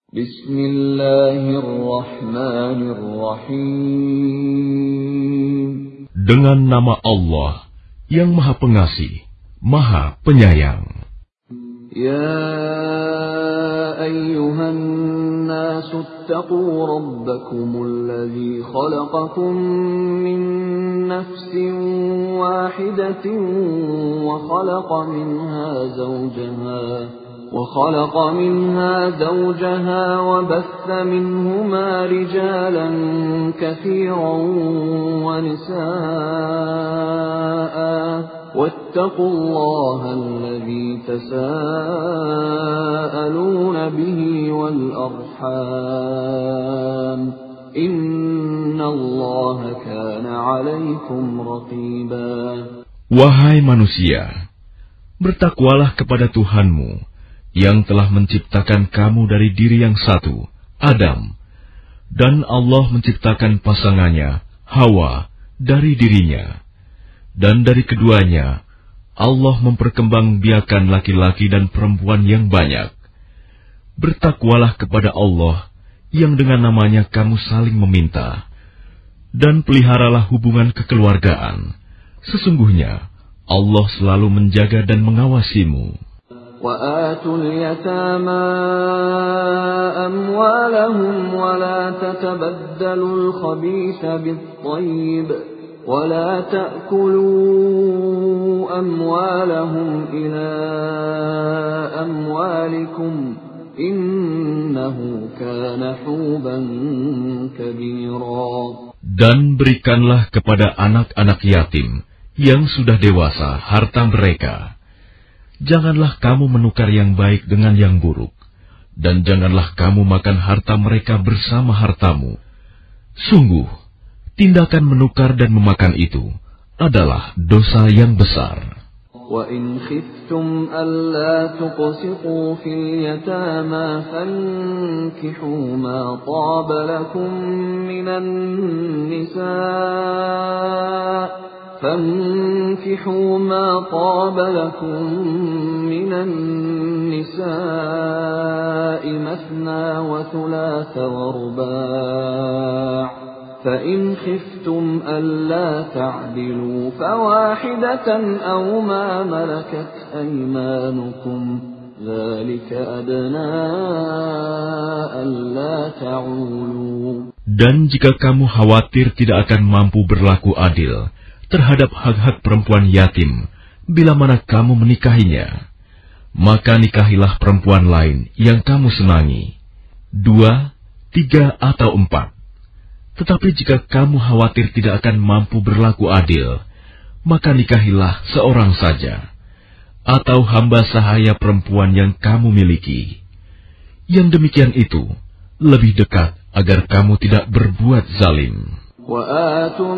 Bismillahirrahmanirrahim. Dengan nama Allah yang Maha Pengasih, Maha Penyayang. Ya ayyuhan nasu ittaqu rabbakumul ladzi khalaqakum min nafsin wahidatin wa khalaqa minha zawjaha wa batha minhuma rijalan katsiran wa nisaa'a واتقوا الله الذي تساءلون به والأرحام إن الله كان عليكم رقيبا. Wahai manusia, bertakwalah kepada Tuhanmu yang telah menciptakan kamu dari diri yang satu, Adam, dan Allah menciptakan pasangannya, Hawa, dari dirinya. Dan dari keduanya, Allah memperkembangbiakan laki-laki dan perempuan yang banyak. Bertakwalah kepada Allah yang dengan namanya kamu saling meminta. Dan peliharalah hubungan kekeluargaan. Sesungguhnya, Allah selalu menjaga dan mengawasimu. وَآتُوا الْيَتَامَى أَمْوَالَهُمْ وَلَا تَتَبَدَّلُوا الْخَبِيثَ بِالطَّيِّبِ ولا تأكلوا أموالهم إلى أموالكم إنه كان حوبا كبيرا. Dan berikanlah kepada anak-anak yatim yang sudah dewasa harta mereka. Janganlah kamu menukar yang baik dengan yang buruk, dan janganlah kamu makan harta mereka bersama hartamu. Sungguh, tindakan menukar dan memakan itu adalah dosa yang besar. وَإِنْ خِفْتُمْ أَلَّا تُقْسِطُوا فِي الْيَتَامَى فَانكِحُوا مَا طَابَ لَكُم مِّنَ النِّسَاءِ مَثْنَىٰ وَثُلَاثَ وَرُبَاعَ فَإِنْ خِفْتُمْ أَلَّا تَعْدِلُوا فَوَاحِدَةً أَوْ مَا مَلَكَتْ أَيْمَانُكُمْ ذَلِكَ أَدْنَىٰ أَلَّا تَعُولُوا. Dan jika kamu khawatir tidak akan mampu berlaku adil terhadap hak-hak perempuan yatim bila mana kamu menikahinya, maka nikahilah perempuan lain yang kamu senangi, 2, 3, atau 4. Tetapi jika kamu khawatir tidak akan mampu berlaku adil, maka nikahilah seorang saja, atau hamba sahaya perempuan yang kamu miliki. Yang demikian itu lebih dekat agar kamu tidak berbuat zalim. وَآتُوا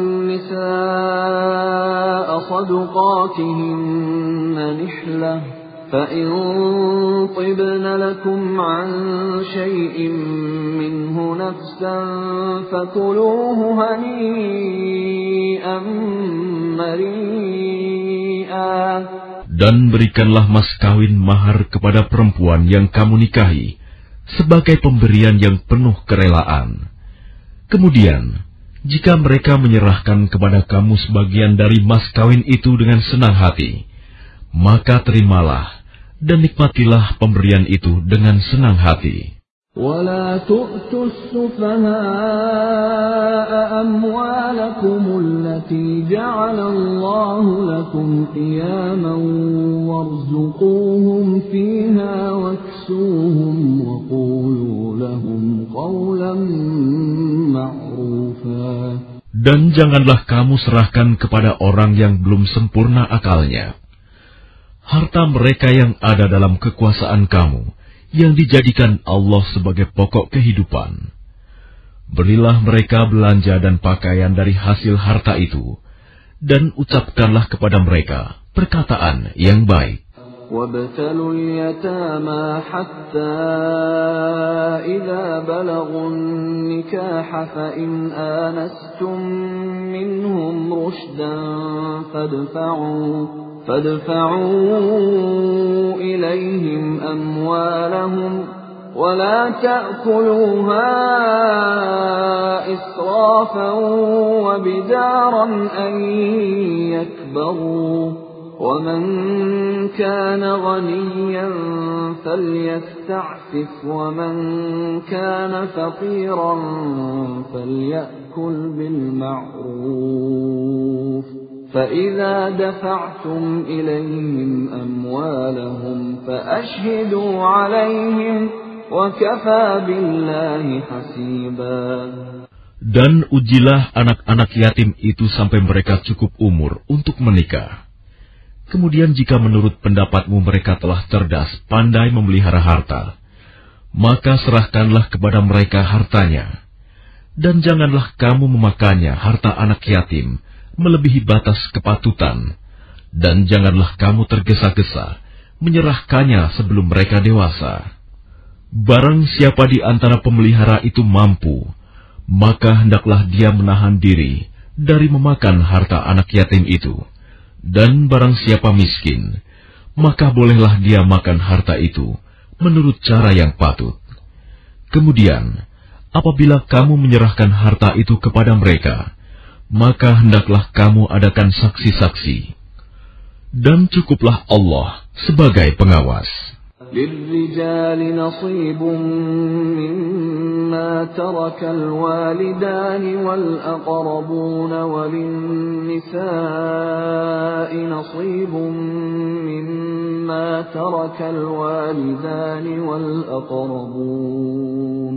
النِّسَاءَ صَدُقَاتِهِنَّ نِحْلَةً فَإِنْ طِبْنَ لَكُمْ عَنْ شَيْءٍ مِّنْهُ نَفْسًا فَكُلُوهُ هَنِيئًا مَرِيئًا. Dan berikanlah mas kawin mahar kepada perempuan yang kamu nikahi sebagai pemberian yang penuh kerelaan. Kemudian, jika mereka menyerahkan kepada kamu sebagian dari mas kawin itu dengan senang hati, maka terimalah dan nikmatilah pemberian itu dengan senang hati. وَلَا تُؤْتُوا السُّفَهَاءَ أَمْوَالَكُمُ الَّتِي جَعَلَ اللَّهُ لَكُمْ قِيَامًا وَارْزُقُوهُمْ فِيهَا وَاكْسُوهُمْ وَقُولُوا لَهُمْ قَوْلًا مَّعْرُوفًا. Dan janganlah kamu serahkan kepada orang yang belum sempurna akalnya harta mereka yang ada dalam kekuasaan kamu, yang dijadikan Allah sebagai pokok kehidupan. Berilah mereka belanja dan pakaian dari hasil harta itu, dan ucapkanlah kepada mereka perkataan yang baik. وَابْتَلُوا الْيَتَامَى حَتَّى إِذَا بَلَغُوا النِّكَاحَ فَإِنْ آنَسْتُمْ مِنْهُمْ رُشْدًا فادفعوا إليهم أموالهم ولا تأكلوها إسرافا وبدارا أن يكبروا ومن كان غنيا فليستعفف ومن كان فقيرا فليأكل بالمعروف فإذا دفعتم إليهم أموالهم فأشهدوا عليهم وكفى بالله حسيبا. Dan ujilah anak-anak yatim itu sampai mereka cukup umur untuk menikah. Kemudian jika menurut pendapatmu mereka telah cerdas, pandai memelihara harta, maka serahkanlah kepada mereka hartanya. Dan janganlah kamu memakannya harta anak yatim melebihi batas kepatutan. Dan janganlah kamu tergesa-gesa menyerahkannya sebelum mereka dewasa. Barang siapa di antara pemelihara itu mampu, maka hendaklah dia menahan diri dari memakan harta anak yatim itu. Dan barang siapa miskin, maka bolehlah dia makan harta itu menurut cara yang patut. Kemudian, apabila kamu menyerahkan harta itu kepada mereka, maka hendaklah kamu adakan saksi-saksi. Dan cukuplah Allah sebagai pengawas. للرجال نصيب مما ترك الوالدان والأقربون وللنساء نصيب مما ترك الوالدان والأقربون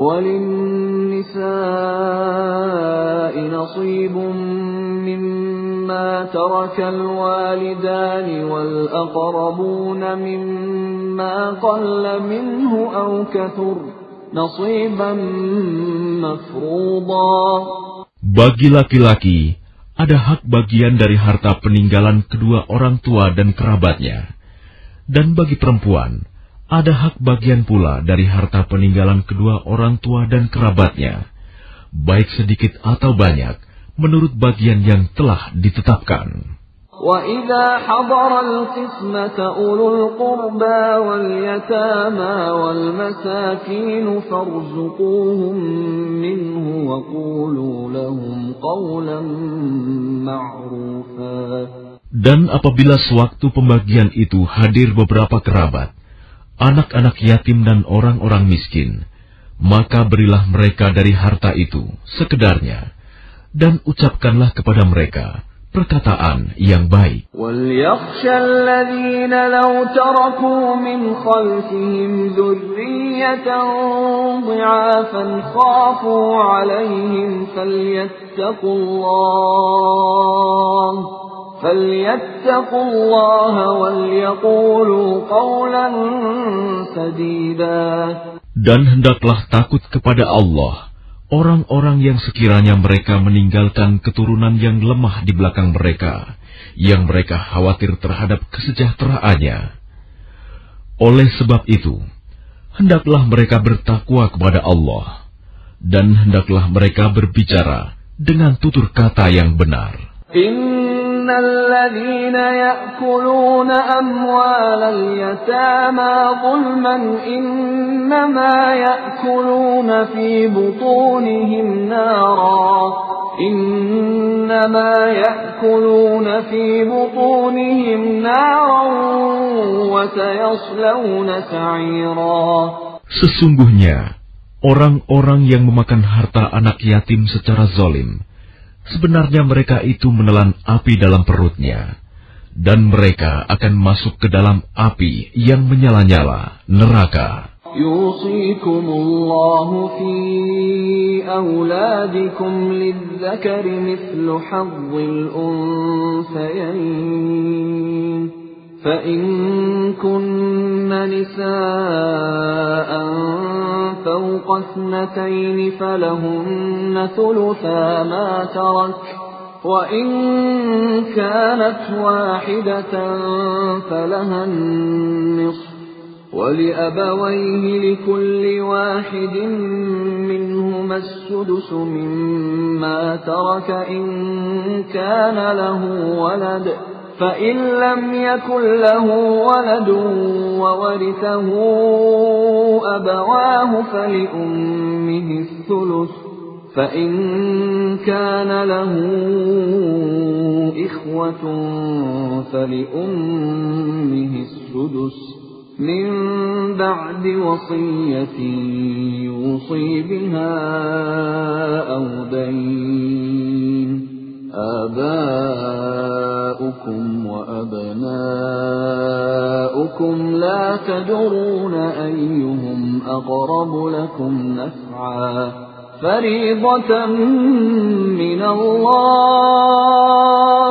وللنساء نصيب مما ترك الوالدان والأقربون مما قل منه أو كثر نصيبا مفروضا. Bagi laki-laki ada hak bagian dari harta peninggalan kedua orang tua dan kerabatnya, dan bagi perempuan ada hak bagian pula dari harta peninggalan kedua orang tua dan kerabatnya, baik sedikit atau banyak, menurut bagian yang telah ditetapkan. وَإِذَا حَضَرَ الْقِسْمَةَ أُولُو الْقُرْبَى وَالْيَتَامَى وَالْمَسَاكِينُ فَارْزُقُوهُم مِّنْهُ وَقُولُوا لَهُمْ قَوْلًا مَّعْرُوفًا. Dan apabila sewaktu pembagian itu hadir beberapa kerabat, anak-anak yatim dan orang-orang miskin, maka berilah mereka dari harta itu sekedarnya, dan ucapkanlah kepada mereka perkataan yang baik. وَلْيَخْشَ الَّذِينَ لَوْ تَرَكُوا مِنْ خَلْفِهِمْ ذُرِّيَّةً ضِعَافًا خَافُوا عَلَيْهِمْ فَلْيَتَّقُوا اللَّهَ وَلْيَقُولُوا قَوْلًا سَدِيدًا. Dan hendaklah takut kepada Allah orang-orang yang sekiranya mereka meninggalkan keturunan yang lemah di belakang mereka, yang mereka khawatir terhadap kesejahteraannya. Oleh sebab itu, hendaklah mereka bertakwa kepada Allah, dan hendaklah mereka berbicara dengan tutur kata yang benar. الذين يأكلون أموال اليتامى ظلما إنما يأكلون في بطونهم نارا وسيصلون سعيرا. Sesungguhnya orang-orang yang memakan harta anak yatim secara zalim, sebenarnya mereka itu menelan api dalam perutnya, dan mereka akan masuk ke dalam api yang menyala-nyala, neraka. Yusikumullahu fi awladikum lidzakari mithlu hazzil unsayayn. فَإِن كُنَّ نِسَاءً فَوْقَ اثْنَتَيْنِ فَلَهُنَّ ثُلُثَا مَا تَرَكَ وَإِن كَانَتْ وَاحِدَةً فَلَهَا النِّصْفُ وَلِأَبَوَيْهِ لِكُلِّ وَاحِدٍ مِّنْهُمَا السُّدُسُ مِمَّا تَرَكَ إِن كَانَ لَهُ وَلَدٌ فإن لم يكن له ولد وورثه أبواه فلأمه الثلث فإن كان له إخوة فلأمه السدس من بعد وصية يوصي بها أو دين آباؤكم وأبناؤكم لا تدرون أيهم أقرب لكم نفعا فريضة من الله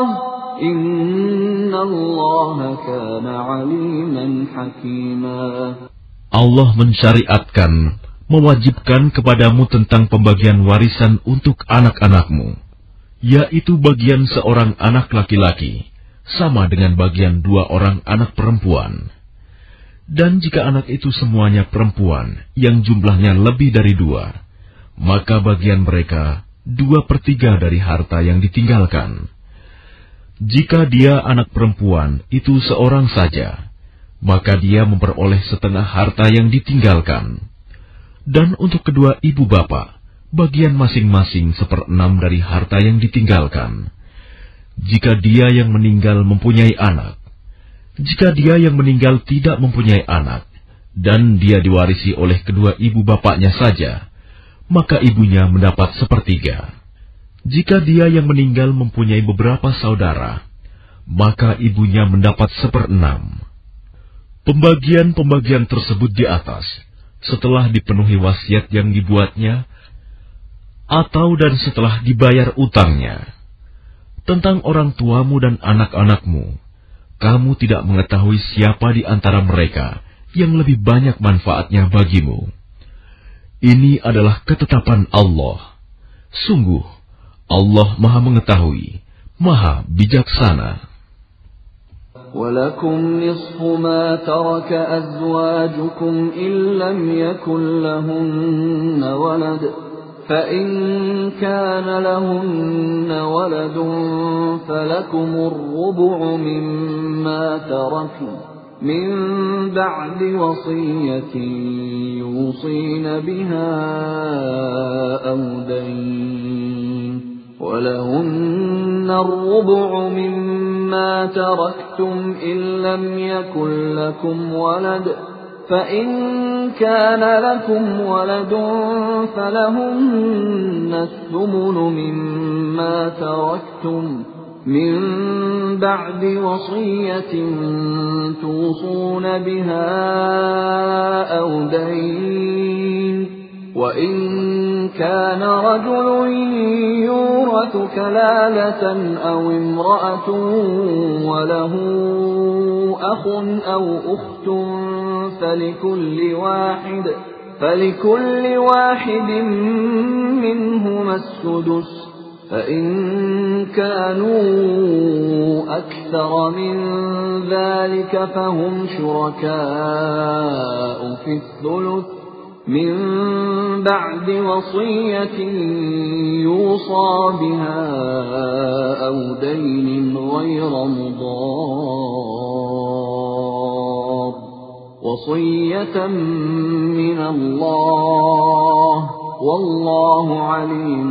إن الله كان عليما حكيما. Allah mensyariatkan, mewajibkan kepadamu tentang pembagian warisan untuk anak-anakmu, yaitu bagian seorang anak laki-laki, sama dengan bagian 2 orang anak perempuan. Dan jika anak itu semuanya perempuan, yang jumlahnya lebih dari 2, maka bagian mereka 2/3 dari harta yang ditinggalkan. Jika dia anak perempuan itu seorang saja, maka dia memperoleh setengah harta yang ditinggalkan. Dan untuk kedua ibu bapak, bagian masing-masing 1/6 dari harta yang ditinggalkan. Jika dia yang meninggal mempunyai anak, jika dia yang meninggal tidak mempunyai anak, dan dia diwarisi oleh kedua ibu bapaknya saja, maka ibunya mendapat 1/3. Jika dia yang meninggal mempunyai beberapa saudara, maka ibunya mendapat 1/6. Pembagian-pembagian tersebut di atas, setelah dipenuhi wasiat yang dibuatnya, atau dan setelah dibayar utangnya. Tentang orang tuamu dan anak-anakmu, kamu tidak mengetahui siapa di antara mereka yang lebih banyak manfaatnya bagimu. Ini adalah ketetapan Allah. Sungguh, Allah Maha Mengetahui, Maha Bijaksana. وَلَكُمْ نِصْفُ مَا تَرَكَ أَزْوَاجُكُمْ إِن لَّمْ يَكُن لَّهُنَّ وَلَدٌ فَإِن كَانَ لَهُنَّ وَلَدٌ فَلَكُمُ الرُّبُعُ مِمَّا تَرَكْنَ مِن بَعْدِ وَصِيَّةٍ يُوصِينَ بِهَا أَوْ دَيْنٍ وَلَهُنَّ الرُّبُعُ مِمَّا تَرَكْتُمْ إِن لَّمْ يَكُن لَّكُمْ وَلَدٌ فَإِن كَانَ لَكُمْ وَلَدٌ فَلَهُنَّ الثُّمُنُ مِمَّا تَرَكْتُمْ مِن بَعْدِ وَصِيَّةٍ تُوصُونَ بِهَا أَوْ دَيْنٍ وَإِن كَانَ رَجُلٌ يُورَثُ كَلَالَةً أَوْ امْرَأَةٌ وَلَهُ أَخٌ أَوْ أُخْتٌ فَلِكُلِّ واحد منهما السدس فإن كانوا أكثر من ذلك فهم شركاء في الثلث من بعد وصية يوصى بها أو دين غير مضار وصية من الله والله عليم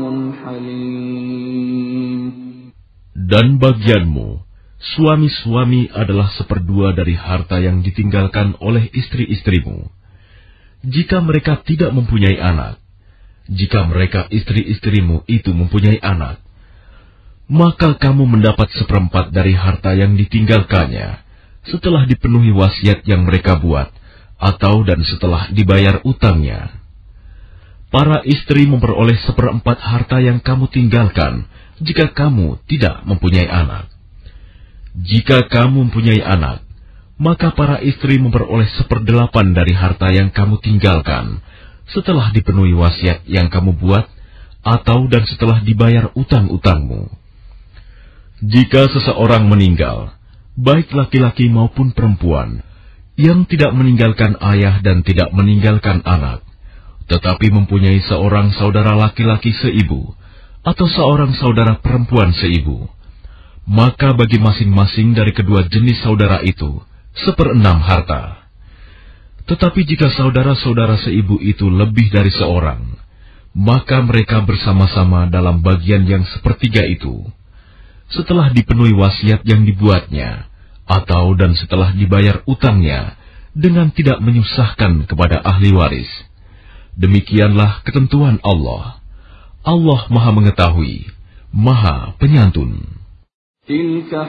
حليم. Dan bagianmu, suami-suami adalah 1/2 dari harta yang ditinggalkan oleh istri-istrimu. Jika mereka tidak mempunyai anak, jika mereka istri-istrimu itu mempunyai anak, maka kamu mendapat 1/4 dari harta yang ditinggalkannya, setelah dipenuhi wasiat yang mereka buat, atau dan setelah dibayar utangnya. Para istri memperoleh 1/4 harta yang kamu tinggalkan, jika kamu tidak mempunyai anak. Jika kamu mempunyai anak, maka para istri memperoleh 1/8 dari harta yang kamu tinggalkan, setelah dipenuhi wasiat yang kamu buat, atau dan setelah dibayar utang-utangmu. Jika seseorang meninggal, baik laki-laki maupun perempuan, yang tidak meninggalkan ayah dan tidak meninggalkan anak, tetapi mempunyai seorang saudara laki-laki seibu, atau seorang saudara perempuan seibu, maka bagi masing-masing dari kedua jenis saudara itu 1/6 harta. Tetapi jika saudara-saudara seibu itu lebih dari seorang, maka mereka bersama-sama dalam bagian yang 1/3 itu, setelah dipenuhi wasiat yang dibuatnya, atau dan setelah dibayar utangnya, dengan tidak menyusahkan kepada ahli waris. Demikianlah ketentuan Allah. Allah Maha Mengetahui, Maha Penyantun. Tilka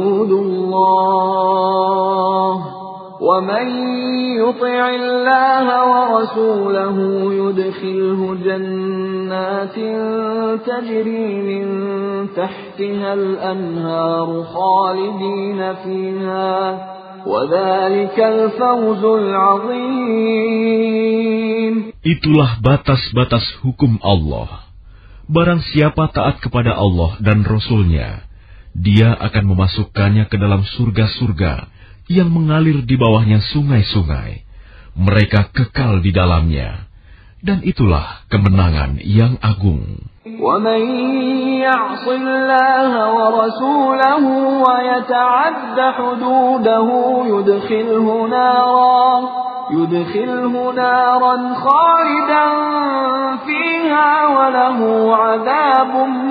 hududullah, wa man yuti'illaha wa rasulahu yudkhilhu jannatin tajri min tahtiha al-anhar khalidina fiha, wa dhalikal fawzul 'azim. Itulah batas-batas hukum Allah. Barang siapa taat kepada Allah dan Rasul-Nya, dia akan memasukkannya ke dalam surga-surga yang mengalir di bawahnya sungai-sungai. Mereka kekal di dalamnya. Dan itulah kemenangan yang agung. وَمَن يَعْصِ اللَّهَ وَرَسُولَهُ وَيَتَعَدَّ حُدُودَهُ يُدْخِلْهُ نَارًا خَالِدًا فِيهَا وَلَهُ عَذَابٌ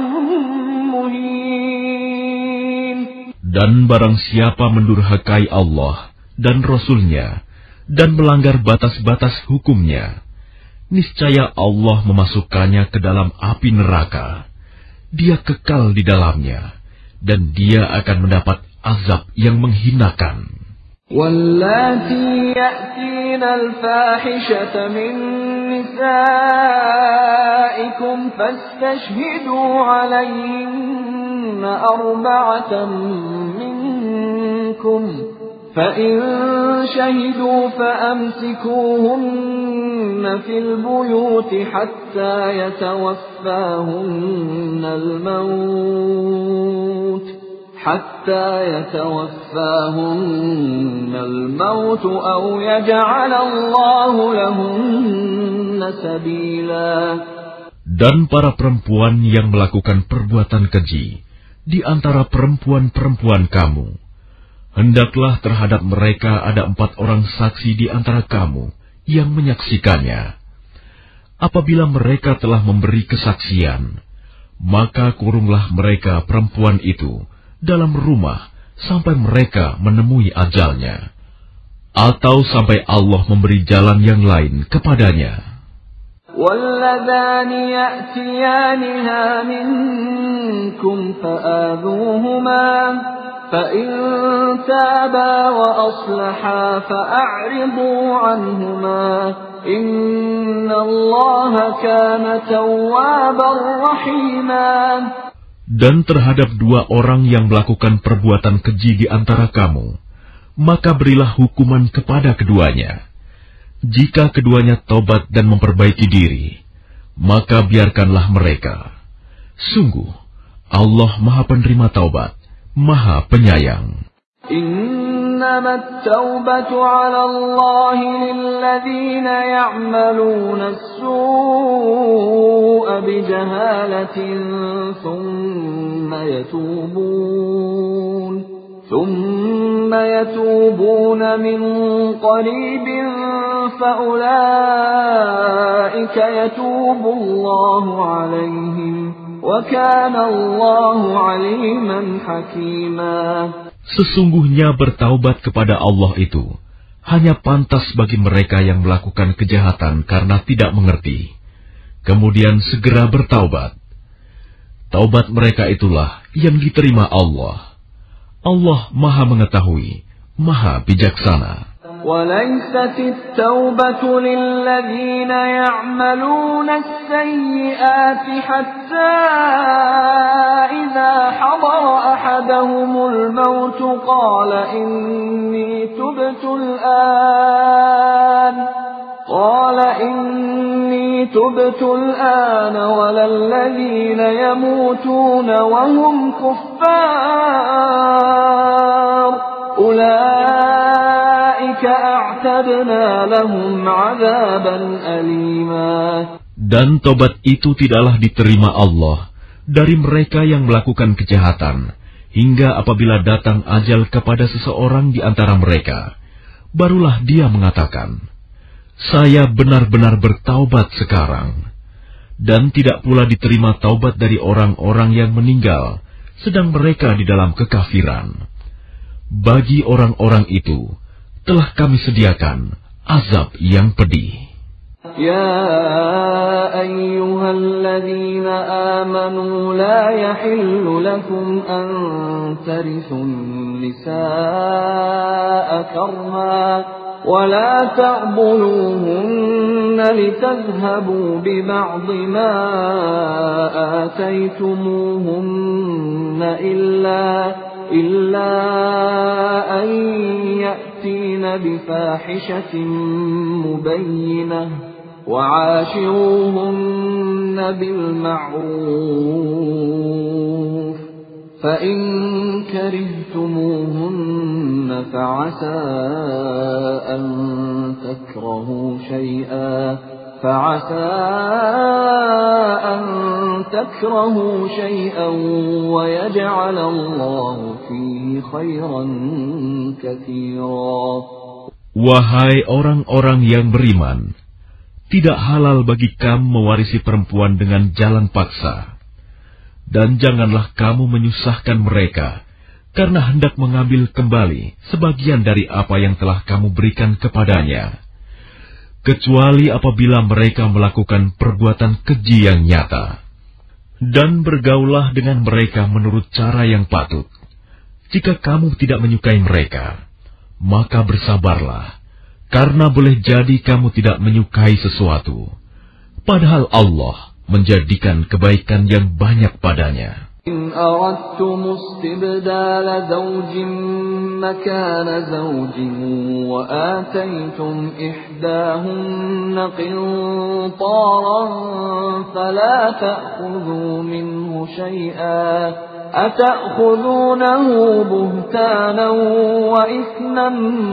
مُهِينٌ. Dan barang siapa mendurhakai Allah dan Rasul-Nya dan melanggar batas-batas hukumnya, niscaya Allah memasukkannya ke dalam api neraka. Dia kekal di dalamnya, dan dia akan mendapat azab yang menghinakan. وَاللَّاتِي يَأْتِينَ الْفَاحِشَةَ مِن نِّسَائِكُمْ فَاسْتَشْهِدُوا عَلَيْهِنَّ 4 مِنكُمْ، فَإِن شَهِدُوا فَأَمْسِكُوهُنَّ فِي الْبُيُوتِ حَتَّى يَتَوَفَّاهُنَّ الموت أو يجعل الله لهن سبيلا. Dan para perempuan yang melakukan perbuatan keji di antara perempuan-perempuan kamu, hendaklah terhadap mereka ada 4 orang saksi di antara kamu yang menyaksikannya. Apabila mereka telah memberi kesaksian, maka kurunglah mereka perempuan itu dalam rumah sampai mereka menemui ajalnya, atau sampai Allah memberi jalan yang lain kepadanya. وَاللَّذَانِ يَأْتِيَانِهَا مِنكُمْ فَآذُوهُمَا فَإِن تَابَا وَأَصْلَحَا فَأَعْرِضُوا عَنْهُمَا إِنَّ اللَّهَ كَانَ تَوَّابًا رَحِيمًا. Dan terhadap 2 orang yang melakukan perbuatan keji di antara kamu, maka berilah hukuman kepada keduanya. Jika keduanya tobat dan memperbaiki diri, maka biarkanlah mereka. Sungguh, Allah Maha Penerima Taubat, Maha Penyayang. إنما التوبة على الله للذين يعملون السوء بجهالة ثم يتوبون من قريب فأولئك يتوب الله عليهم وكان الله عليما حكيما. Sesungguhnya bertaubat kepada Allah itu hanya pantas bagi mereka yang melakukan kejahatan karena tidak mengerti, kemudian segera bertaubat. Taubat mereka itulah yang diterima Allah. Allah Maha Mengetahui, Maha Bijaksana. وَلَيْسَتِ التَّوْبَةُ لِلَّذِينَ يَعْمَلُونَ السَّيِّئَاتِ حَتَّى إِذَا حَضَرَ أَحَدَهُمُ الْمَوْتُ قَالَ إِنِّي تُبْتُ الْآنَ وَلَا الَّذِينَ يَمُوتُونَ وَهُمْ كُفَّارٌ أُولَئِكَ أَعْتَدْنَا لَهُمْ عَذَابًا أَلِيمًا. Dan tobat itu tidaklah diterima Allah dari mereka yang melakukan kejahatan hingga apabila datang ajal kepada seseorang di antara mereka, barulah dia mengatakan, "Saya benar-benar bertaubat sekarang." Dan tidak pula diterima taubat dari orang-orang yang meninggal, sedang mereka di dalam kekafiran. Bagi orang-orang itu, telah kami sediakan azab yang pedih. يا أيها الذين آمنوا لا يحل لكم أن ترثوا النساء كرها ولا تعضلوهن لتذهبوا ببعض ما آتيتموهن إلا أن يأتين بفاحشة مبينة وعاشروهن بالمعروف فإن كرهتموهن فعسى أن تكرهوا شيئا ويجعل الله فيه خيرا كثيرا. Wahai orang-orang yang beriman, tidak halal bagi kamu mewarisi perempuan dengan jalan paksa. Dan janganlah kamu menyusahkan mereka, karena hendak mengambil kembali sebagian dari apa yang telah kamu berikan kepadanya. Kecuali apabila mereka melakukan perbuatan keji yang nyata. Dan bergaullah dengan mereka menurut cara yang patut. Jika kamu tidak menyukai mereka, maka bersabarlah, karena boleh jadi kamu tidak menyukai sesuatu, padahal Allah menjadikan kebaikan yang banyak padanya. إن أردتم استبدال زوج مكان زوج وآتيتم إحداهن قنطارا فلا تأخذوا منه شيئا أتأخذونه بهتانا وإثما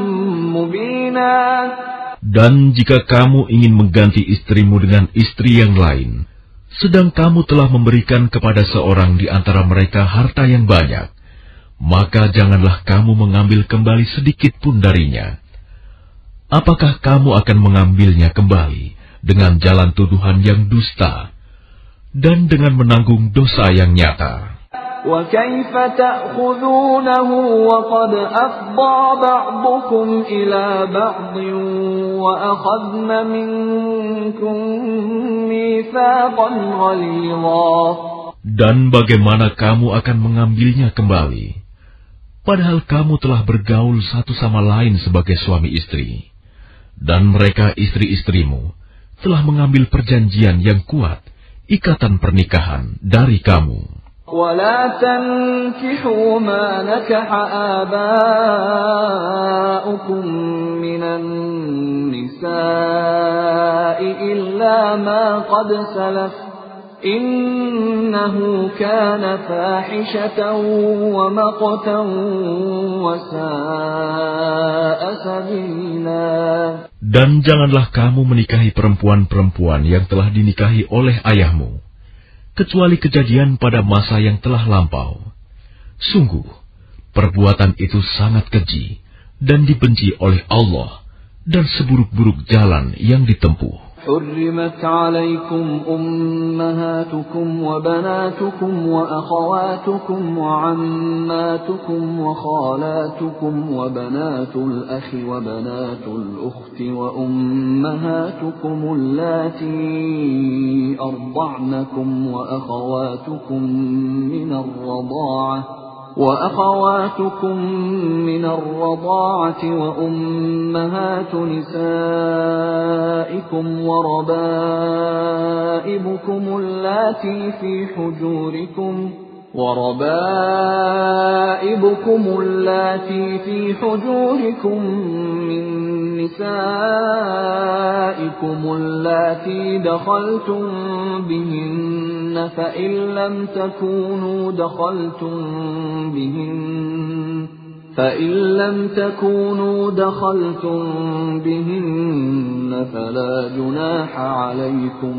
مبينا. Dan jika kamu ingin mengganti istrimu dengan istri yang lain, sedang kamu telah memberikan kepada seorang di antara mereka harta yang banyak, maka janganlah kamu mengambil kembali sedikit pun darinya. Apakah kamu akan mengambilnya kembali dengan jalan tuduhan yang dusta dan dengan menanggung dosa yang nyata? وَكَيْفَ تَأْخُذُونَهُ وَقَدْ أَفْضَىٰ بَعْضُكُمْ إِلَىٰ بَعْضٍ وَأَخَذْنَ مِنكُم مِّيثَاقًا غَلِيظًا. Dan bagaimana kamu akan mengambilnya kembali, padahal kamu telah bergaul satu sama lain sebagai suami istri, dan mereka istri-istrimu telah mengambil perjanjian yang kuat, ikatan pernikahan dari kamu. ولا تنكحوا ما نكح آباؤكم من النساء إلا ما قد سلف إنه كان فاحشة ومقتا وساء سبيلا. Dan janganlah kamu menikahi perempuan-perempuan yang telah dinikahi oleh ayahmu, kecuali kejadian pada masa yang telah lampau. Sungguh, perbuatan itu sangat keji dan dibenci oleh Allah, dan seburuk-buruk jalan yang ditempuh. حرمت عليكم أمهاتكم وبناتكم وأخواتكم وعماتكم وخالاتكم وبنات الأخ وبنات الأخت وأمهاتكم اللاتي أرضعنكم وأخواتكم من الرضاعة وأمهات نسائكم وربائبكم اللاتي في حجوركم من نسائكم اللاتي دخلتم بهن فإن لم تكونوا دخلتم بهن فإن لم تكونوا دخلتم بهن فلا جناح عليكم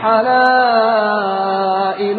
وحلائل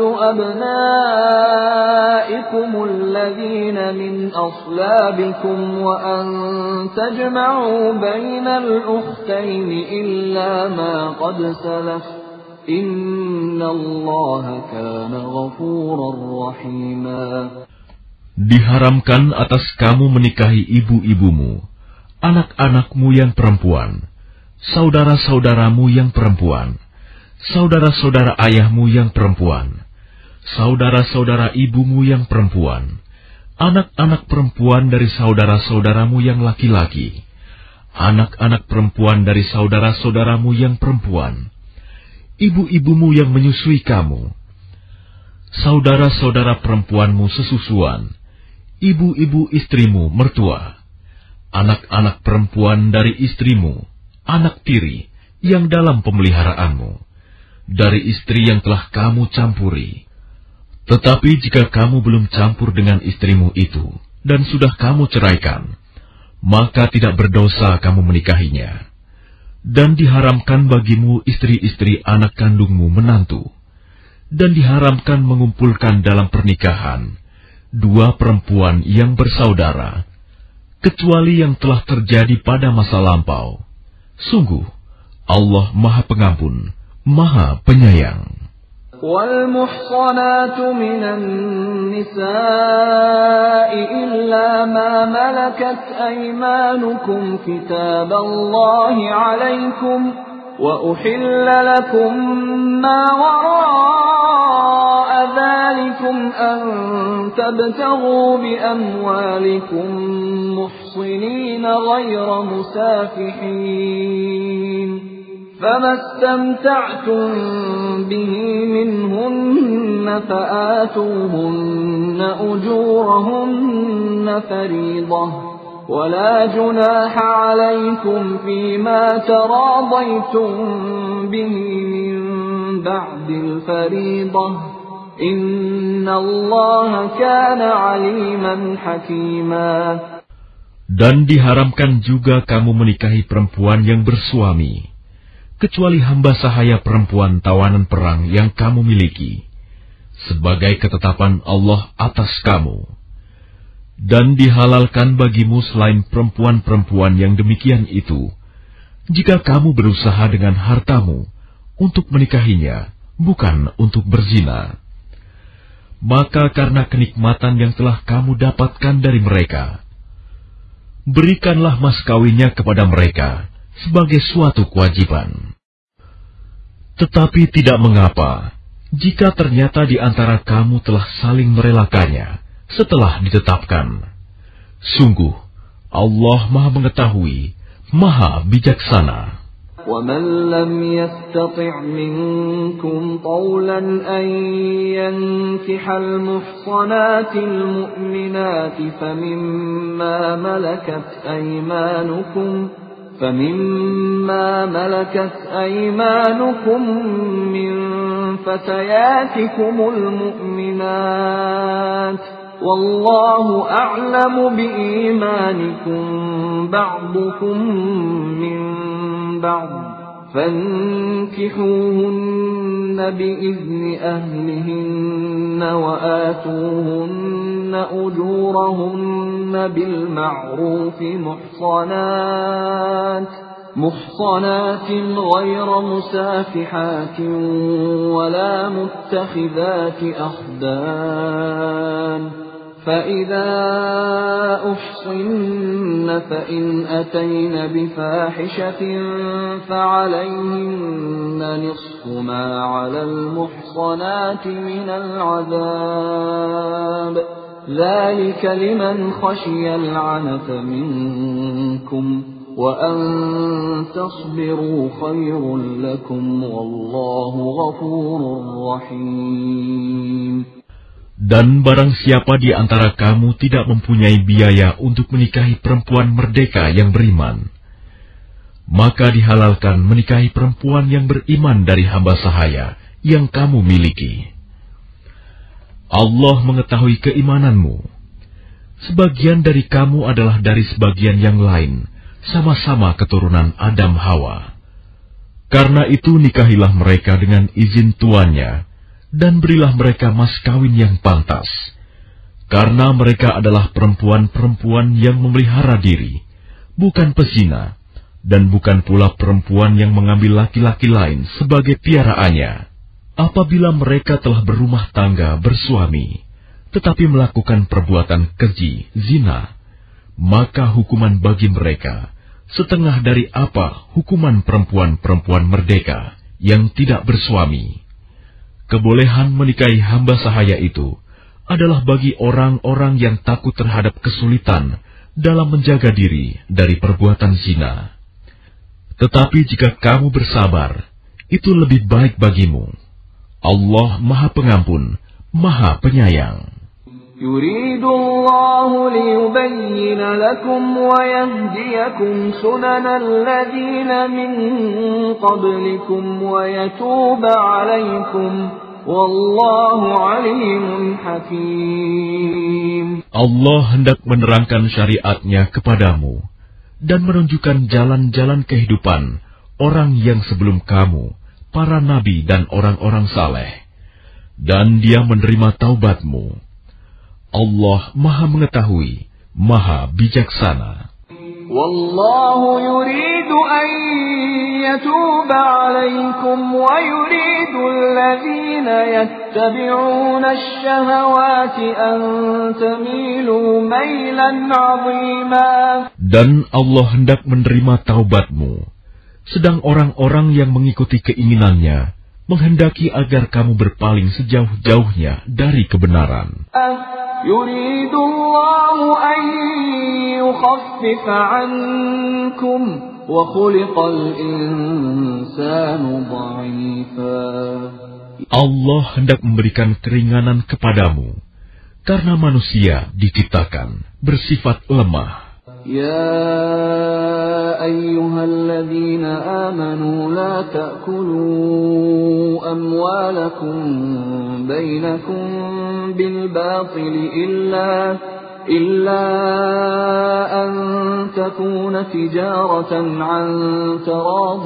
أبنائكم الذين من أصلابكم وأن تجمعوا بين الأختين إلا ما قد سلف إن الله كان غفورا رحيما. Diharamkan atas kamu menikahi ibu-ibumu, anak-anakmu yang perempuan, saudara-saudaramu yang perempuan, saudara-saudara ayahmu yang perempuan, saudara-saudara ibumu yang perempuan, anak-anak perempuan dari saudara-saudaramu yang laki-laki, anak-anak perempuan dari saudara-saudaramu yang perempuan, ibu-ibumu yang menyusui kamu, saudara-saudara perempuanmu sesusuan, ibu-ibu istrimu mertua, anak-anak perempuan dari istrimu, anak tiri yang dalam pemeliharaanmu, dari istri yang telah kamu campuri. Tetapi jika kamu belum campur dengan istrimu itu, dan sudah kamu ceraikan, maka tidak berdosa kamu menikahinya. Dan diharamkan bagimu istri-istri anak kandungmu menantu, dan diharamkan mengumpulkan dalam pernikahan dua perempuan yang bersaudara, kecuali yang telah terjadi pada masa lampau. Sungguh, Allah Maha Pengampun, Maha Penyayang. وَالْمُحْصَنَاتُ مِنَ النِّسَاءِ إِلَّا مَا مَلَكَتْ أَيْمَانُكُمْ كِتَابَ اللَّهِ عَلَيْكُمْ وَأُحِلَّ لَكُمْ مَا وَرَاءَ ذَلِكُمْ أَن تَبْتَغُوا بِأَمْوَالِكُمْ مُحْصِنِينَ غَيْرَ مُسَافِحِينَ فَمَا اسْتَمْتَعْتُمْ بِهِ مِنْهُنَّ فَآتُوهُنَّ أُجُورَهُنَّ فَرِيضَةً وَلَا جُنَاحَ عَلَيْكُمْ فِيمَا تَرَاضَيْتُمْ بِهِ مِنْ بَعْدِ الْفَرِيضَةِ إِنَّ اللَّهَ كَانَ عَلِيمًا حَكِيمًا. Dan diharamkan juga kamu menikahi perempuan yang bersuami, kecuali hamba sahaya perempuan tawanan perang yang kamu miliki, sebagai ketetapan Allah atas kamu. Dan dihalalkan bagimu selain perempuan-perempuan yang demikian itu, jika kamu berusaha dengan hartamu untuk menikahinya, bukan untuk berzina. Maka karena kenikmatan yang telah kamu dapatkan dari mereka, berikanlah mas kawinnya kepada mereka sebagai suatu kewajiban. Tetapi tidak mengapa jika ternyata di antara kamu telah saling merelakannya setelah ditetapkan. Sungguh, Allah Maha Mengetahui, Maha Bijaksana. وَمَنْ لَمْ يَسْتَطِعْ مِنْكُمْ طَوْلًا أَنْ يَنْكِحَ الْمُحْصَنَاتِ الْمُؤْمِنَاتِ فَمِمَّا مَلَكَتْ أَيْمَانُكُمْ مِنْ فَتَيَاتِكُمُ الْمُؤْمِنَاتِ وَاللَّهُ أَعْلَمُ بِإِيمَانِكُمْ بَعْضُكُمْ مِنْ بَعْضٍ فَانكِحُوهُنَّ بِإِذْنِ أَهْلِهِنَّ وَآتُوهُنَّ أُجُورَهُنَّ بِالْمَعْرُوفِ محصنات غير مسافحات ولا متخذات أخدان فإذا أحصن فإن أتين بفاحشة فعليهن نصف ما على المحصنات من العذاب ذلك لمن خشي العنت منكم وأن تصبروا خير لكم والله غفور رحيم. Dan barang siapa di antara kamu tidak mempunyai biaya untuk menikahi perempuan merdeka yang beriman, maka dihalalkan menikahi perempuan yang beriman dari hamba sahaya yang kamu miliki. Allah mengetahui keimananmu. sebagian dari kamu adalah dari sebagian yang lain, sama-sama keturunan Adam Hawa. Karena itu nikahilah mereka dengan izin tuannya, dan berilah mereka mas kawin yang pantas. Karena mereka adalah perempuan-perempuan yang memelihara diri, bukan pezina, dan bukan pula perempuan yang mengambil laki-laki lain sebagai piaraannya. Apabila mereka telah berumah tangga bersuami, tetapi melakukan perbuatan keji, zina, maka hukuman bagi mereka setengah dari apa hukuman perempuan-perempuan merdeka yang tidak bersuami. Kebolehan menikahi hamba sahaya itu adalah bagi orang-orang yang takut terhadap kesulitan dalam menjaga diri dari perbuatan zina. Tetapi jika kamu bersabar, itu lebih baik bagimu. Allah Maha Pengampun, Maha Penyayang. يريد الله ليبين لكم ويهديكم سنن الذين من قبلكم ويتوب عليكم والله عليم حكيم. Allah hendak menerangkan syariatnya kepadamu dan menunjukkan jalan-jalan kehidupan orang yang sebelum kamu, para nabi dan orang-orang saleh, dan Dia menerima taubatmu. Allah Maha Mengetahui, Maha Bijaksana. Wallahu yuridu an yatuba alaikum wa yuridu alladhina yattabi'una ash-shahawati an tamilu mailan 'azima. Dan Allah hendak menerima taubatmu, sedang orang-orang yang mengikuti keinginannya menghendaki agar kamu berpaling sejauh-jauhnya dari kebenaran. يريد الله أن يخفف عنكم وخلق الإنسان ضعيفا. Allah hendak memberikan keringanan kepadamu, karena manusia diciptakan bersifat lemah. يا أيها الذين آمنوا لا تأكلوا أموالكم بينكم بالباطل إلا أن تكون تجارة عن تراض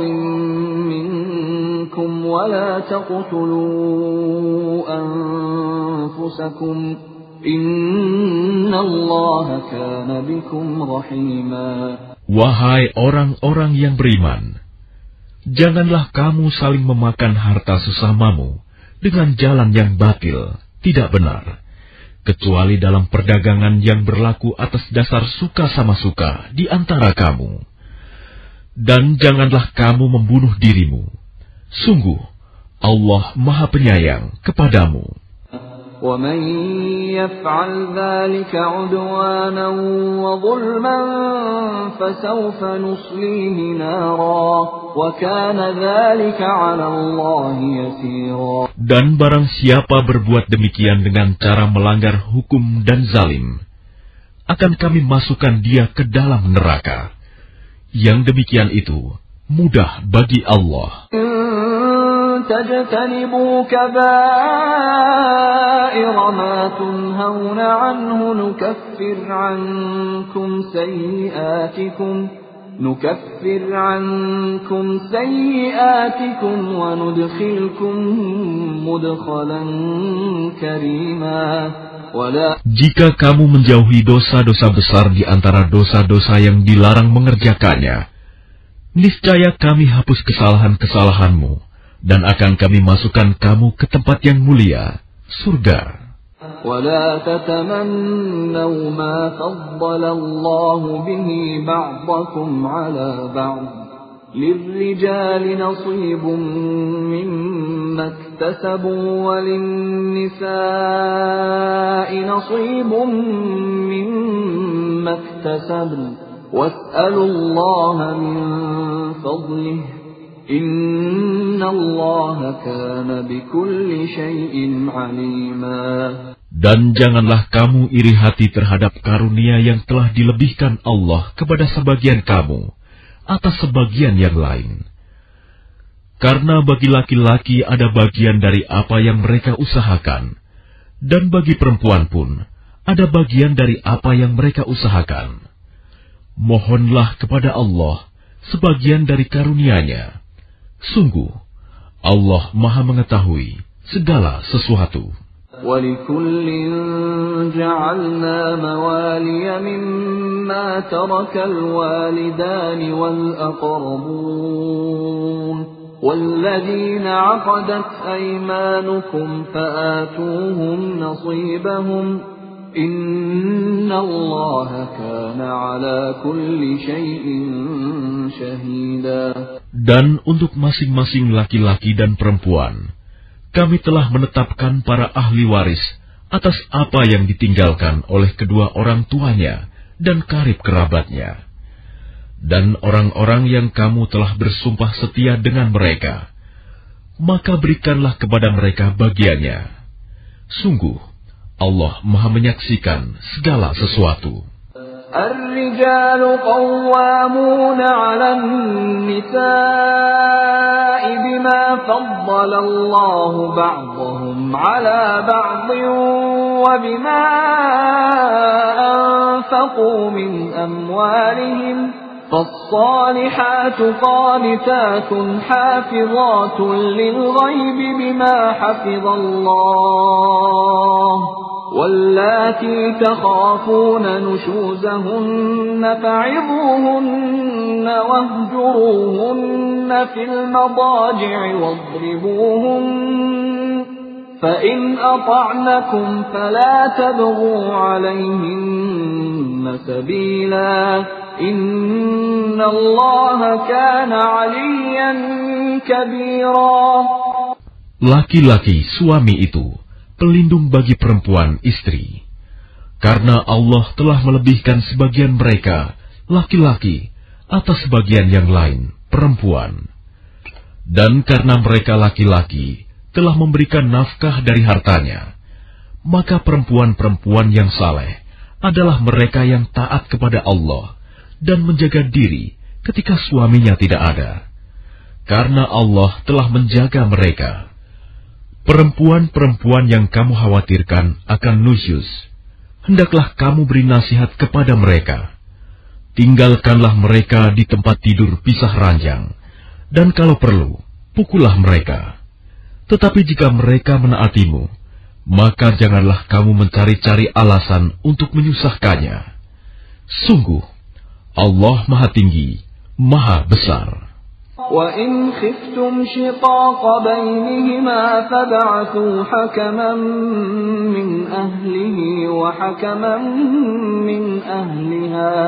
منكم ولا تقتلوا أنفسكم Inna Allah kana bikum rahima. Wahai orang-orang yang beriman, janganlah kamu saling memakan harta sesamamu dengan jalan yang batil, tidak benar, kecuali dalam perdagangan yang berlaku atas dasar suka sama suka di antara kamu. Dan janganlah kamu membunuh dirimu. Sungguh, Allah Maha Penyayang kepadamu. وَمَنْ يَفْعَلْ ذَلِكَ عُدْوَانًا وَظُلْمًا فَسَوْفَ نُصْلِيهِ نَارًا وَكَانَ ذَلِكَ عَلَى اللَّهِ يَسِيرًا. Dan barang siapa berbuat demikian dengan cara melanggar hukum dan zalim, akan kami masukkan dia ke dalam neraka. Yang demikian itu mudah bagi Allah. تجتنبوا كبائر ما تنهون عنه نكفر عنكم سيئاتكم وندخلكم مدخلا كريما. Jika kamu menjauhi dosa-dosa besar di antara dosa-dosa yang dilarang mengerjakannya, niscaya kami hapus kesalahan-kesalahanmu dan akan kami masukkan kamu ke tempat yang mulia, surga. وَلَا تَتَمَنَّوْا مَا فَضَّلَ اللَّهُ بِهِ بَعْضَكُمْ عَلَى بَعْضٍ لِلرِّجَالِ نَصِيبٌ مِّمَّا اكْتَسَبُوا وَلِلنِّسَاءِ نَصِيبٌ مِّمَّا اكْتَسَبْنَ وَاسْأَلُوا اللَّهَ مِن فَضْلِهِ Inna Allah kana bikulli syai'in alima. Dan janganlah kamu iri hati terhadap karunia yang telah dilebihkan Allah kepada sebagian kamu atas sebagian yang lain. Karena bagi laki-laki ada bagian dari apa yang mereka usahakan, dan bagi perempuan pun ada bagian dari apa yang mereka usahakan. Mohonlah kepada Allah sebagian dari karunia-Nya. Sungguh, Allah Maha mengetahui segala sesuatu. وَلِكُلٍّ جَعَلْنَا مَوَالِيَ مِمَّا تَرَكَ الْوَالِدَانِ وَالْأَقْرَبُونَ وَالَّذِينَ عَقَدَتْ أَيْمَانُكُمْ فَآتُوهُمْ نَصِيبَهُمْ إِنَّ اللَّهَ كَانَ عَلَى كُلِّ شَيْءٍ شَهِيدًا. Dan untuk masing-masing laki-laki dan perempuan, kami telah menetapkan para ahli waris atas apa yang ditinggalkan oleh kedua orang tuanya dan karib kerabatnya. Dan orang-orang yang kamu telah bersumpah setia dengan mereka, maka berikanlah kepada mereka bagiannya. Sungguh, Allah Maha menyaksikan segala sesuatu. الرجال قوامون على النساء بما فضل الله بعضهم على بعض وبما أنفقوا من أموالهم فالصالحات قانتات حافظات للغيب بما حفظ الله واللاتي تخافون نشوزهن فعظوهن واهجروهن في المضاجع واضربوهن فإن أطعنكم فلا تبغوا عليهن سبيلا إن الله كان عليا كبيرا. Laki-laki suami itu pelindung bagi perempuan istri, karena Allah telah melebihkan sebagian mereka, laki-laki, atas sebagian yang lain, perempuan. Dan karena mereka laki-laki telah memberikan nafkah dari hartanya, maka perempuan-perempuan yang saleh adalah mereka yang taat kepada Allah dan menjaga diri ketika suaminya tidak ada, karena Allah telah menjaga mereka. Perempuan-perempuan yang kamu khawatirkan akan nusyuz, hendaklah kamu beri nasihat kepada mereka. Tinggalkanlah mereka di tempat tidur pisah ranjang, dan kalau perlu, pukullah mereka. Tetapi jika mereka menaatimu, maka janganlah kamu mencari-cari alasan untuk menyusahkannya. Sungguh, Allah Maha Tinggi, Maha Besar. وَإِنْ خِفْتُمْ شِقَاقَ بَيْنِهِمَا فَابْعَثُوا حَكَمًا مِنْ أَهْلِهِ وَحَكَمًا مِنْ أَهْلِهَا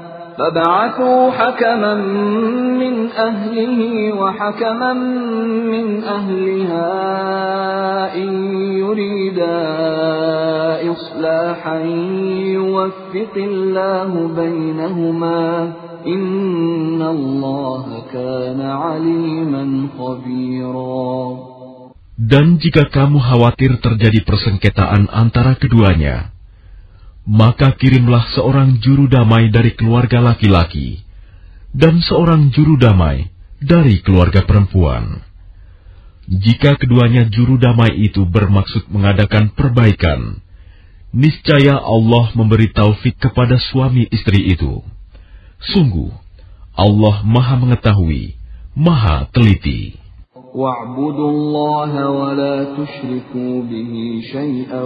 إِنْ يُرِيدَا إِصْلَاحًا يُوَفِّقِ اللَّهُ بَيْنَهُمَا Inna Allah kana aliman khabira. Dan jika kamu khawatir terjadi persengketaan antara keduanya, maka kirimlah seorang juru damai dari keluarga laki-laki dan seorang juru damai dari keluarga perempuan. Jika keduanya juru damai itu bermaksud mengadakan perbaikan, niscaya Allah memberi taufik kepada suami istri itu. Sungguh, Allah Maha mengetahui, Maha teliti. وَاعْبُدُوا اللَّهَ وَلَا تُشْرِكُوا بِهِ شَيْئًا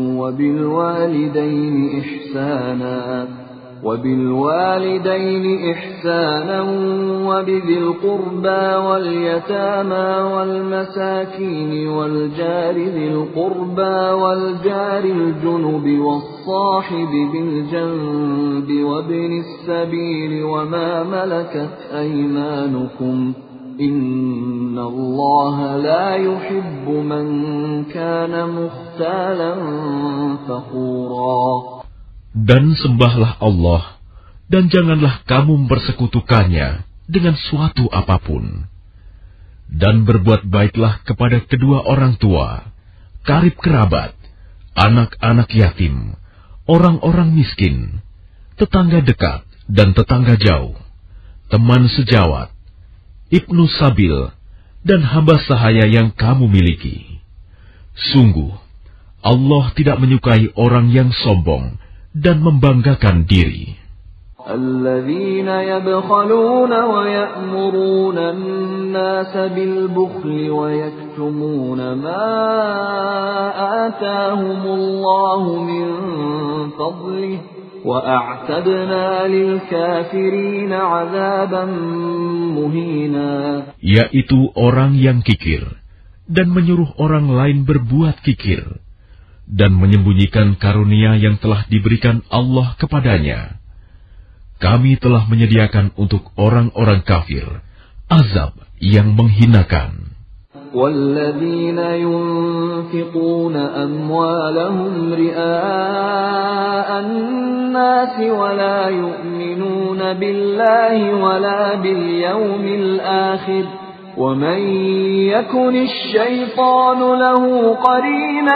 وَبِالْوَالِدَيْنِ إِحْسَانًا وَبِذِي الْقُرْبَى وَالْيَتَامَى وَالْمَسَاكِينِ وَالْجَارِ ذِي الْقُرْبَى وَالْجَارِ الْجُنُبِ وَالصَّاحِبِ بِالْجَنبِ وَابْنِ السَّبِيلِ وَمَا مَلَكَتْ أَيْمَانُكُمْ إِنَّ اللَّهَ لَا يُحِبُّ مَنْ كَانَ مُخْتَالًا فَخُورًا. Dan sembahlah Allah, dan janganlah kamu mempersekutukannya dengan suatu apapun. Dan berbuat baiklah kepada kedua orang tua, karib kerabat, anak-anak yatim, orang-orang miskin, tetangga dekat dan tetangga jauh, teman sejawat, ibnu sabil, dan hamba sahaya yang kamu miliki. Sungguh, Allah tidak menyukai orang yang sombong dan membanggakan diri. الذين يبخلون ويأمرون الناس بالبخل ويكتمون ما آتاهم الله من فضله وأعتدنا للكافرين عذابا مهينا. Yaitu orang yang kikir dan menyuruh orang lain berbuat kikir dan menyembunyikan karunia yang telah diberikan Allah kepadanya. Kami telah menyediakan untuk orang-orang kafir azab yang menghinakan. وَالَّذِينَ يُنْفِقُونَ أَمْوَالَهُمْ رِئَاءَ النَّاسِ وَلَا يُؤْمِنُونَ بِاللَّهِ وَلَا بِالْيَوْمِ الْآخِرِ وَمَنْ يَكُنِ الشَّيْطَانُ لَهُ قَرِينًا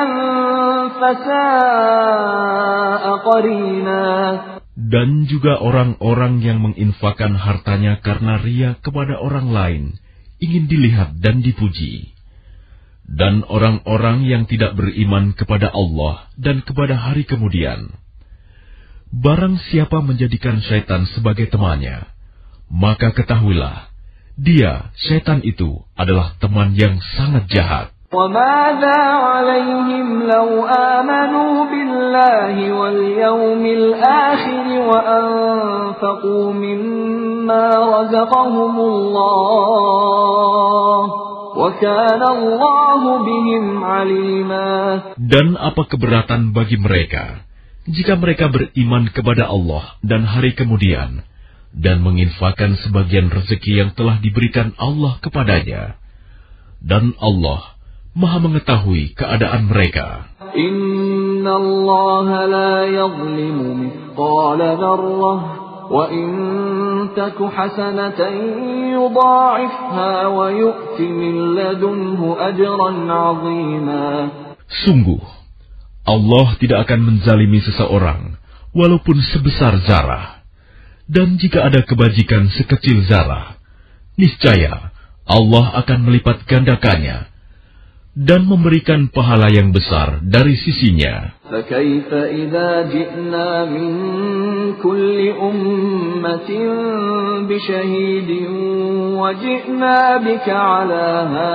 فَسَاءَ قَرِينًا. Dan juga orang-orang yang menginfakkan hartanya karena ria kepada orang lain, ingin dilihat dan dipuji. Dan orang-orang yang tidak beriman kepada Allah dan kepada hari kemudian. Barang siapa menjadikan syaitan sebagai temannya, maka ketahuilah, dia, syaitan itu, adalah teman yang sangat jahat. وَمَاذَا عَلَيْهِمْ لَوْ آمَنُوا بِاللَّهِ وَالْيَوْمِ الْآخِرِ وَأَنفَقُوا مِمَّا رَزَقَهُمُ اللَّهُ وَكَانَ اللَّهُ بِهِمْ عَلِيمًا. Dan apa keberatan bagi mereka jika mereka beriman kepada Allah dan hari kemudian dan menginfakkan sebagian rezeki yang telah diberikan Allah kepadanya, dan Allah Maha mengetahui keadaan mereka. Inna Allah la yazlimu mithqala dzarrah wa in taku hasanatan yudha'ifha wa yu'ti min ladunhu ajran 'azima. Sungguh, Allah tidak akan menzalimi seseorang walaupun sebesar zarah. Dan jika ada kebajikan sekecil zarah, niscaya Allah akan melipat gandakannya dan memberikan pahala yang besar dari sisinya. فَكَيْفَ إِذَا جِئْنَا مِنْ كُلِّ أُمَّةٍ بِشَهِيدٍ وَجِئْنَا بِكَ عَلَى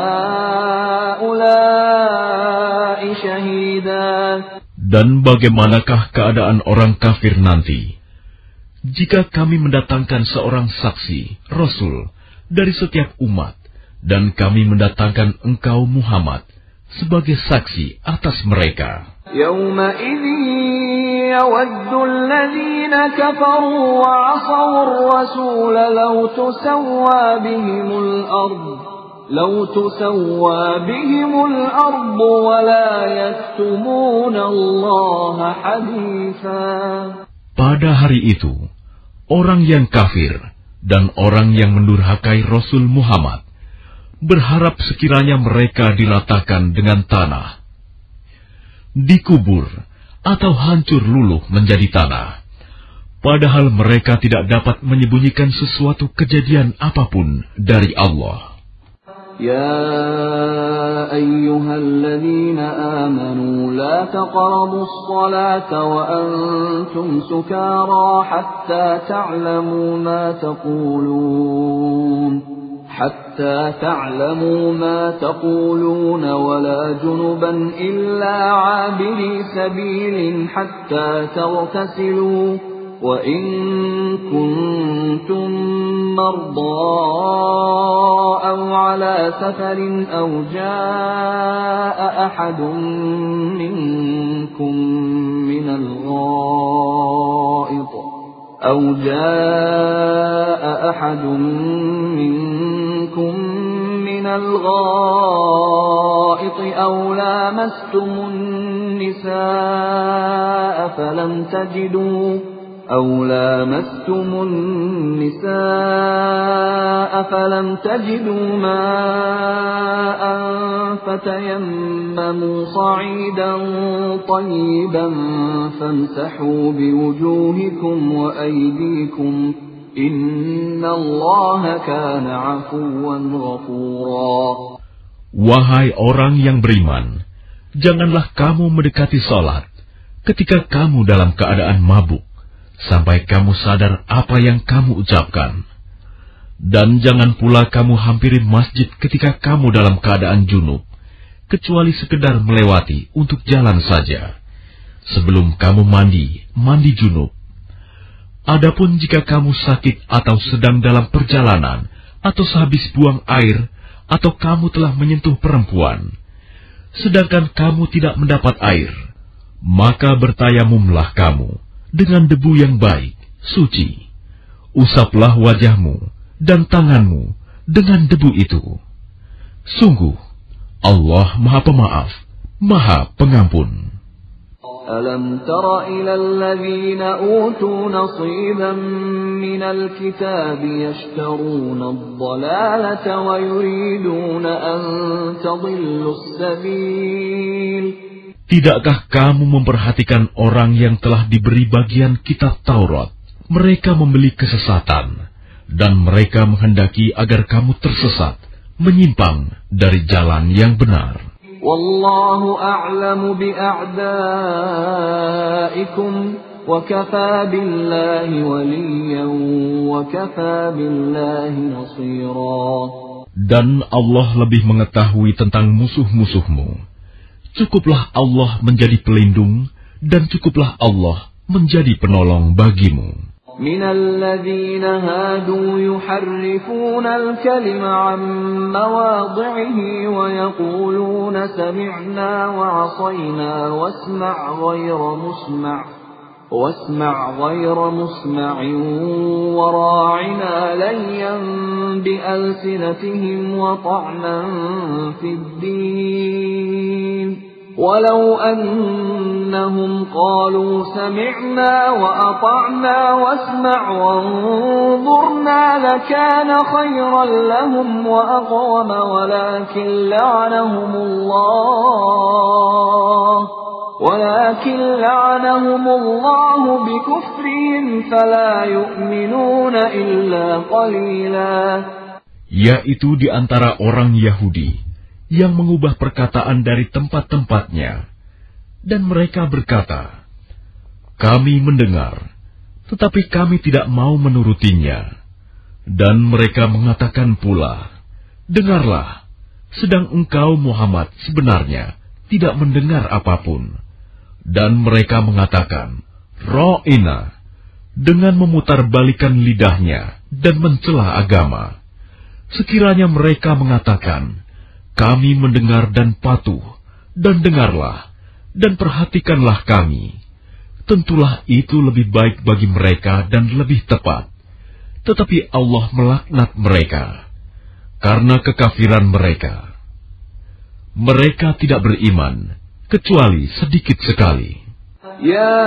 هَؤُلَاءِ شَهِيدًا. Dan bagaimanakah keadaan orang kafir nanti, jika kami mendatangkan seorang saksi, Rasul, dari setiap umat, dan kami mendatangkan engkau Muhammad sebagai saksi atas mereka. يَوْمَئِذٍ يَوَدُّ الَّذِينَ كَفَرُوا وَعَصَوُا الرَّسُولَ لَوْ تُسَوَّى بِهِمُ الْأَرْضُ وَلَا يَكْتُمُونَ اللَّهَ حَدِيثًا. Pada hari itu, orang yang kafir dan orang yang mendurhakai Rasul Muhammad berharap sekiranya mereka diratakan dengan tanah, dikubur, atau hancur luluh menjadi tanah. Padahal mereka tidak dapat menyembunyikan sesuatu kejadian apapun dari Allah. يا أيها الذين آمنوا لا تقربوا الصلاة وأنتم سكارى حتى تعلموا ما تقولون ولا جنبا إلا عابري سبيل حتى تغتسلوا وإن كنتم مرضى أو على سفر أو جاء أحد منكم من الغائط أو لامستم النساء فلم تجدوا ماء فتيمموا صعيدا طيبا فامسحوا بوجوهكم وأيديكم إن الله كان عفوا غفورا. Wahai orang yang beriman, Janganlah kamu mendekati sholat ketika kamu dalam keadaan mabuk, sampai kamu sadar apa yang kamu ucapkan. Dan jangan pula kamu hampiri masjid ketika kamu dalam keadaan junub, kecuali sekedar melewati untuk jalan saja. Sebelum kamu mandi junub. Adapun jika kamu sakit atau sedang dalam perjalanan, atau sehabis buang air, atau kamu telah menyentuh perempuan, sedangkan kamu tidak mendapat air, maka bertayamumlah kamu dengan debu yang baik, suci. Usaplah wajahmu dan tanganmu dengan debu itu. Sungguh, Allah Maha Pemaaf, Maha Pengampun. ألم تر إلى الذين أوتوا نصيبا من الكتاب يشترون الضلالة ويريدون أن تضلوا السبيل. Tidakkah kamu memperhatikan orang yang telah diberi bagian kitab Taurat? Mereka membeli kesesatan, dan mereka menghendaki agar kamu tersesat, menyimpang dari jalan yang benar. Wallahu a'lamu bi'a'daikum wa kafa billahi waliyan wa kafa billahi nasira. Dan Allah lebih mengetahui tentang musuh-musuhmu. Cukuplah Allah menjadi pelindung, dan cukuplah Allah menjadi penolong bagimu. من الذين هادوا يحرفون الكلم عن مواضعه ويقولون سمعنا وعصينا واسمع غير مسمع وراعنا ليا بألسنتهم وطعنا في الدين ولو أنهم قالوا سمعنا وأطعنا واسمع وانظرنا لكان خيرا لهم وأقوم ولكن لعنهم الله بكفرهم فلا يؤمنون إلا قليلا. Yaitu di antara orang Yahudi yang mengubah perkataan dari tempat-tempatnya, dan mereka berkata, kami mendengar, tetapi kami tidak mau menurutinya. Dan mereka mengatakan pula, dengarlah, sedang engkau Muhammad sebenarnya tidak mendengar apapun. Dan mereka mengatakan, Ra'ina, dengan memutarbalikan lidahnya dan mencela agama. Sekiranya mereka mengatakan, kami mendengar dan patuh, dan dengarlah, dan perhatikanlah kami. Tentulah itu lebih baik bagi mereka dan lebih tepat. Tetapi Allah melaknat mereka, karena kekafiran mereka. Mereka tidak beriman, kecuali sedikit sekali. يا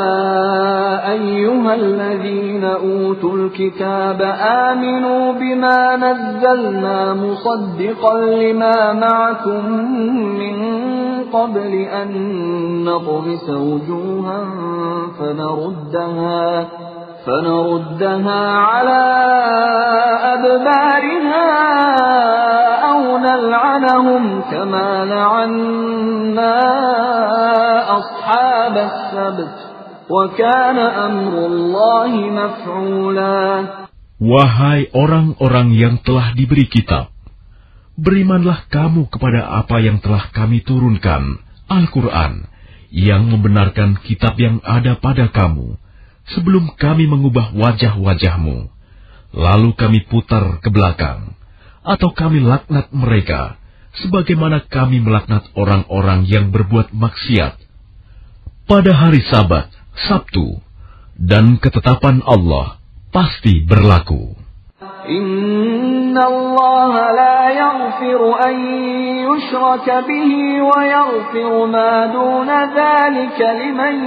أيها الذين أوتوا الكتاب آمنوا بما نزلنا مصدقا لما معكم من قبل أن نطمس وجوها فنردها على أدبارها أو نلعنهم كما لعنا أصحاب السبت وكان أمر الله مفعولا. Wahai orang-orang yang telah diberi kitab, berimanlah kamu kepada apa yang telah kami turunkan, Al-Quran, yang membenarkan kitab yang ada pada kamu, sebelum kami mengubah wajah-wajahmu, lalu kami putar ke belakang, atau kami laknat mereka, sebagaimana kami melaknat orang-orang yang berbuat maksiat. Pada hari Sabat, Sabtu, dan ketetapan Allah pasti berlaku. Inna Allah la yaghfiru an yushraka bihi wa yaghfiru ma duna dhalika liman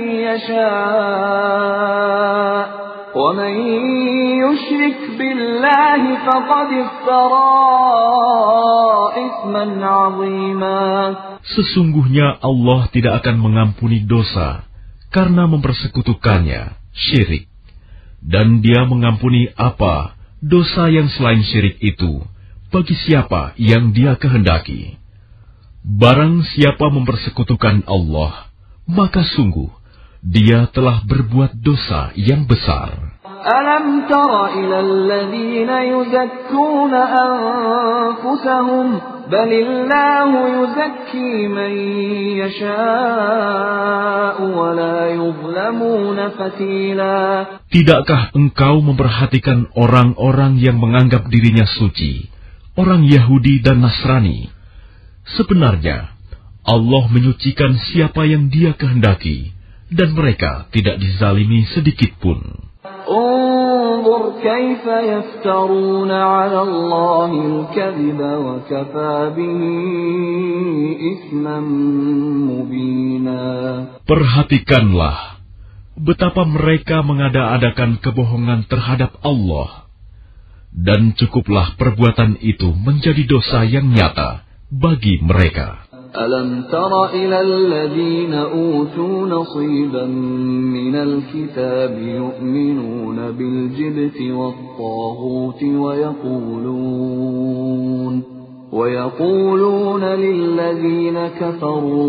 yasha' wa man yushrik billahi faqad iftara ithman 'azima. Sesungguhnya Allah tidak akan mengampuni dosa karena mempersekutukannya, syirik. Dan Dia mengampuni apa dosa yang selain syirik itu bagi siapa yang Dia kehendaki. Barang siapa mempersekutukan Allah, maka sungguh dia telah berbuat dosa yang besar. Alam tara ilal ladzina yuzakkuna anfusahum balillahu yuzakki man yasha'u wa la yuzlamuna fatila. Tidakkah engkau memperhatikan orang-orang yang menganggap dirinya suci, orang Yahudi dan Nasrani? Sebenarnya Allah menyucikan siapa yang Dia kehendaki, dan mereka tidak dizalimi sedikit pun. انظر كيف يفترون على الله الكذب وكفى به إثما مبينا. Perhatikanlah betapa mereka mengada-adakan kebohongan terhadap Allah, dan cukuplah perbuatan itu menjadi dosa yang nyata bagi mereka. ألم تر إلى الذين أوتوا نصيبا من الكتاب يؤمنون بالجبت والطاغوت ويقولون للذين كفروا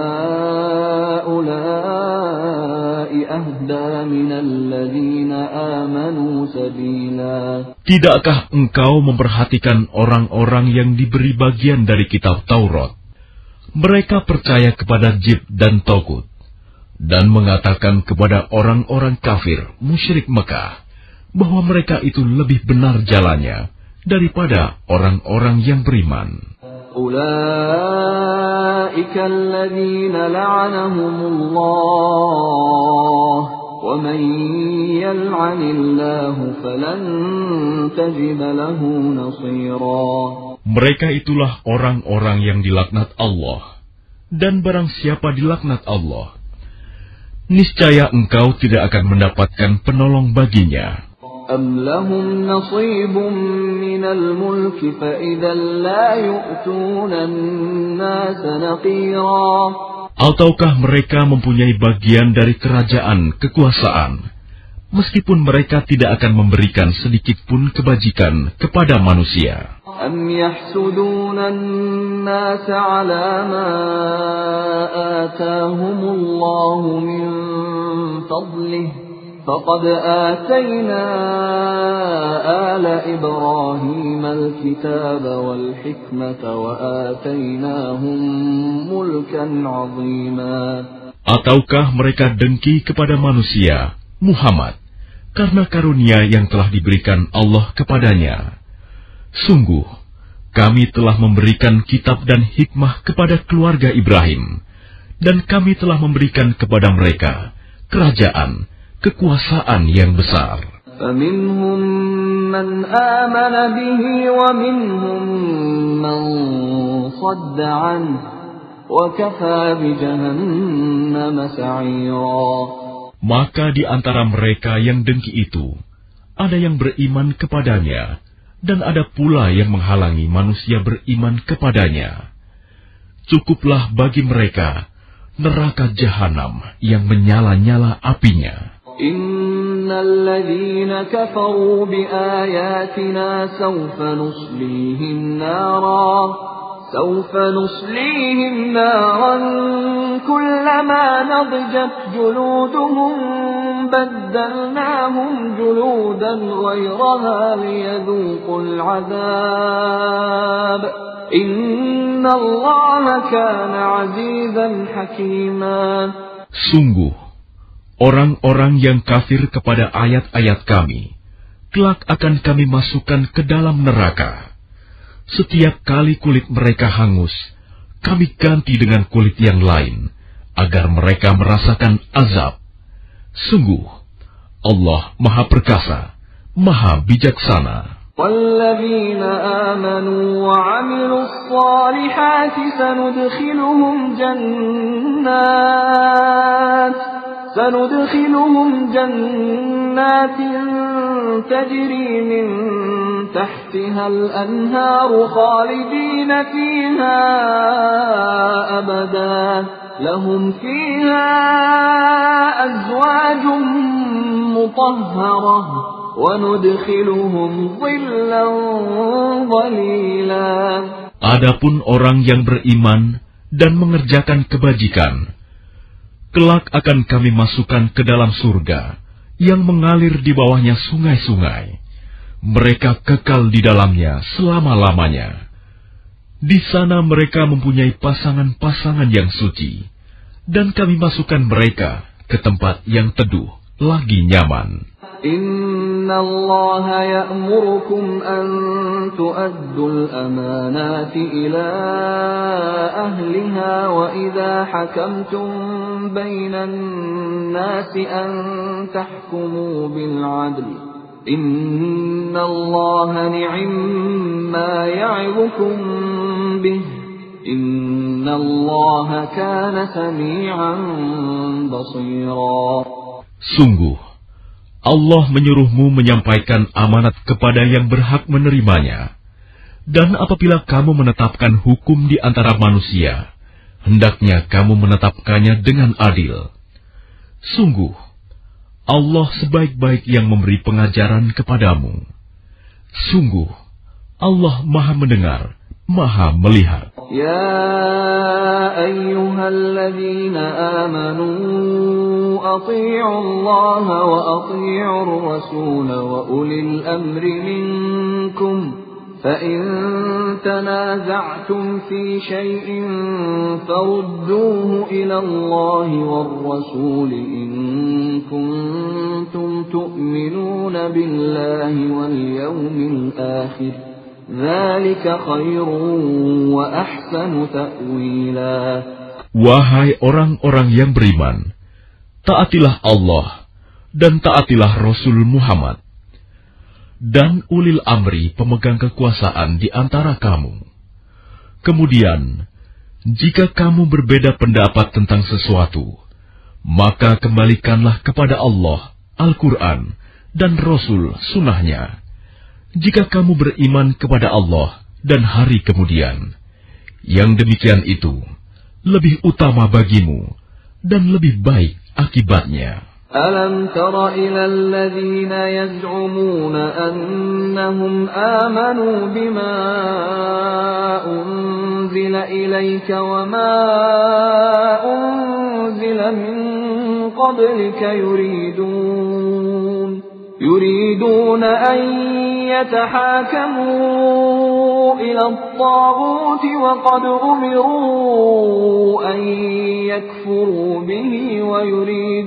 هؤلاء أهدى من الذين آمنوا سبيلا. Tidakkah engkau memperhatikan orang-orang yang diberi bagian dari kitab Taurat? Mereka percaya kepada Jibt dan Togut, dan mengatakan kepada orang-orang kafir musyrik Mekah bahwa mereka itu lebih benar jalannya daripada orang-orang yang beriman. Ulaika alladzina la'anahumullah wa man yal'anillahu falan tajida lahu nasira. Mereka itulah orang-orang yang dilaknat Allah, dan barang siapa dilaknat Allah, niscaya engkau tidak akan mendapatkan penolong baginya. Am lahum nasibun minal mulki fa idzan la yu'tuna an-nasa naqira. Ataukah mereka mempunyai bagian dari kerajaan kekuasaan, meskipun mereka tidak akan memberikan sedikit pun kebajikan kepada manusia. Am yahsuduna an-nasa 'ala ma atahumullahu min fadlihi faqad atayna ala Ibrahim al-kitaba wal hikmata wa atainahum mulkan 'azima. Ataukah mereka dengki kepada manusia, Muhammad, karena karunia yang telah diberikan Allah kepadanya? Sungguh, kami telah memberikan kitab dan hikmah kepada keluarga Ibrahim, dan kami telah memberikan kepada mereka kerajaan, kekuasaan yang besar. فَمِنْهُمْ مَنْ آمَنَ بِهِ وَمِنْهُمْ مَنْ صَدَّ عَنْهُ وَكَفَى بِجَهَنَّمَ سَعِيرًا. Maka di antara mereka yang dengki itu, ada yang beriman kepadanya, dan ada pula yang menghalangi manusia beriman kepadanya. Cukuplah bagi mereka neraka jahanam yang menyala-nyala apinya. Innal ladzina kafaru bi ayatina sawfa nuslihim naran kullama nadijat juluduhum بدلناهم جلودا غيرها ليذوقوا العذاب إن الله كان عزيزا حكيما. Sungguh, orang-orang yang kafir kepada ayat-ayat kami, kelak akan kami masukkan ke dalam neraka. Setiap kali kulit mereka hangus, kami ganti dengan kulit yang lain, agar mereka merasakan azab. Sungguh, Allah Maha Perkasa, Maha Bijaksana. وَالَّذِينَ آمَنُوا وَعَمِلُوا الصَّالِحَاتِ سندخلهم جنات تجري من تحتها الأنهار خالدين فيها أبدا لهم فيها أزواج مطهرة وندخلهم ظلا ظليلا. Adapun orang yang beriman dan mengerjakan kebajikan, kelak akan kami masukkan ke dalam surga yang mengalir di bawahnya sungai-sungai. Mereka kekal di dalamnya selama-lamanya. Di sana mereka mempunyai pasangan-pasangan yang suci, dan kami masukkan mereka ke tempat yang teduh lagi nyaman. Inna Allah ya'murukum an tu'addul amanati ila ahliha wa idha hakamtum bainan nasi an tahkumu bil 'adl. Inna Allah ni'imma ya'idukum bih. Inna Allah kana sami'an basira. Sungguh, Allah menyuruhmu menyampaikan amanat kepada yang berhak menerimanya. Dan apabila kamu menetapkan hukum di antara manusia, hendaknya kamu menetapkannya dengan adil. Sungguh, Allah sebaik-baik yang memberi pengajaran kepadamu. Sungguh, Allah Maha mendengar, Maha melihat. Ya ayyuhalladzina amanu ati'u Allah wa ati'u ar-rasul wa ulil amri minkum. فَإِن تَنَازَعْتُمْ فِي شَيْءٍ فَرُدُّوهُ إِلَى اللَّهِ وَالرَّسُولِ إِن كُنتُمْ تُؤْمِنُونَ بِاللَّهِ وَالْيَوْمِ الْآخِرِ ذَلِكَ خَيْرٌ وَأَحْسَنُ تَأْوِيلًا. Wahai orang-orang yang beriman, taatilah Allah dan taatilah Rasul Muhammad dan ulil amri pemegang kekuasaan di antara kamu. Kemudian, jika kamu berbeda pendapat tentang sesuatu, maka kembalikanlah kepada Allah, Al-Quran, dan Rasul sunnahnya. Jika kamu beriman kepada Allah dan hari kemudian, yang demikian itu lebih utama bagimu dan lebih baik akibatnya. أَلَمْ تَرَ إِلَى الَّذِينَ يَزْعُمُونَ أَنَّهُمْ آمَنُوا بِمَا أُنْزِلَ إِلَيْكَ وَمَا أُنْزِلَ مِنْ قَبْلِكَ يُرِيدُونَ أَنْ يَتَحَاكَمُوا إِلَى الطَّاغُوتِ وَقَدْ أُمِرُوا أَنْ يَكْفُرُوا بِهِ وَيُرِيدُ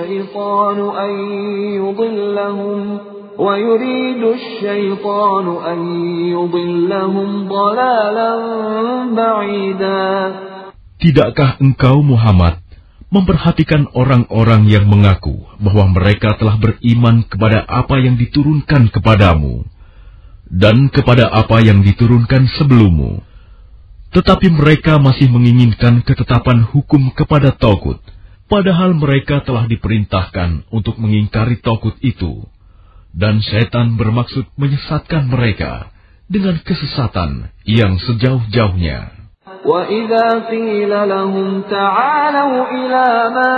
الشَّيْطَانُ أَنْ يُضِلَّهُمْ ضَلَالًا بَعِيدًا. Tidakkah engkau Muhammad memperhatikan orang-orang yang mengaku bahwa mereka telah beriman kepada apa yang diturunkan kepadamu dan kepada apa yang diturunkan sebelummu, tetapi mereka masih menginginkan ketetapan hukum kepada Tagut, padahal mereka telah diperintahkan untuk mengingkari Tagut itu, dan setan bermaksud menyesatkan mereka dengan kesesatan yang sejauh-jauhnya. وَإِذَا قِيلَ لَهُمْ تَعَالَوْا إِلَى مَا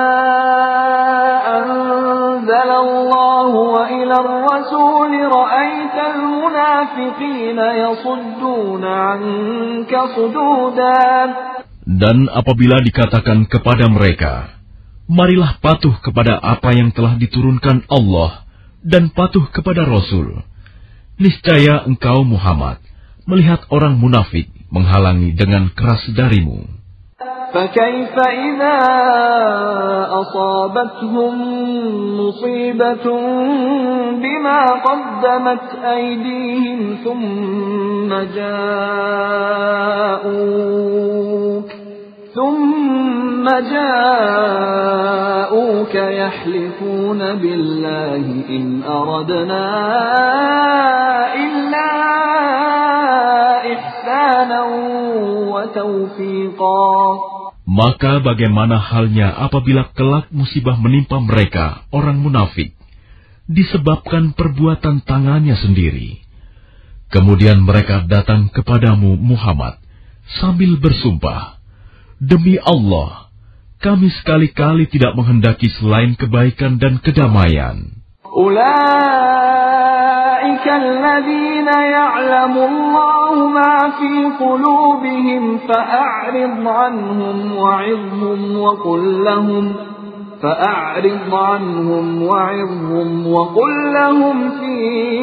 أَنزَلَ اللَّهُ وَإِلَى الرَّسُولِ رَأَيْتَ الْمُنَافِقِينَ يَصُدُّونَ عَنكَ صُدُودًا. Dan apabila dikatakan kepada mereka, marilah patuh kepada apa yang telah diturunkan Allah dan patuh kepada Rasul, niscaya engkau Muhammad melihat orang munafik menghalangi dengan keras darimu. فَكَيْفَ إِذَا أَصَابَتْهُم مُّصِيبَةٌ بِمَا قَدَّمَتْ أَيْدِيهِمْ ثُمَّ جَاءُوكَ يَحْلِفُونَ بِاللَّهِ إِنْ أَرَدْنَا إِلَّا إِحْسَانًا وَتَوْفِيقًا. Maka bagaimana halnya apabila kelak musibah menimpa mereka, orang munafik, disebabkan perbuatan tangannya sendiri. Kemudian mereka datang kepadamu Muhammad sambil bersumpah, demi Allah, kami sekali-kali tidak menghendaki selain kebaikan dan kedamaian. أولئك الذين يعلم الله ما في قلوبهم فأعرض عنهم وعظهم وقل لهم في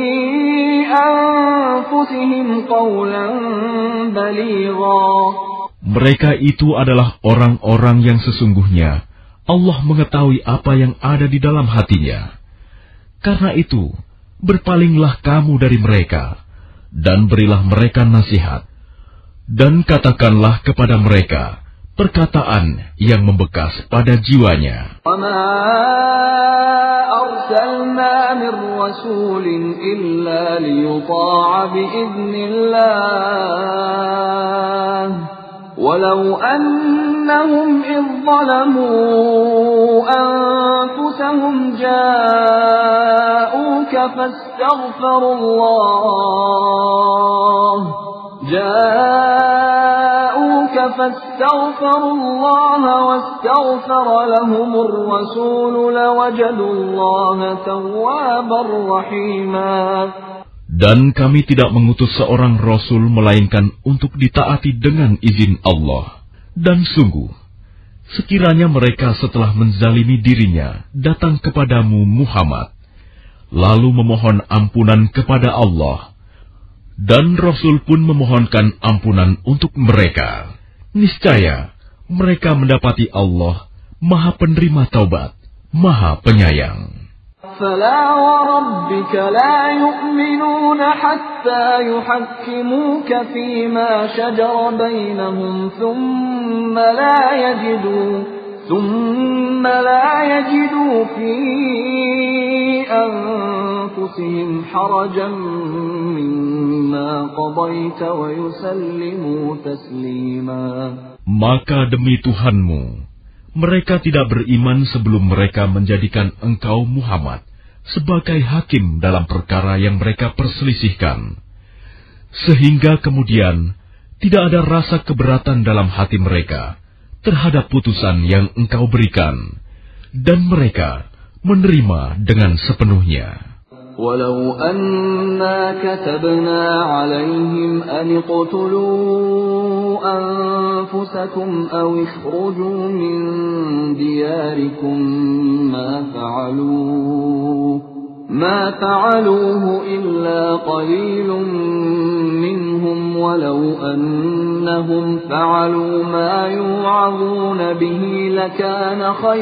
أنفسهم قولا بليغا. Mereka itu adalah orang-orang yang sesungguhnya Allah mengetahui apa yang ada di dalam hatinya. Karena itu, berpalinglah kamu dari mereka, dan berilah mereka nasihat. Dan katakanlah kepada mereka perkataan yang membekas pada jiwanya. وَمَا أَرْسَلْنَا مِن رَّسُولٍ إِلَّا لِيُطَاعَ بِإِذْنِ اللَّهِ وَلَوْ أَنَّهُمْ إِذ ظَّلَمُوا أَنفُسَهُمْ جَاءُوكَ فاستغفروا الله واستغفر لهم الرسول لوجدوا الله توابا رحيما. Dan kami tidak mengutus seorang Rasul melainkan untuk ditaati dengan izin Allah. Dan sungguh, sekiranya mereka setelah menzalimi dirinya datang kepadamu Muhammad, lalu memohon ampunan kepada Allah, dan Rasul pun memohonkan ampunan untuk mereka, niscaya mereka mendapati Allah Maha Penerima Taubat, Maha Penyayang. فلا وربك لا يؤمنون حتى يحكموك فيما شجر بينهم ثم لا يجدوا في أنفسهم حرجا مما قضيت ويسلموا تسليما. Maka demi Tuhanmu, mereka tidak beriman sebelum mereka menjadikan engkau Muhammad sebagai hakim dalam perkara yang mereka perselisihkan, sehingga kemudian tidak ada rasa keberatan dalam hati mereka terhadap putusan yang engkau berikan, dan mereka menerima dengan sepenuhnya. ولو أنا كتبنا عليهم أن اقتلوا أنفسكم أو اخرجوا من دياركم ما فعلوه إلا قليل منهم ولو أنهم فعلوا ما يوعظون به لكان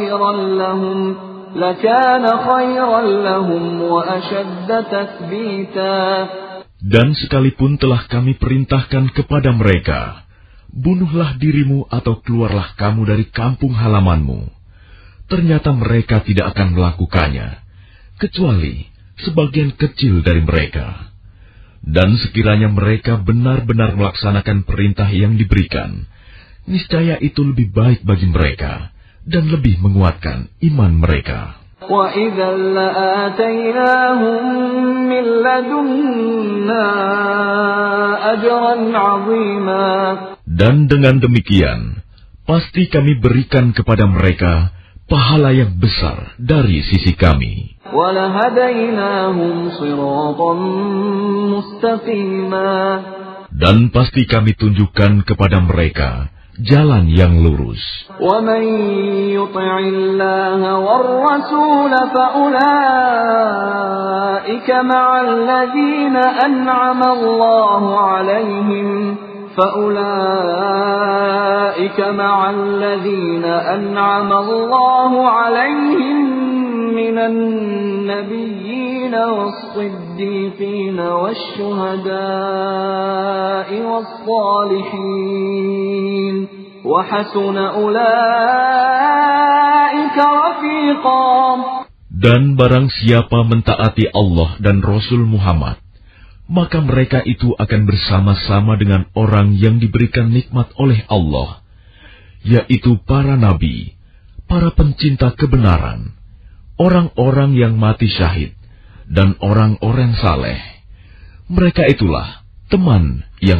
خيرا لهم وأشد تثبيتا. Dan sekalipun telah kami perintahkan kepada mereka, bunuhlah dirimu atau keluarlah kamu dari kampung halamanmu, ternyata mereka tidak akan melakukannya, kecuali sebagian kecil dari mereka. Dan sekiranya mereka benar-benar melaksanakan perintah yang diberikan, niscaya itu lebih baik bagi mereka dan lebih menguatkan iman mereka. وَإِذًا لَآتَيْنَاهُم مِّن لَّدُنَّا أَجْرًا عَظِيمًا. Dan dengan demikian, pasti kami berikan kepada mereka pahala yang besar dari sisi kami. وَلَهَدَيْنَاهُمْ صِرَاطًا مُّسْتَقِيمًا. Dan pasti kami tunjukkan kepada mereka jalan yang lurus. وَمَن يُطِعِ اللَّهَ وَالرَّسُولَ فَأُولَئِكَ مَعَ الَّذِينَ أَنْعَمَ اللَّهُ عَلَيْهِم مِّنَ النَّبِيِّينَ وَالصِّدِّيقِينَ وَالشُّهَدَاءِ وَالصَّالِحِينَ وَحَسُنَ أُولَئِكَ رَفِيقًا. Dan barang siapa mentaati Allah dan Rasul Muhammad, maka mereka itu akan bersama-sama dengan orang yang diberikan nikmat oleh Allah, yaitu para nabi, para pencinta kebenaran, orang-orang yang mati syahid, dan orang-orang saleh. Mereka itulah teman yang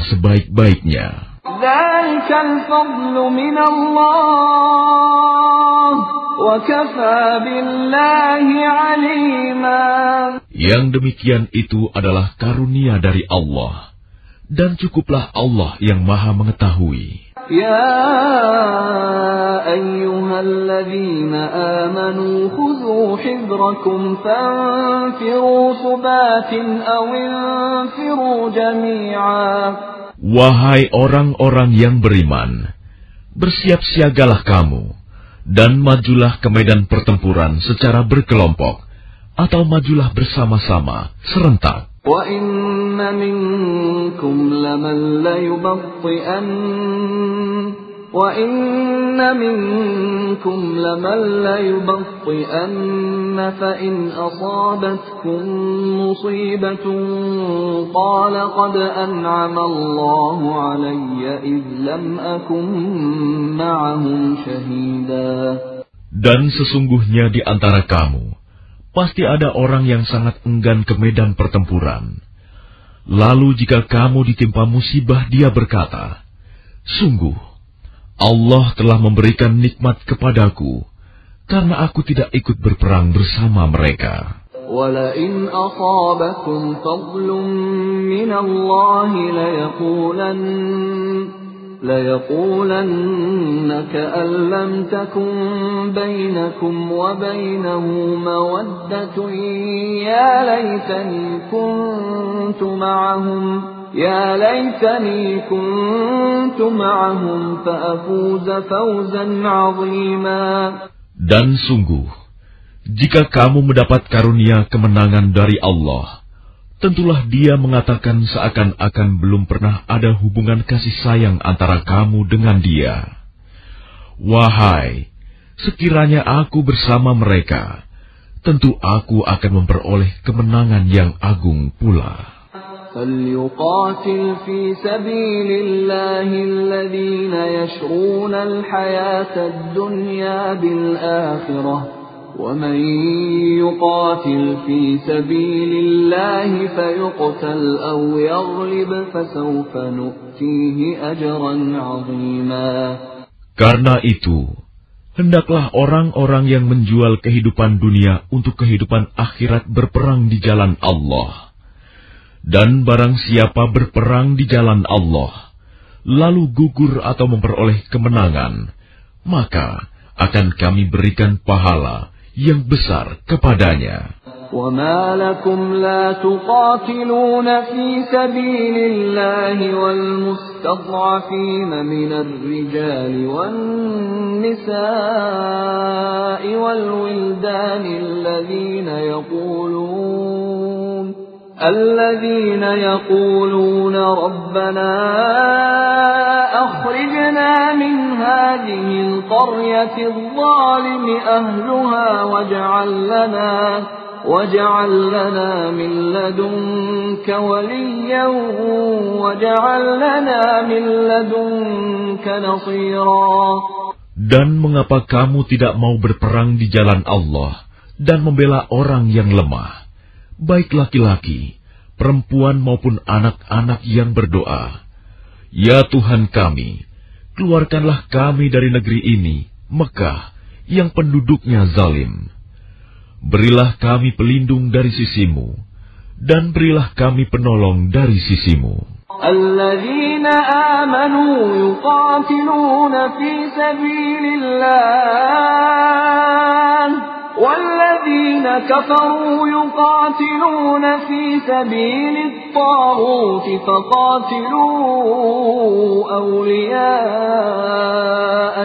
sebaik-baiknya. ذَلِكَ الْفَضْلُ مِنَ اللَّهِ وَكَفَى بِاللَّهِ عَلِيمًا. Yang demikian itu adalah karunia dari Allah, dan cukuplah Allah yang Maha mengetahui. يا أيها الذين آمنوا خذوا حذركم فانفروا ثبات أو انفروا جميعا. Wahai orang-orang yang beriman, bersiap-siagalah kamu, dan majulah ke medan pertempuran secara berkelompok, atau majulah bersama-sama, serentak. وَإِنَّ مِنكُمْ لَمَن لَّيُبَطِّئَنَّ فَإِنْ أَصَابَتْكُم مُّصِيبَةٌ قَالَ قَدْ أَنْعَمَ اللَّهُ عَلَيَّ إِذْ لَمْ أَكُن مَّعَهُمْ شَهِيدًا. Dan sesungguhnya di antara kamu pasti ada orang yang sangat enggan ke medan pertempuran. Lalu jika kamu ditimpa musibah, dia berkata, "Sungguh, Allah telah memberikan nikmat kepadaku, karena aku tidak ikut berperang bersama mereka." وَلَئِنْ أَصَابَكُمْ فَضْلٌ مِّنَ اللَّهِ لَيَقُولَنَّ كَأَن لَّمْ تَكُن بَيْنَكُمْ وَبَيْنَهُ مَوَدَّةٌ يَا لَيْتَنِي كُنتُ مَعَهُمْ فَأَفُوزَ فَوْزًا عَظِيمًا. Dan sungguh, jika kamu mendapat karunia kemenangan dari Allah, tentulah Dia mengatakan seakan-akan belum pernah ada hubungan kasih sayang antara kamu dengan Dia. Wahai, sekiranya aku bersama mereka, tentu aku akan memperoleh kemenangan yang agung pula. فَلْيُقَاتِلْ فِي سَبِيلِ اللَّهِ الَّذِينَ يَشْرُونَ الْحَيَاةَ الدُّنْيَا بِالْآخِرَةِ وَمَنْ يُقَاتِلْ فِي سَبِيلِ اللَّهِ فَيُقْتَلْ أَوْ يَغْلِبْ فَسَوْفَ نُؤْتِيهِ أَجْرًا عَظِيمًا. Karena itu, hendaklah orang-orang yang menjual kehidupan dunia untuk kehidupan akhirat berperang di jalan Allah. Dan barang siapa berperang di jalan Allah, lalu gugur atau memperoleh kemenangan, maka akan kami berikan pahala yang besar kepadanya. وَمَا لَكُمْ لَا تُقَاتِلُونَ فِي سَبِيلِ اللَّهِ وَالْمُسْتَضْعَفِينَ مِنَ الرِّجَالِ وَالنِّسَاءِ وَالْوِلْدَانِ الذين يقولون ربنا أخرجنا من هذه القرية الظالم أهلها واجعل لنا من لدنك وليا واجعل لنا من لدنك نصيرا. Dan mengapa kamu tidak mau berperang di jalan Allah dan membela orang yang lemah, baik laki-laki, perempuan maupun anak-anak yang berdoa, "Ya Tuhan kami, keluarkanlah kami dari negeri ini, Mekah, yang penduduknya zalim. Berilah kami pelindung dari sisimu, dan berilah kami penolong dari sisimu." الذين آمنوا يقاتلون في سبيل الله والذين كفروا يقاتلون في سبيل الطاغوت فقاتلوا أولياء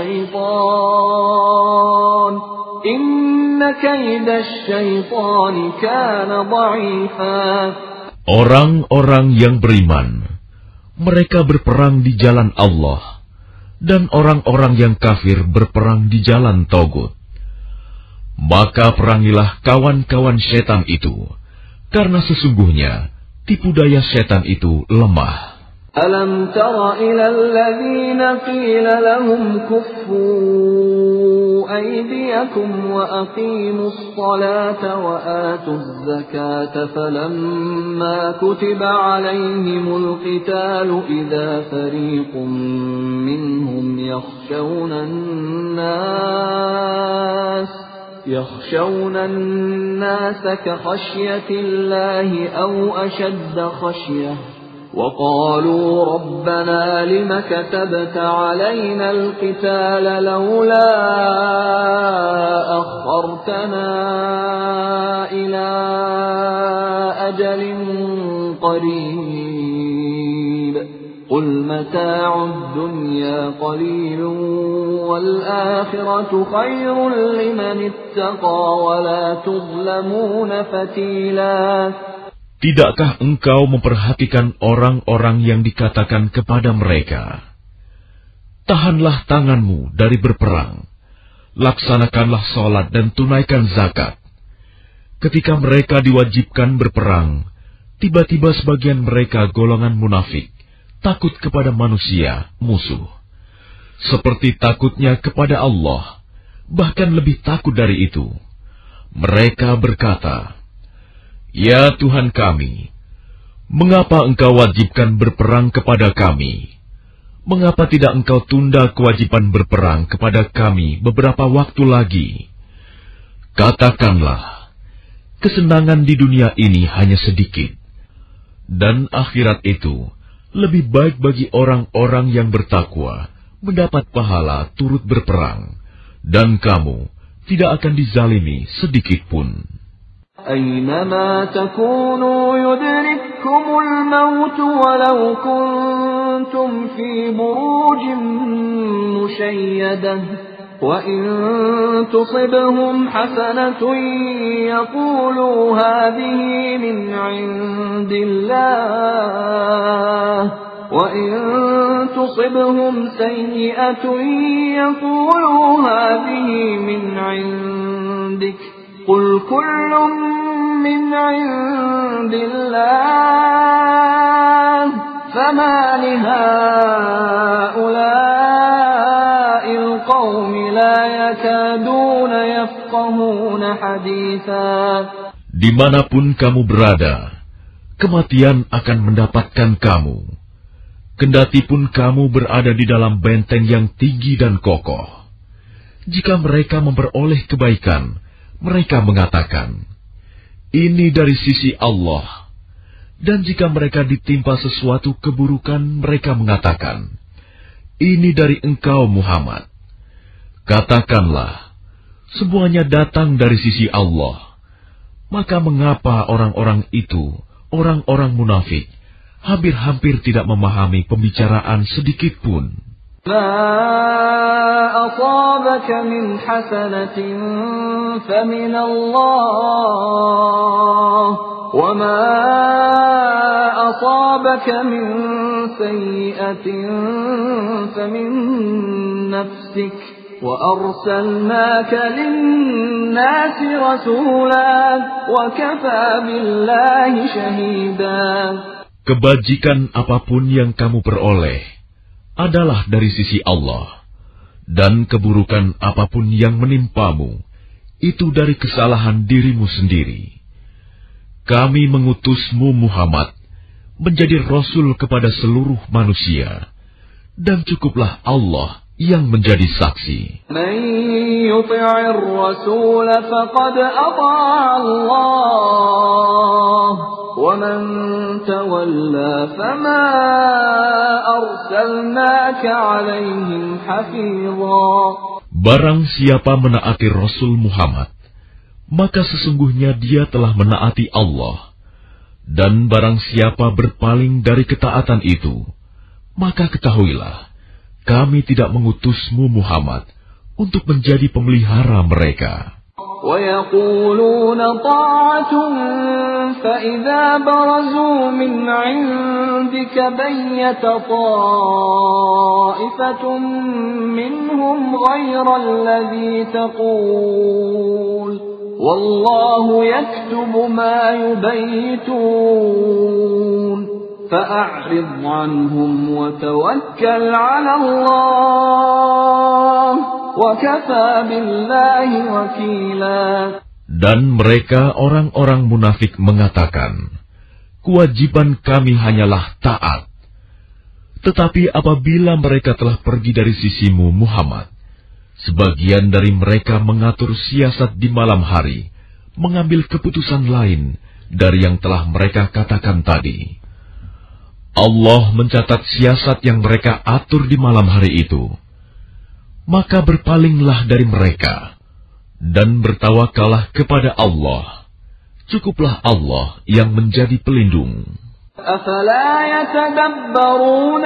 الشيطان إن كيد الشيطان كان ضعيفا. Orang-orang yang beriman, mereka berperang di jalan Allah, dan orang-orang yang kafir berperang di jalan Togut. Maka perangilah kawan-kawan setan itu, karena sesungguhnya tipu daya setan itu lemah. Alam tara ila alladhina qila lahum kuffu aydiyakum wa aqimus salata wa atuz zakata falamma kutiba alayhimul qitalu idza fariqun minhum yakhshawna an-nas يخشون الناس كخشية الله أو أشد خشية وقالوا ربنا لم كتبت علينا القتال لولا أخرتنا إلى أجل قريب قل متاع الدنيا قليل والآخرة خير لمن اتقى ولا تظلمون فتيلا. Tidakkah engkau memperhatikan orang-orang yang dikatakan kepada mereka, tahanlah tanganmu dari berperang, laksanakanlah sholat dan tunaikan zakat. Ketika mereka diwajibkan berperang, tiba-tiba sebagian mereka golongan munafik, takut kepada manusia, musuh. Seperti takutnya kepada Allah, bahkan lebih takut dari itu. Mereka berkata, ya Tuhan kami, mengapa engkau wajibkan berperang kepada kami? Mengapa tidak engkau tunda kewajiban berperang kepada kami beberapa waktu lagi? Katakanlah, kesenangan di dunia ini hanya sedikit, dan akhirat itu lebih baik bagi orang-orang yang bertakwa mendapat pahala turut berperang, dan kamu tidak akan dizalimi sedikit pun. أينما تكونوا يدرككم الموت ولو كنتم في بروج مشيدة وإن تصبهم حسنة يقولوا هذه من عند الله وإن تصبهم سيئة يقولوا هذه من عندك قل كل من عند الله فما لهؤلاء القوم لا يكادون يفقهون حديثا. Dimanapun kamu berada, kematian akan mendapatkan kamu. Kendati pun kamu berada di dalam benteng yang tinggi dan kokoh. Jika mereka memperoleh kebaikan, mereka mengatakan, ini dari sisi Allah. Dan jika mereka ditimpa sesuatu keburukan, mereka mengatakan, ini dari engkau Muhammad. Katakanlah, semuanya datang dari sisi Allah. Maka mengapa orang-orang itu, orang-orang munafik, hampir-hampir tidak memahami pembicaraan sedikit pun? ما أصابك من حسنة فمن الله وما أصابك من سيئة فمن نفسك وأرسلناك للناس رسولا وكفى بالله شهيدا. Kebajikan apapun yang kamu peroleh adalah dari sisi Allah, dan keburukan apapun yang menimpamu, itu dari kesalahan dirimu sendiri. Kami mengutusmu Muhammad menjadi Rasul kepada seluruh manusia, dan cukuplah Allah yang menjadi saksi. Man yuti'ir rasul faqad ata'a Allah wa man tawalla fama arsalnaka 'alaihim hafidha. Barang siapa menaati Rasul Muhammad, maka sesungguhnya dia telah menaati Allah. Dan barang siapa berpaling dari ketaatan itu, maka ketahuilah, kami tidak mengutusmu Muhammad untuk menjadi pemelihara mereka. وَيَقُولُونَ طَاعَةٌ فَإِذَا بَرَزُوا مِنْ عِنْدِكَ بَيَّتَ طَائِفَةٌ مِّنْهُمْ غَيْرَ الَّذِي تَقُولُ وَاللَّهُ يَكْتُبُ مَا يُبَيِّتُونَ فَأَعْرِضْ عَنْهُمْ وَتَوَكَّلْ عَلَى اللَّهِ وَكَفَى بِاللَّهِ وَكِيلًا. Dan mereka orang-orang munafik mengatakan, kewajiban kami hanyalah taat. Tetapi apabila mereka telah pergi dari sisimu Muhammad, Sebagian dari mereka mengatur siasat di malam hari, mengambil keputusan lain dari yang telah mereka katakan tadi. Allah mencatat siasat yang mereka atur di malam hari itu. Maka berpalinglah dari mereka dan bertawakallah kepada Allah. Cukuplah Allah yang menjadi pelindung. أفلا يتدبرون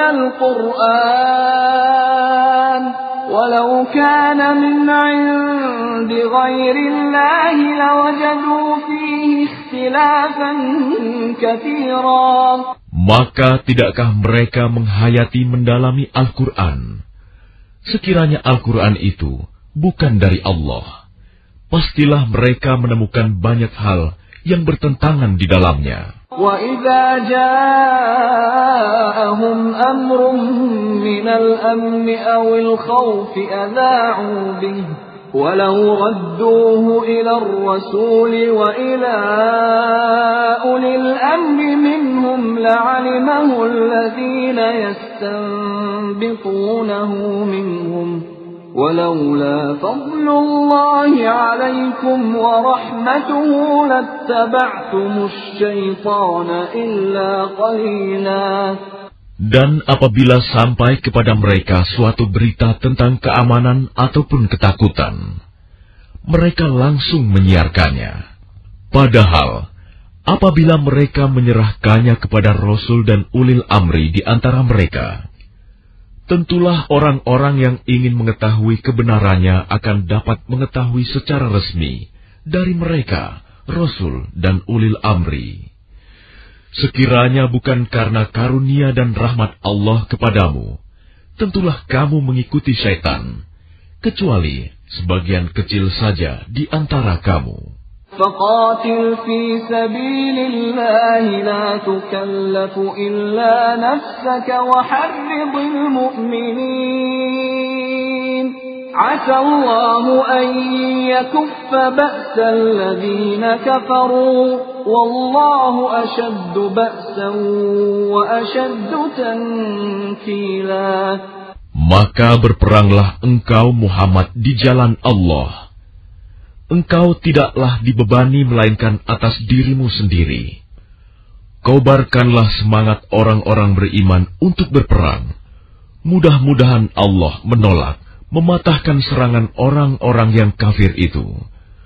القرآن ولو كان من عند غير الله لوجدوا فيه اختلافا كثيرا. Maka tidakkah mereka menghayati mendalami Al-Quran? Sekiranya Al-Quran itu bukan dari Allah, pastilah mereka menemukan banyak hal yang bertentangan di dalamnya. وَإِذَا جَاءَهُمْ أَمْرٌ مِّنَ الْأَمْنِ أَوِ الْخَوْفِ أَذَاعُوا بِهِ وَلَوْ رَدُّوهُ إِلَى الرَّسُولِ وَإِلَى أُولِي الْأَمْرِ مِنْهُمْ لَعَلِمَهُ الَّذِينَ يَسْتَنبِطُونَهُ مِنْهُمْ وَلَوْلَا فَضْلُ اللَّهِ عَلَيْكُمْ وَرَحْمَتُهُ لَاتَّبَعْتُمُ الشَّيْطَانَ إِلَّا قَلِيلًا. Dan apabila sampai kepada mereka suatu berita tentang keamanan ataupun ketakutan, mereka langsung menyiarkannya. Padahal, apabila mereka menyerahkannya kepada Rasul dan ulil amri di antara mereka, tentulah orang-orang yang ingin mengetahui kebenarannya akan dapat mengetahui secara resmi dari mereka, Rasul dan ulil amri. Sekiranya bukan karena karunia dan rahmat Allah kepadamu, tentulah kamu mengikuti syaitan, kecuali sebagian kecil saja di antara kamu. فَقَاتِلْ فِي سَبِيلِ اللَّهِ لَا تُكَلَّفُ إِلَّا نَفْسَكَ وَحَرِّضِ الْمُؤْمِنِينَ عَسَى اللَّهُ أَن يَكُفَّ بَأْسَ الَّذِينَ كَفَرُوا وَاللَّهُ أَشَدُّ بَأْسًا وَأَشَدُّ تَنكِيلًا. Maka berperanglah engkau Muhammad di jalan Allah. Engkau tidaklah dibebani melainkan atas dirimu sendiri. Kobarkanlah semangat orang-orang beriman untuk berperang. Mudah-mudahan Allah menolak, mematahkan serangan orang-orang yang kafir itu.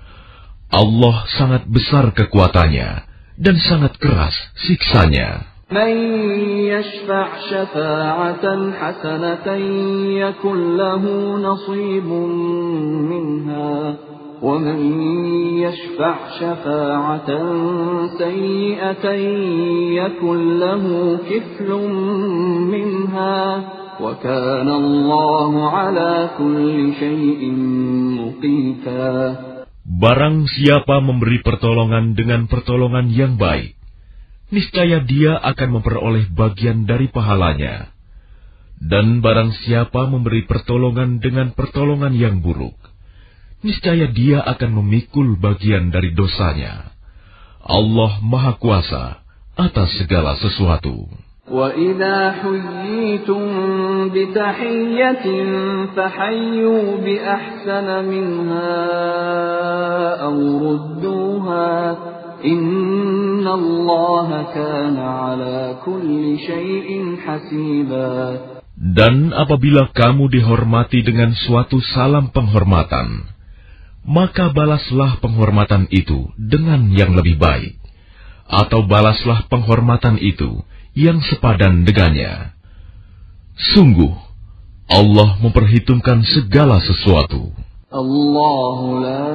Allah sangat besar kekuatannya dan sangat keras siksanya. مَن يَشْفَعْ شَفَاعَةً حَسَنَةً يَكُنْ لَهُ نَصِيبٌ مِّنْهَا وَمَن يَشْفَعْ شَفَاعَةً سَيِّئَةً يَكُنْ لَهُ كِفْلٌ مِّنْهَا وَكَانَ اللَّهُ عَلَى كُلِّ شَيْءٍ مُقِيتًا. Barang siapa memberi pertolongan dengan pertolongan yang baik, niscaya dia akan memperoleh bagian dari pahalanya. Dan barang siapa memberi pertolongan dengan pertolongan yang buruk, niscaya dia akan memikul bagian dari dosanya. Allah Maha Kuasa atas segala sesuatu. وَإِذَا حُيِّيتُم بِتَحِيَّةٍ فَحَيُّوا بِأَحْسَنَ مِنْهَا أَوْ رُدُّوهَا إِنَّ اللَّهَ كَانَ عَلَى كُلِّ شَيْءٍ حَسِيبًا. Dan apabila kamu dihormati dengan suatu salam penghormatan, maka balaslah penghormatan itu dengan yang lebih baik, atau balaslah penghormatan itu yang sepadan dengannya. Sungguh, Allah memperhitungkan segala sesuatu. Allahu la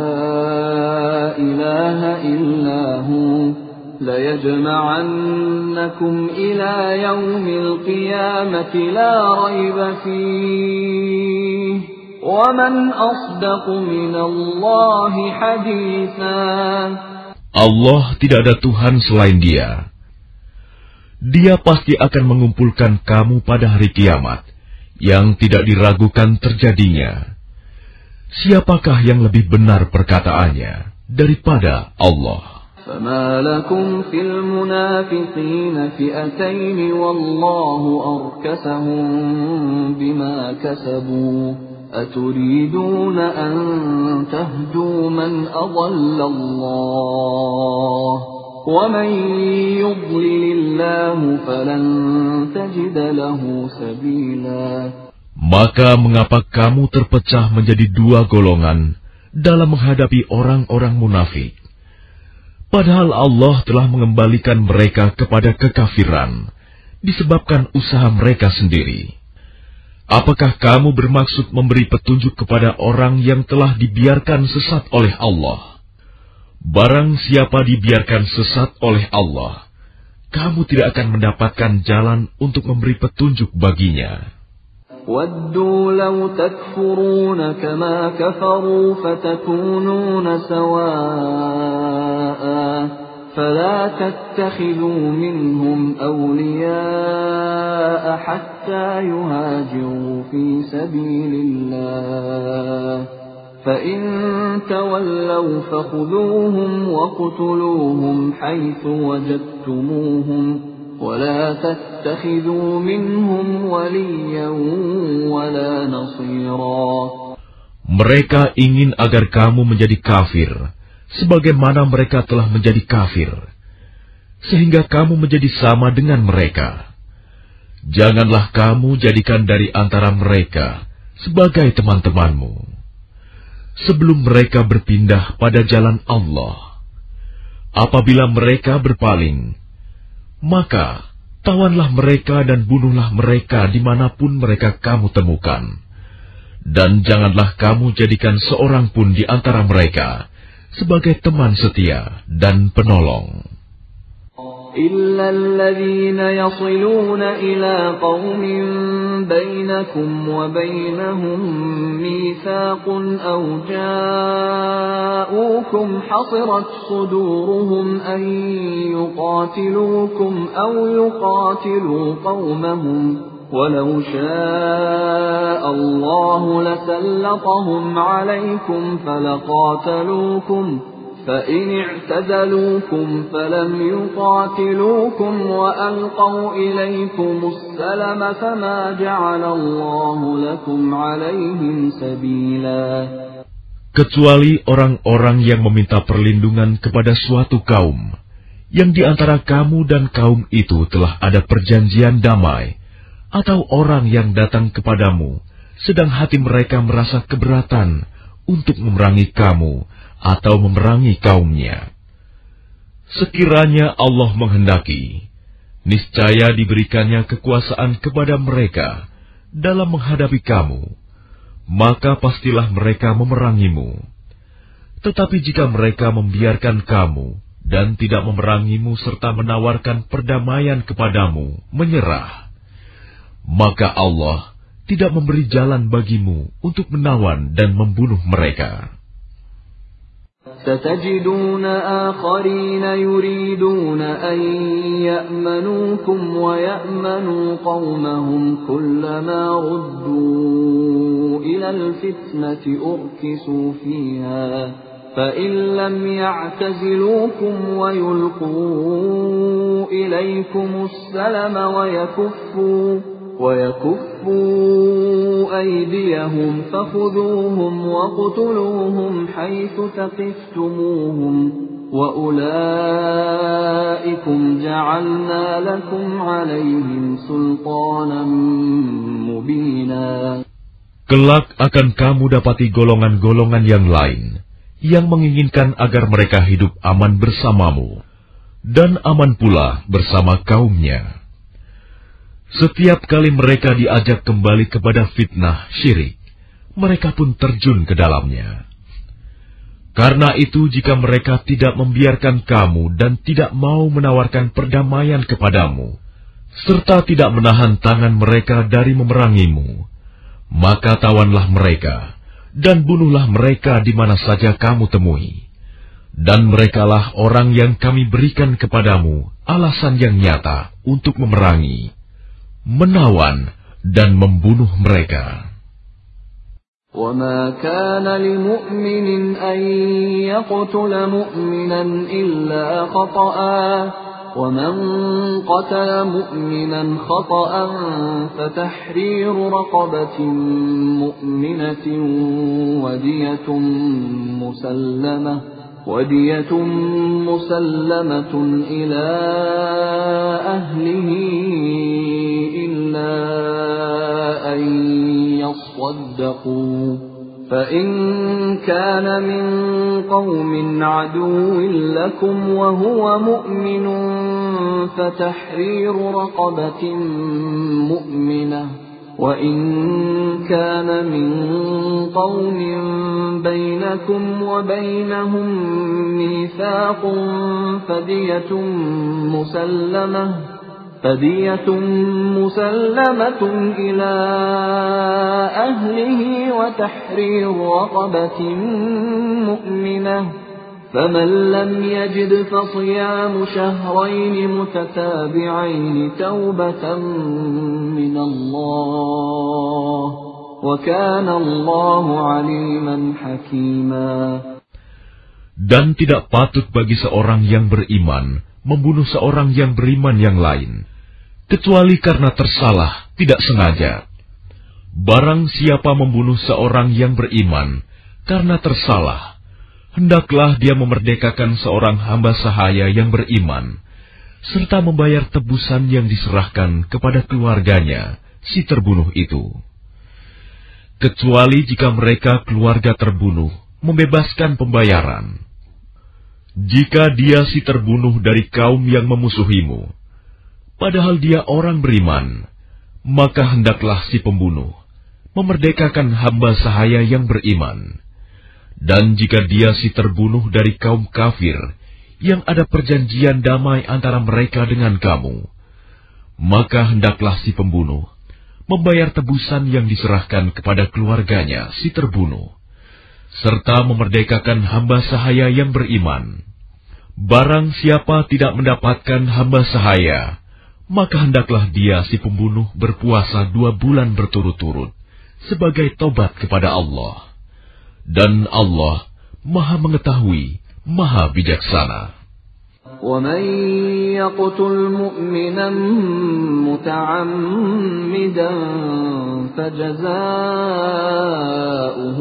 ilaha illa hu la yajma'annakum ila yaumil qiyamati la raiba fihi wa man asdaqu minallahi haditsan. Allah tidak ada Tuhan selain Dia. Dia pasti akan mengumpulkan kamu pada hari kiamat yang tidak diragukan terjadinya. Siapakah yang lebih benar perkataannya daripada Allah? فَمَا لَكُمْ فِي الْمُنَافِقِينَ فِئَتَيْنِ وَاللَّهُ أَرْكَسَهُم بِمَا كَسَبُوا أتريدون أن تهدوا من أضل الله ومن يضلل الله فلن تجد له سبيلا. Maka mengapa kamu terpecah menjadi dua golongan dalam menghadapi orang-orang munafik? Padahal Allah telah mengembalikan mereka kepada kekafiran disebabkan usaha mereka sendiri. Apakah kamu bermaksud memberi petunjuk kepada orang yang telah dibiarkan sesat oleh Allah? Barang siapa dibiarkan sesat oleh Allah, kamu tidak akan mendapatkan jalan untuk memberi petunjuk baginya. وَدُّوا لَوْ تَكْفُرُونَ كَمَا كَفَرُوا فَتَكُونُونَ سَوَاءً فَلَا تَتَّخِذُوا مِنْهُمْ أَوْلِيَاءَ حَتَّى يُهَاجِرُوا فِي سَبِيلِ اللَّهِ فَإِن تَوَلَّوْا فَخُذُوهُمْ وَاقْتُلُوهُمْ حَيْثُ وَجَدتُّمُوهُمْ وَلَا تَتَّخِذُوا مِنْهُمْ وَلِيًّا وَلَا نَصِيرًا. Mereka ingin agar kamu menjadi kafir, sebagaimana mereka telah menjadi kafir, sehingga kamu menjadi sama dengan mereka. Janganlah kamu jadikan dari antara mereka sebagai teman-temanmu, sebelum mereka berpindah pada jalan Allah. Apabila mereka berpaling, maka tawanlah mereka dan bunuhlah mereka dimanapun mereka kamu temukan. Dan janganlah kamu jadikan seorang pun di antara mereka sebagai teman setia dan penolong. إِلَّا الَّذِينَ يَصِلُونَ إِلَى قَوْمٍ بَيْنَكُمْ وَبَيْنَهُم مِّيثَاقٌ أَوْ جَاءُوكُمْ حَصِرَتْ صُدُورُهُمْ أَن يُقَاتِلُوكُمْ أَوْ يُقَاتِلُوا قَوْمَهُمْ وَلَوْ شَاءَ اللَّهُ لَسَلَّطَهُمْ عَلَيْكُمْ فَلَقَاتَلُوكُمْ فَإِنِ اعْتَزَلُوكُمْ فَلَمْ يُقَاتِلُوكُمْ وَأَلْقَوْا إِلَيْكُمُ السَّلَمَ فَمَا جَعَلَ اللَّهُ لَكُمْ عَلَيْهِمْ سَبِيلًا. Kecuali orang-orang yang meminta perlindungan kepada suatu kaum, yang di antara kamu dan kaum itu telah ada perjanjian damai, atau orang yang datang kepadamu, sedang hati mereka merasa keberatan untuk memerangi kamu, atau memerangi kaumnya. Sekiranya Allah menghendaki, niscaya diberikannya kekuasaan kepada mereka dalam menghadapi kamu, maka pastilah mereka memerangimu. Tetapi jika mereka membiarkan kamu dan tidak memerangimu serta menawarkan perdamaian kepadamu, menyerah, maka Allah tidak memberi jalan bagimu untuk menawan dan membunuh mereka. سَتَجِدُونَ آخَرِينَ يُرِيدُونَ أَن يَأْمَنُوكُمْ وَيَأْمَنُوا قَوْمَهُمْ كُلَّمَا رُدُّوا إِلَى الْفِتْنَةِ أُرْكِسُوا فِيهَا فَإِن لَّمْ يَعْتَزِلُوكُمْ وَيُلْقُوا إِلَيْكُمُ السَّلَمَ وَيَكُفُّوا أَيْدِيَهُمْ فَخُذُوهُمْ وَاقْتُلُوهُمْ حَيْثُ ثَقِفْتُمُوهُمْ وَأُولَٰئِكُمْ جَعَلْنَا لَكُمْ عَلَيْهِمْ سُلْطَانًا مُّبِينًا. Kelak akan kamu dapati golongan-golongan yang lain yang menginginkan agar mereka hidup aman bersamamu dan aman pula bersama kaumnya. Setiap kali mereka diajak kembali kepada fitnah syirik, mereka pun terjun ke dalamnya. Karena itu, jika mereka tidak membiarkan kamu dan tidak mau menawarkan perdamaian kepadamu, serta tidak menahan tangan mereka dari memerangimu, maka tawanlah mereka dan bunuhlah mereka di mana saja kamu temui. Dan merekalah orang yang kami berikan kepadamu alasan yang nyata untuk memerangi, menawan dan membunuh mereka. وَمَا كَانَ لِمُؤْمِنٍ أَن يَقْتُلَ مُؤْمِنًا إِلَّا خَطَأً ومن قتل مؤمنا خطأ فتحرير رقبة مؤمنة ودية مسلمة إلى أهله إلا أن يصدقوا فإن كان من قوم عدو لكم وهو مؤمن فتحرير رقبة مؤمنة وإن كان من قوم بينكم وبينهم ميثاق فدية مسلمة إلى أهله وتحرير رقبة مؤمنة فمن لم يجد فصيام شهرين متتابعين توبة من الله وكان الله عليما حكيما. Dan tidak patut bagi seorang yang beriman membunuh seorang yang beriman yang lain, kecuali karena tersalah, tidak sengaja. Barang siapa membunuh seorang yang beriman karena tersalah, hendaklah dia memerdekakan seorang hamba sahaya yang beriman, serta membayar tebusan yang diserahkan kepada keluarganya, si terbunuh itu. Kecuali jika mereka keluarga terbunuh membebaskan pembayaran. Jika dia si terbunuh dari kaum yang memusuhimu, padahal dia orang beriman, maka hendaklah si pembunuh memerdekakan hamba sahaya yang beriman. Dan jika dia si terbunuh dari kaum kafir, yang ada perjanjian damai antara mereka dengan kamu, maka hendaklah si pembunuh membayar tebusan yang diserahkan kepada keluarganya si terbunuh, serta memerdekakan hamba sahaya yang beriman. Barang siapa tidak mendapatkan hamba sahaya, maka hendaklah dia si pembunuh berpuasa 2 bulan berturut-turut sebagai tobat kepada Allah. Dan Allah Maha Mengetahui, Maha Bijaksana. وَمَنْ يَقْتُلْ مُؤْمِنًا مُتَعَمِّدًا فَجَزَاؤُهُ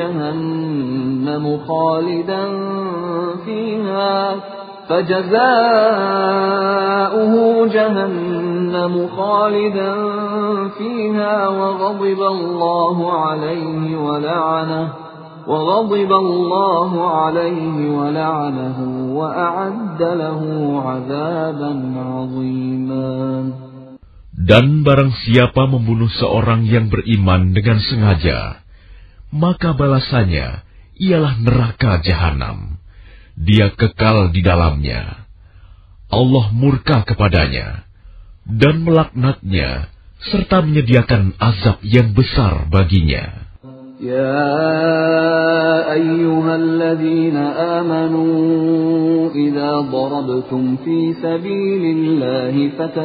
جَهَنَّمُ خَالِدًا فِيهَا وَغَضِبَ اللَّهُ عليه ولعنه وأعد له عذابا عظيما. Dan barang siapa membunuh seorang yang beriman dengan sengaja, maka balasannya ialah neraka jahanam. Dia kekal di dalamnya. Allah murka kepadanya dan melaknatnya serta menyediakan azab yang besar baginya. يا أيها الذين آمنوا إذا ضربتم في سبيل الله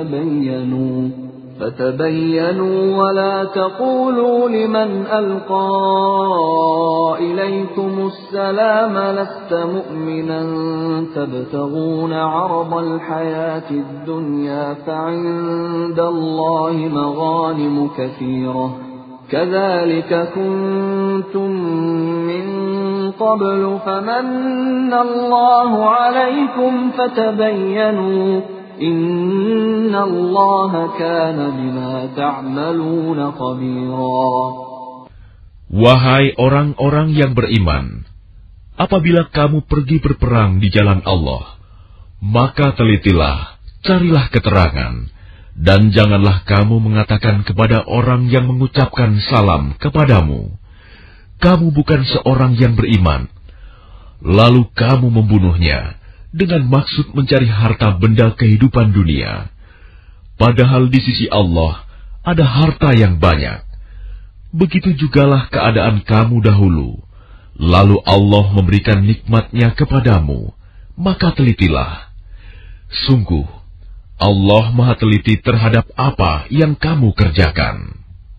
فتبينوا ولا تقولوا لمن ألقى إليكم السلام لست مؤمنا تبتغون عرض الحياة الدنيا فعند الله مغانم كثيرة كذلك كنتم من قبل فمن الله عليكم فتبينوا إن الله كان بما تعملون خبيرا. Wahai orang-orang yang beriman, apabila kamu pergi berperang di jalan Allah, maka telitilah, carilah keterangan. Dan janganlah kamu mengatakan kepada orang yang mengucapkan salam kepadamu, kamu bukan seorang yang beriman, lalu kamu membunuhnya dengan maksud mencari harta benda kehidupan dunia. Padahal di sisi Allah ada harta yang banyak. Begitu jugalah keadaan kamu dahulu, lalu Allah memberikan nikmat-Nya kepadamu, maka telitilah. Sungguh, Allah Maha Teliti terhadap apa yang kamu kerjakan.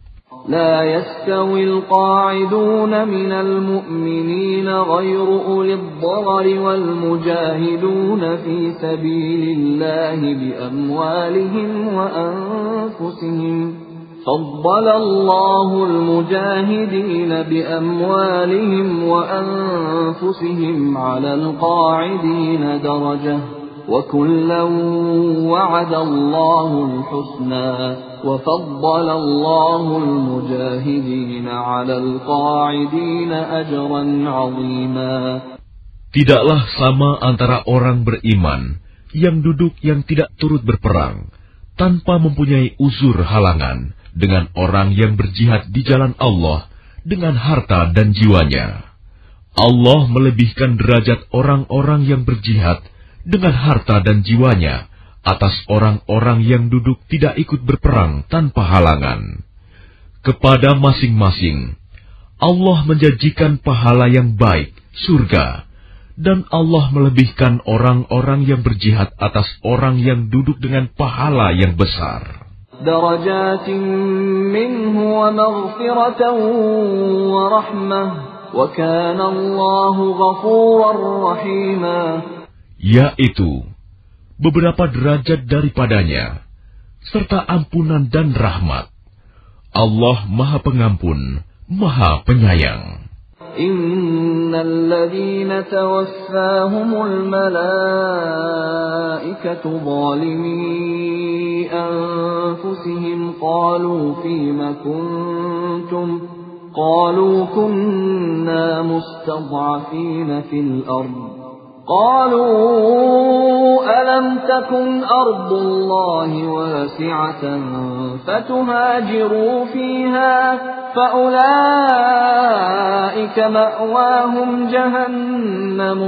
لا يستوي القاعدون من المؤمنين غير أولي الضرر والمجاهدون في سبيل الله بأموالهم وأنفسهم فضل الله المجاهدين بأموالهم وأنفسهم على القاعدين درجة وكلا وعد الله الحسنى وفضل الله المجاهدين على القاعدين أجرا عظيما. Tidaklah sama antara orang beriman yang duduk yang tidak turut berperang tanpa mempunyai uzur halangan dengan orang yang berjihad di jalan Allah dengan harta dan jiwanya. Allah melebihkan derajat orang-orang yang berjihad dengan harta dan jiwanya atas orang-orang yang duduk tidak ikut berperang tanpa halangan. Kepada masing-masing, Allah menjanjikan pahala yang baik, surga, dan Allah melebihkan orang-orang yang berjihad atas orang yang duduk dengan pahala yang besar. Darajatin minhu wa maghfiratan wa rahmah, wa kana Allahu ghafurar rahima. Yaitu beberapa derajat daripadanya, serta ampunan dan rahmat. Allah Maha Pengampun, Maha Penyayang. Innal ladzina tawaffahumul malaikatu zalimi anfusihim qalu fima kuntum qalu kunna mustad'afina fil ardh قالوا ألم تكن أرض الله واسعة فتهاجروا فيها فأولئك مأواهم جهنم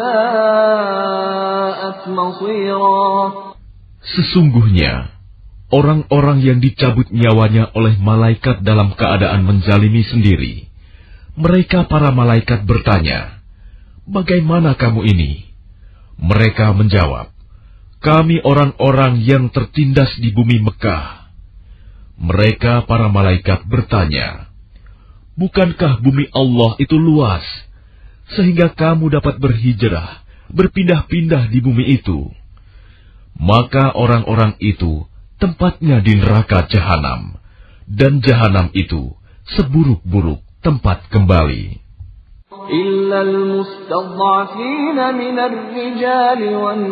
وساءت مصيرا. Sesungguhnya orang-orang yang dicabut nyawanya oleh malaikat dalam keadaan menzalimi sendiri, mereka para malaikat bertanya, "Bagaimana kamu ini?" Mereka menjawab, "Kami orang-orang yang tertindas di bumi Mekah." Mereka para malaikat bertanya, "Bukankah bumi Allah itu luas, sehingga kamu dapat berhijrah, berpindah-pindah di bumi itu?" Maka orang-orang itu tempatnya di neraka Jahanam, dan Jahanam itu seburuk-buruk tempat kembali. إلا المستضعفين من الرجال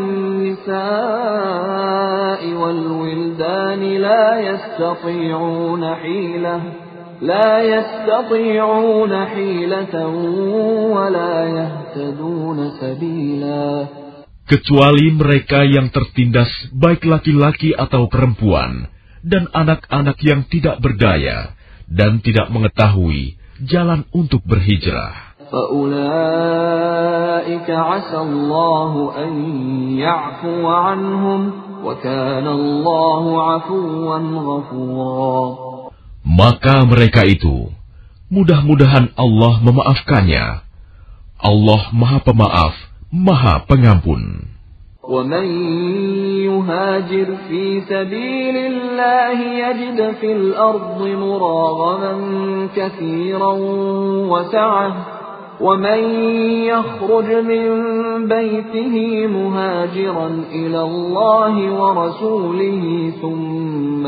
والنساء والولدان لا يستطيعون حيلة ولا يهتدون سبيلا. Kecuali mereka yang tertindas, baik laki-laki atau perempuan, dan anak-anak yang tidak berdaya dan tidak mengetahui jalan untuk berhijrah. فَأُولَئِكَ عَسَى اللَّهُ أَن يَعْفُوَ عَنْهُمْ وَكَانَ اللَّهُ عَفُوًّا غَفُورًا. Maka mereka itu, mudah-mudahan Allah memaafkannya. Allah Maha Pemaaf, Maha Pengampun. وَمَن يُهَاجِرْ فِي سَبِيلِ اللَّهِ يَجِدْ فِي الْأَرْضِ مُرَاغَمًا كَثِيرًا وَسَعَةً وَمَن يَخْرُجْ مِن بَيْتِهِ مُهَاجِرًا إِلَى اللَّهِ وَرَسُولِهِ ثُمَّ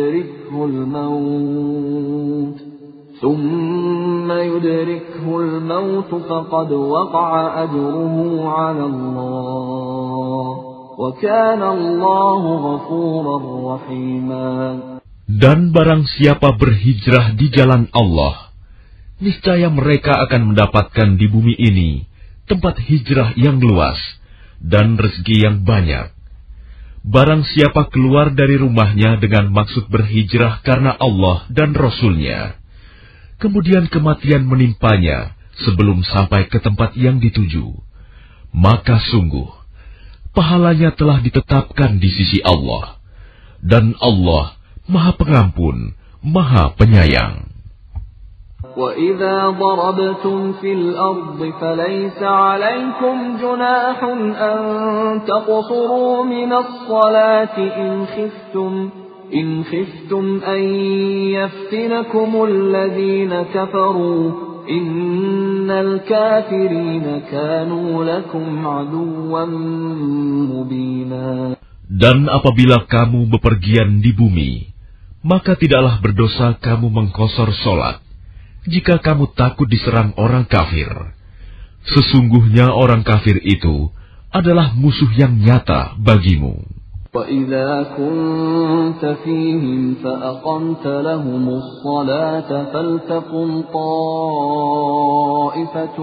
يُدْرِكْهُ الْمَوْتُ فَقَدْ وَقَعَ أَجْرُهُ عَلَى اللَّهِ وَكَانَ اللَّهُ غَفُورًا رَّحِيمًا. Dan barang siapa berhijrah di jalan Allah, niscaya mereka akan mendapatkan di bumi ini tempat hijrah yang luas dan rezeki yang banyak. Barang siapa keluar dari rumahnya dengan maksud berhijrah karena Allah dan Rasul-Nya, kemudian kematian menimpanya sebelum sampai ke tempat yang dituju, maka sungguh pahalanya telah ditetapkan di sisi Allah, dan Allah Maha Pengampun, Maha Penyayang. وَإِذَا ضَرَبْتُمْ فِي الْأَرْضِ فَلَيْسَ عَلَيْكُمْ جُنَاحٌ أَن تَقْصُرُوا مِنَ الصَّلَاةِ إن خفتم أن يفتنكم الذين كفروا إن الكافرين كانوا لكم عدوا مبينا. Dan apabila kamu bepergian di bumi, maka tidaklah berdosa kamu mengkosor solat, jika kamu takut diserang orang kafir. Sesungguhnya orang kafir itu adalah musuh yang nyata bagimu. وَإِذَا كُنْتَ فِيهِمْ فَأَقَمْتَ لَهُمُ الصَّلَاةَ فَلْتَقُمْ طَائِفَةٌ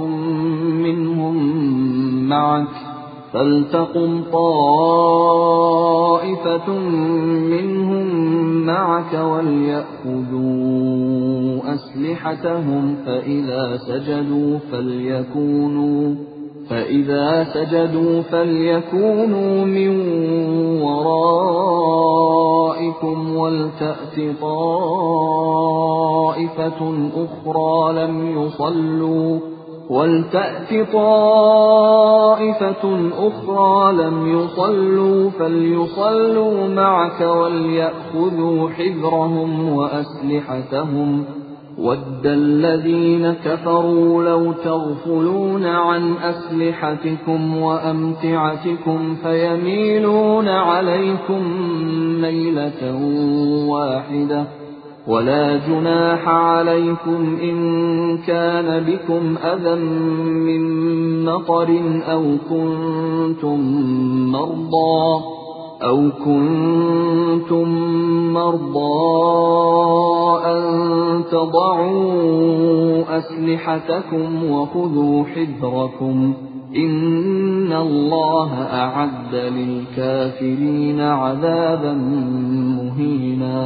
مِّنْهُمْ مَعَكَ وَلْيَأْخُذُوا أَسْلِحَتَهُمْ فَإِذَا سَجَدُوا فَلْيَكُونُوا مِنْ وَرَائِكُمْ وَلْتَأْتِ طَائِفَةٌ أُخْرَى لَمْ يُصَلُّوا فَلْيُصَلُّوا مَعَكَ وَلْيَأْخُذُوا حِذْرَهُمْ وَأَسْلِحَتَهُمْ وَدَّ الَّذِينَ كَفَرُوا لَوْ تَغْفُلُونَ عَنْ أَسْلِحَتِكُمْ وَأَمْتِعَتِكُمْ فَيَمِيلُونَ عَلَيْكُمْ مَيْلَةً وَاحِدَةً وَلَا جُنَاحَ عَلَيْكُمْ إِن كَانَ بِكُمْ أَذًى مِّن مَّطَرٍ أَوْ كُنتُم مَّرْضَىٰ أَن تَضَعُوا أَسْلِحَتَكُمْ وَخُذُوا حِذْرَكُمْ إِنَّ اللَّهَ أَعَدَّ لِلْكَافِرِينَ عَذَابًا مُّهِينًا.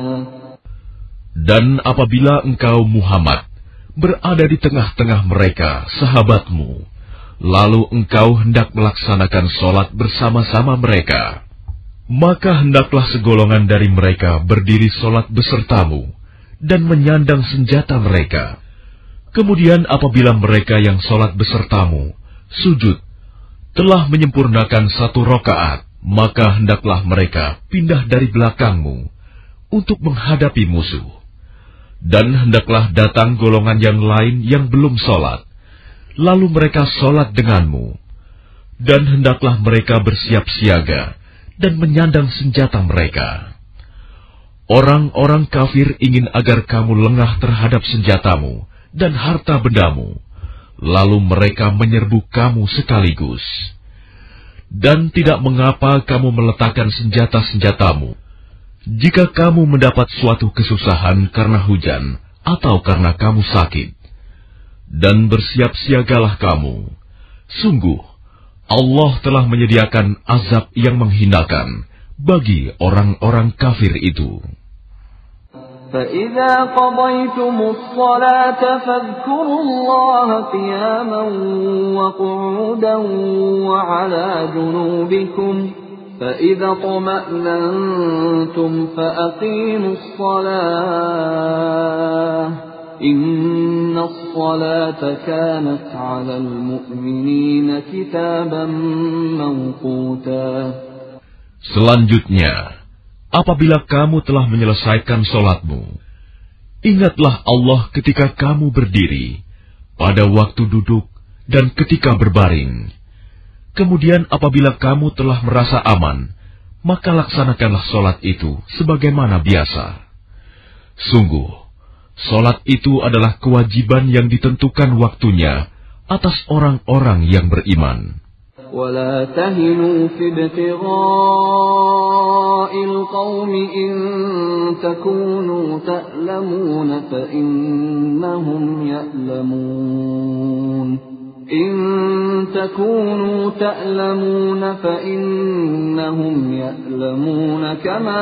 Dan apabila engkau Muhammad berada di tengah-tengah mereka, sahabatmu, lalu engkau hendak melaksanakan sholat bersama-sama mereka, maka hendaklah segolongan dari mereka berdiri sholat besertamu dan menyandang senjata mereka. Kemudian apabila mereka yang sholat besertamu sujud telah menyempurnakan 1 rakaat, maka hendaklah mereka pindah dari belakangmu untuk menghadapi musuh. Dan hendaklah datang golongan yang lain yang belum sholat, lalu mereka sholat denganmu. Dan hendaklah mereka bersiap siaga dan menyandang senjata mereka. Orang-orang kafir ingin agar kamu lengah terhadap senjatamu dan harta bendamu, lalu mereka menyerbu kamu sekaligus. Dan tidak mengapa kamu meletakkan senjata-senjatamu, jika kamu mendapat suatu kesusahan karena hujan atau karena kamu sakit. Dan bersiap siagalah kamu. Sungguh, Allah telah menyediakan azab yang menghinakan bagi orang-orang kafir itu. فَإِذَا قَضَيْتُمُ الصَّلَاةَ فَاذْكُرُوا اللَّهَ قِيَامًا وَقُعُودًا وَعَلَى جُنُوبِكُمْ فَإِذَا اطْمَأْنَنْتُمْ فَأَقِيمُوا الصَّلَاةَ إِنَّ الصَّلَاةَ كَانَتْ عَلَى الْمُؤْمِنِينَ كِتَابًا مَّوْقُوتًا. Selanjutnya, apabila kamu telah menyelesaikan sholatmu, ingatlah Allah ketika kamu berdiri, pada waktu duduk, dan ketika berbaring. Kemudian apabila kamu telah merasa aman, maka laksanakanlah sholat itu sebagaimana biasa. Sungguh, sholat itu adalah kewajiban yang ditentukan waktunya atas orang-orang yang beriman. وَلَا تَهِنُوا فِي ابْتِغَاءِ الْقَوْمِ إِن تَكُونُوا تَأْلَمُونَ فَإِنَّهُمْ يَأْلَمُونَ إِن تَكُونُوا تَأْلَمُونَ فَإِنَّهُمْ يَأْلَمُونَ كَمَا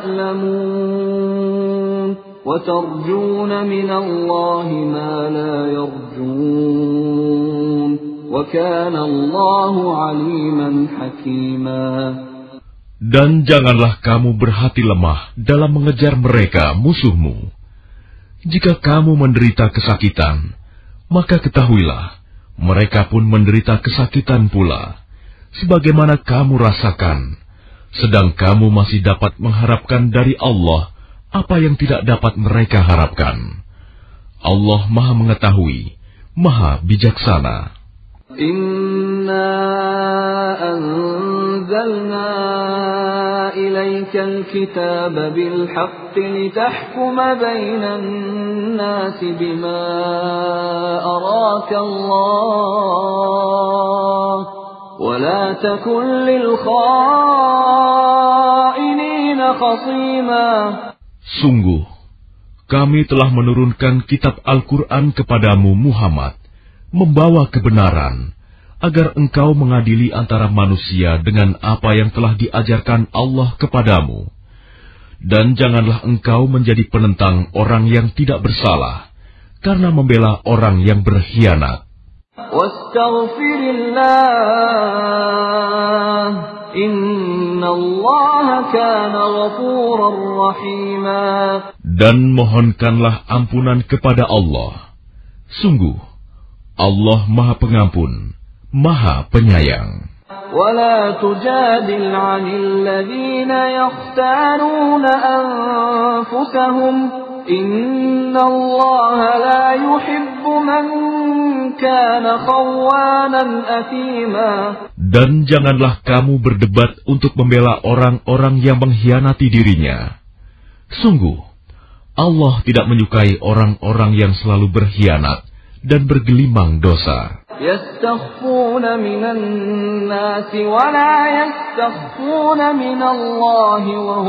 تَأْلَمُونَ وَتَرْجُونَ مِنَ اللَّهِ مَا لَا يَرْجُونَ وَكَانَ اللَّهُ عَلِيمًا حَكِيمًا. Dan janganlah kamu berhati lemah dalam mengejar mereka musuhmu. Jika kamu menderita kesakitan, maka ketahuilah mereka pun menderita kesakitan pula, sebagaimana kamu rasakan. sedang kamu masih dapat mengharapkan dari Allah apa yang tidak dapat mereka harapkan. Allah Maha Mengetahui, Maha Bijaksana. Inna anzalna ilaikal kitaba bil haqqi litahkuma bainan nasi bima araka Allah wa la takun lil kha'inina khasima. Sungguh, kami telah menurunkan kitab Al-Quran kepadamu Muhammad, membawa kebenaran, agar engkau mengadili antara manusia dengan apa yang telah diajarkan Allah kepadamu. Dan janganlah engkau menjadi penentang orang yang tidak bersalah, karena membela orang yang berkhianat. Wastaghfirillah, innallaha kana ghafurar rahima. Dan mohonkanlah ampunan kepada Allah. Sungguh, Allah Maha Pengampun, Maha Penyayang. ولا تجادل عن الذين يختارون أنفسهم إن الله لا يحب من كان خوانا أثيما. Dan janganlah kamu berdebat untuk membela orang-orang yang mengkhianati dirinya. Sungguh, Allah tidak menyukai orang-orang yang selalu berkhianat dan bergelimang dosa. يستخفون من الناس ولا يستخفون من الله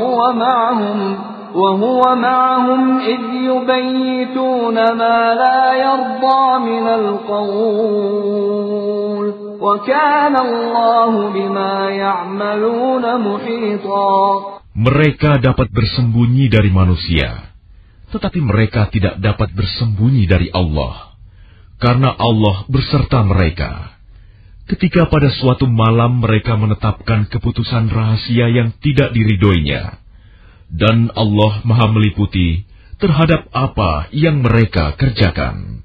وهو معهم إذ يبيتون ما لا يرضى من القول وكان الله بما يعملون محيطا. Mereka dapat bersembunyi dari manusia, tetapi mereka tidak dapat bersembunyi dari Allah. Karena Allah berserta mereka. Ketika pada suatu malam mereka menetapkan keputusan rahasia yang tidak diridhoinya. Dan Allah Maha meliputi terhadap apa yang mereka kerjakan.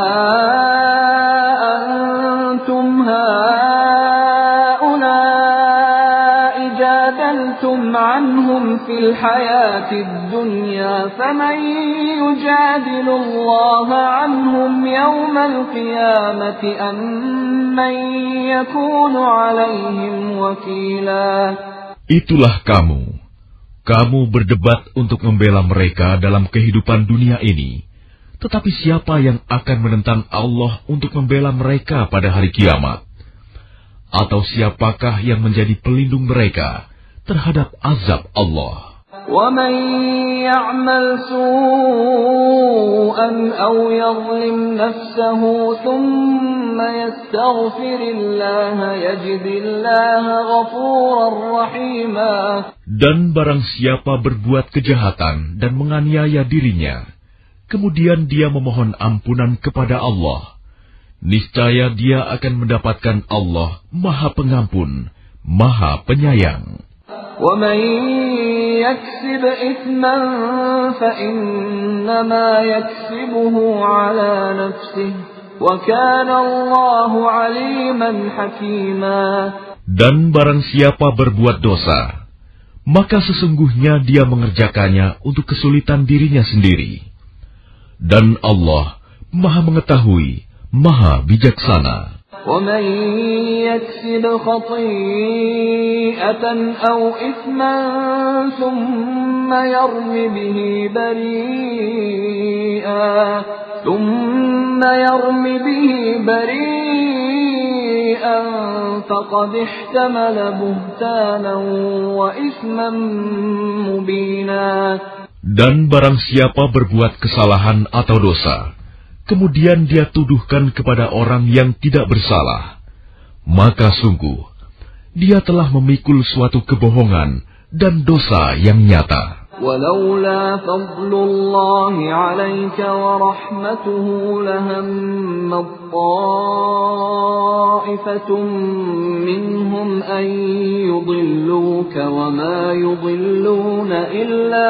عنهم في الحياة الدنيا فمن يجادل الله عنهم يوم القيامة أم من يكون عليهم وكيلا. Itulah kamu berdebat untuk membela mereka dalam kehidupan dunia ini. Tetapi siapa yang akan menentang Allah untuk membela mereka pada hari kiamat? Atau siapakah yang menjadi pelindung mereka terhadap azab Allah? وَمَنْ يَعْمَلْ سُوءًا أَوْ يَظْلِمْ نَفْسَهُ ثُمَّ يَسْتَغْفِرِ اللَّهَ يَجِدِ اللَّهَ غَفُورًا رَحِيمًا. Dan barang siapa berbuat kejahatan dan menganiaya dirinya, kemudian dia memohon ampunan kepada Allah, niscaya dia akan mendapatkan Allah Maha Pengampun, Maha Penyayang. وَمَنْ يَكْسِبْ إِثْمًا فَإِنَّمَا يَكْسِبُهُ عَلَى نَفْسِهِ وَكَانَ اللَّهُ عَلِيمًا حَكِيمًا. Dan barang siapa berbuat dosa, maka sesungguhnya dia mengerjakannya untuk kesulitan dirinya sendiri. Dan Allah Maha Mengetahui, Maha Bijaksana. وَمَنْ يَكْسِبْ خَطِيئَةً أَوْ إِثْمًا ثُمَّ يَرْمِ بِهِ بَرِيئًا فَقَدِ احْتَمَلَ بُهْتَانًا وَإِثْمًا مُبِينًا. Dan barang siapa berbuat kesalahan atau dosa, kemudian dia tuduhkan kepada orang yang tidak bersalah, maka sungguh dia telah memikul suatu kebohongan dan dosa yang nyata. ولولا فضل الله عليك ورحمته لهم طائفة منهم أن يضلوك وما يضلون إلا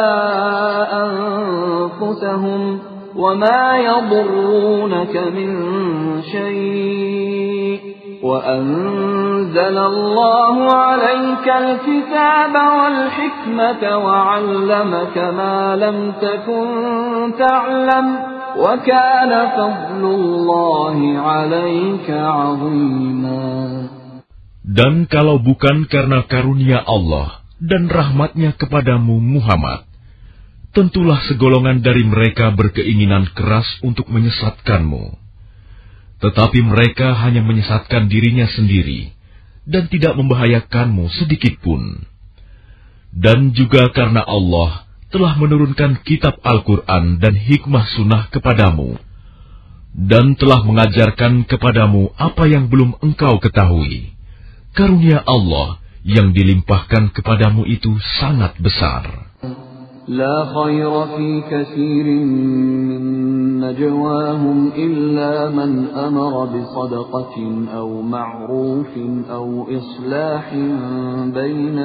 أنفسهم وما يضرونك من شيء وأنزل الله عليك الكتاب والحكمة وعلمك ما لم تكن تعلم وكان فضل الله عليك عظيما. Dan kalau bukan karena karunia Allah dan rahmat-Nya kepadamu Muhammad, tentulah segolongan dari mereka berkeinginan keras untuk menyesatkanmu. Tetapi mereka hanya menyesatkan dirinya sendiri dan tidak membahayakanmu sedikitpun. Dan juga karena Allah telah menurunkan kitab Al-Quran dan hikmah sunnah kepadamu, dan telah mengajarkan kepadamu apa yang belum engkau ketahui. Karunia Allah yang dilimpahkan kepadamu itu sangat besar. لا خير في كثير من نجواهم إلا من أمر بصدقة أو معروف أو إصلاح بين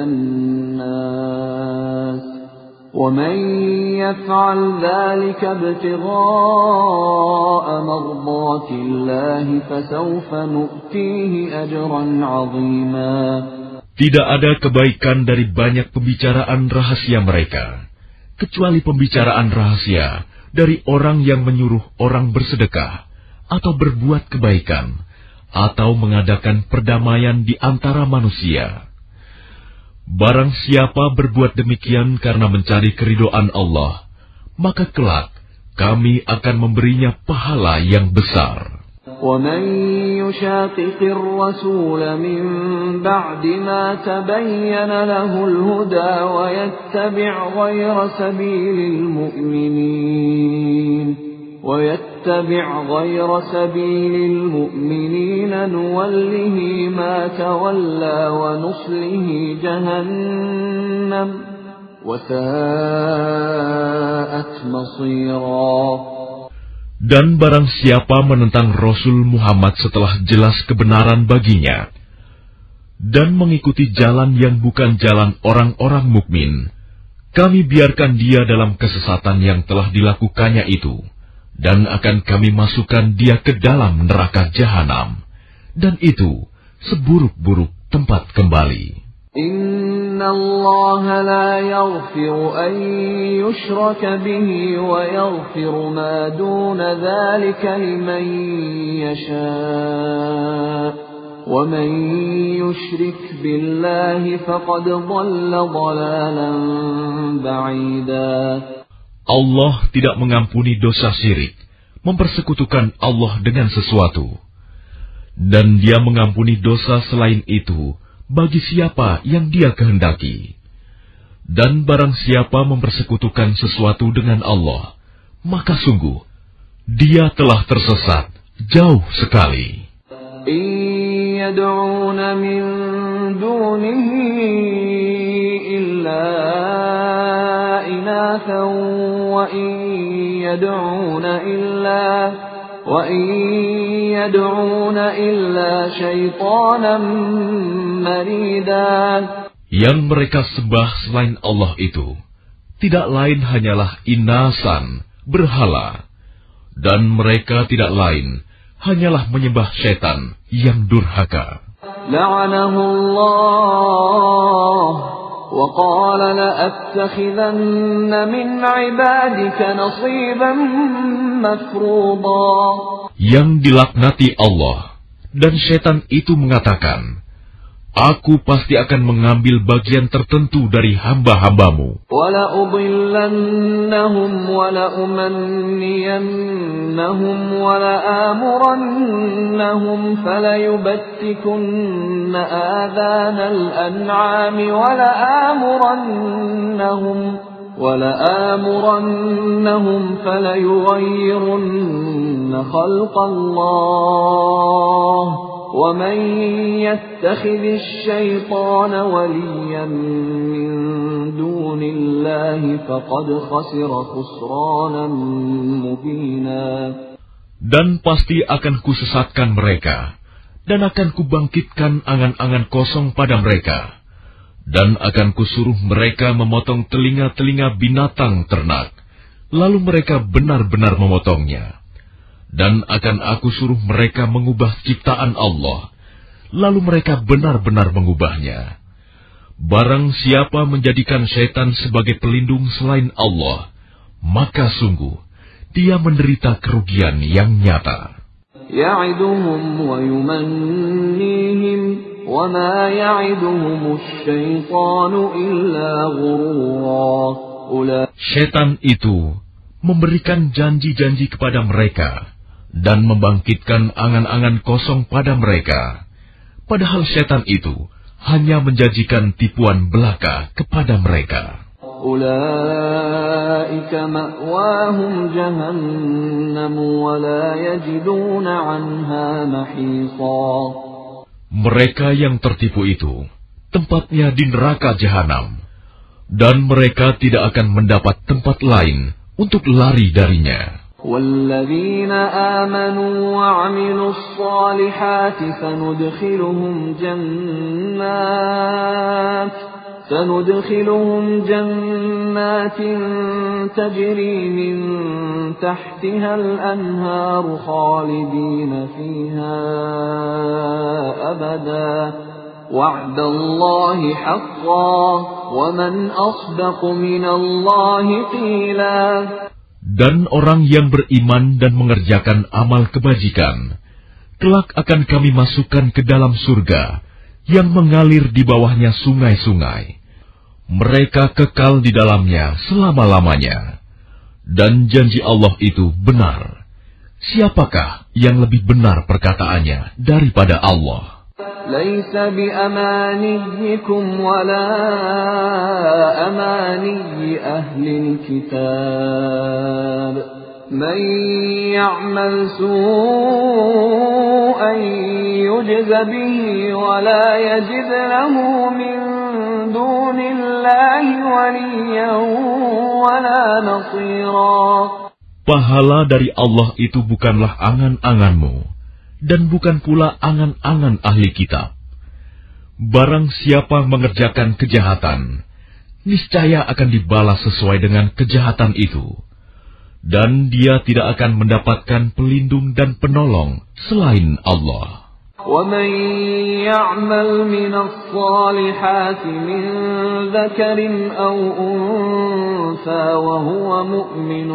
الناس ومن يفعل ذلك ابتغاء مرضات الله فسوف نؤتيه أجرا عظيما. Tidak ada kebaikan dari banyak pembicaraan rahasia mereka, kecuali pembicaraan rahasia dari orang yang menyuruh orang bersedekah, atau berbuat kebaikan, atau mengadakan perdamaian di antara manusia. Barang siapa berbuat demikian karena mencari keridhaan Allah, maka kelak kami akan memberinya pahala yang besar. وَمَنْ يُشَاقِقِ الرَّسُولَ مِنْ بَعْدِ مَا تَبَيَّنَ لَهُ الْهُدَى وَيَتَّبِعْ غَيْرَ سَبِيلِ الْمُؤْمِنِينَ نُوَلِّهِ مَا تَوَلَّى وَنُصْلِهِ جَهَنَّمَ وَسَاءَتْ مَصِيرًا. Dan barang siapa menentang Rasul Muhammad setelah jelas kebenaran baginya, dan mengikuti jalan yang bukan jalan orang-orang mukmin, kami biarkan dia dalam kesesatan yang telah dilakukannya itu, dan akan kami masukkan dia ke dalam neraka jahanam, dan itu seburuk-buruk tempat kembali. Inna Allah la yaghfiru an yushraka bihi wa yaghfiru ma duna dhalika liman yasha' wa man yushrik billahi faqad dhalla dhalalan ba'ida. Allah tidak mengampuni dosa syirik, mempersekutukan Allah dengan sesuatu, dan Dia mengampuni dosa selain itu bagi siapa yang Dia kehendaki. Dan barang siapa mempersekutukan sesuatu dengan Allah, maka sungguh dia telah tersesat jauh sekali. Yad'una min dunihi illa inathan wa yad'una illa syaitanan marida. Yang mereka sembah selain Allah itu tidak lain hanyalah inasan, berhala, dan mereka tidak lain hanyalah menyembah setan yang durhaka. La'anahullah wa qala la'attakhidanna min 'ibadika nasiban mafruḍa. Yang dilaknati Allah, dan setan itu mengatakan, Aku pasti akan mengambil bagian tertentu dari hamba-hambamu. وَلَأُضِلَّنَّهُمْ وَلَأُمَنِّيَنَّهُمْ وَلَآمُرَنَّهُمْ فَلَيُبَتِّكُنَّ آذَانَ الْأَنْعَامِ وَلَآمُرَنَّهُمْ فَلَيُغَيِّرُنَّ خَلْقَ اللَّهِ وَمَنْ يَتَّخِذِ الشَّيْطَانَ وَلِيًّا مِّن دُونِ اللَّهِ فَقَدْ خَسِرَ خُسْرَانًا مُبِينًا. Dan pasti akan kusesatkan mereka, dan akan kubangkitkan angan-angan kosong pada mereka, dan akan kusuruh mereka memotong telinga-telinga binatang ternak, lalu mereka benar-benar memotongnya. Dan akan aku suruh mereka mengubah ciptaan Allah, lalu mereka benar-benar mengubahnya. Barang siapa menjadikan syaitan sebagai pelindung selain Allah, maka sungguh dia menderita kerugian yang nyata. يعدهم ويمنيهم وما يعدهم الشيطان إلا غرورا. Syaitan itu memberikan janji-janji kepada mereka dan membangkitkan angan-angan kosong pada mereka. Padahal syaitan itu hanya menjanjikan tipuan belaka kepada mereka. أولئك مأواهم جهنم ولا يجدون عنها محيصا. Mereka yang tertipu itu tempatnya di neraka jahanam, dan mereka tidak akan mendapat tempat lain untuk lari darinya. والذين آمنوا وعملوا الصالحات سندخلهم جنات تجري من تحتها الأنهار خالدين فيها أبدا وعد الله حقا ومن أصدق من الله قيلا. Dan orang yang beriman dan mengerjakan amal kebajikan, kelak akan kami masukkan ke dalam surga yang mengalir di bawahnya sungai-sungai. Mereka kekal di dalamnya selama-lamanya. Dan janji Allah itu benar. Siapakah yang lebih benar perkataannya daripada Allah? ليس بأمانيكم ولا أماني أهل الكتاب من يعمل سوءا يجز به ولا يجد له من دون الله وليا ولا نصيرا. Pahala dari Allah itu bukanlah angan-anganmu, dan bukan pula angan-angan ahli kitab. Barang siapa mengerjakan kejahatan, niscaya akan dibalas sesuai dengan kejahatan itu. Dan dia tidak akan mendapatkan pelindung dan penolong selain Allah. وَمَنْ يَعْمَلْ مِنَ الصَّالِحَاتِ مِنْ ذَكَرٍ أَوْ أُنْثَى وَهُوَ مُؤْمِنٌ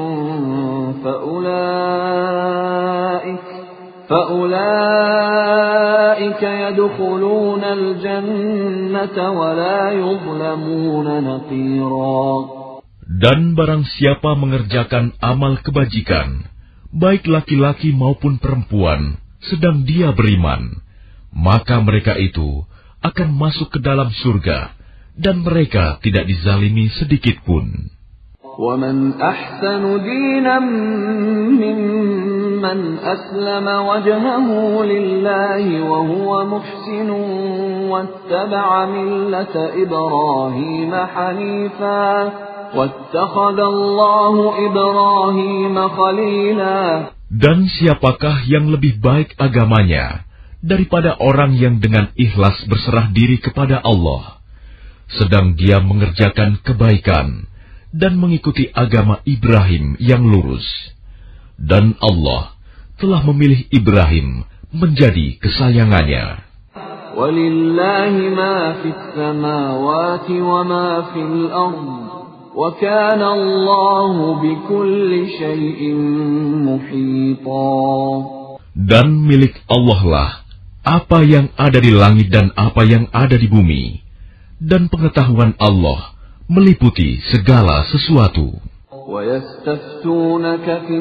فأولئك يدخلون الجنة ولا يظلمون نقيرا. Dan barang siapa mengerjakan amal kebajikan, baik laki-laki maupun perempuan, sedang dia beriman, maka mereka itu akan masuk ke dalam surga, dan mereka tidak dizalimi sedikit pun. وَمَنْ أَحْسَنُ دِينًا مِّمَّنْ أَسْلَمَ وَجْهَهُ لِلَّهِ وَهُوَ مُحْسِنٌ وَاتَّبَعَ مِلَّةَ إِبْرَاهِيمَ حَنِيفًا وَاتَّخَذَ اللَّهُ إِبْرَاهِيمَ خَلِيلًا. Dan siapakah yang lebih baik agamanya daripada orang yang dengan ikhlas berserah diri kepada Allah, sedang dia mengerjakan kebaikan dan mengikuti agama Ibrahim yang lurus. Dan Allah telah memilih Ibrahim menjadi kesayangannya. وَلِلَّهِ مَا فِي السَّمَاوَاتِ وَمَا فِي الْأَرْضِ وَكَانَ اللَّهُ بِكُلِّ شَيْءٍ مُحِيطًا. Dan milik Allah lah apa yang ada di langit dan apa yang ada di bumi, dan pengetahuan Allah meliputi segala sesuatu. وَيَسْتَفْتُونَكَ فِي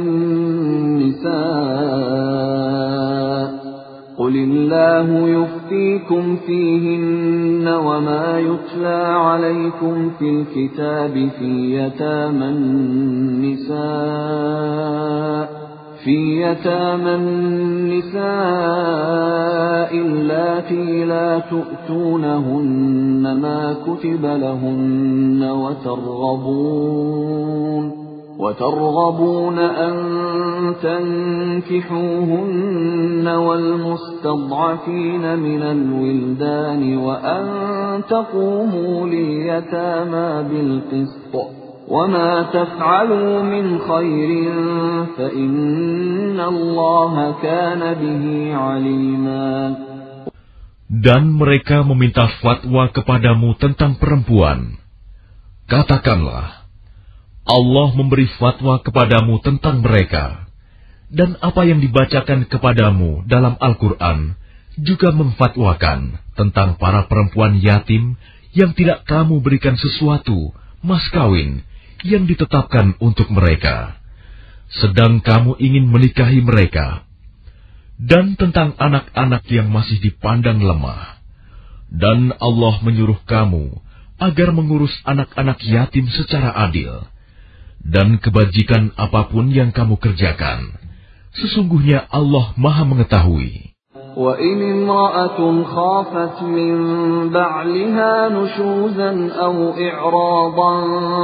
النِّسَاءِ قُلِ اللَّهُ يُفْتِيكُمْ فِيهِنَّ وَمَا يُتْلَى عَلَيْكُمْ فِي الْكِتَابِ فِي يَتَامَى النِّسَاءِ اللَّاتِي لَا تُؤْتُونَهُنَّ مَا كُتِبَ لَهُنَّ وترغبون أن تنكحوهن والمستضعفين من الولدان وأن تقوموا لليتامى بالقسط وما تفعلوا من خير فإن الله كان به عليما. Dan mereka meminta fatwa kepadamu tentang perempuan. Katakanlah, Allah memberi fatwa kepadamu tentang mereka, dan apa yang dibacakan kepadamu dalam Al-Quran juga memfatwakan tentang para perempuan yatim yang tidak kamu berikan sesuatu, mas kawin, yang ditetapkan untuk mereka, sedang kamu ingin menikahi mereka. Dan tentang anak-anak yang masih dipandang lemah. Dan Allah menyuruh kamu agar mengurus anak-anak yatim secara adil. Dan kebajikan apapun yang kamu kerjakan, sesungguhnya Allah Maha mengetahui. وَإِنِ امْرَأَةٌ خَافَتْ مِنْ بَعْلِهَا نُشُوزًا أَوْ إِعْرَاضًا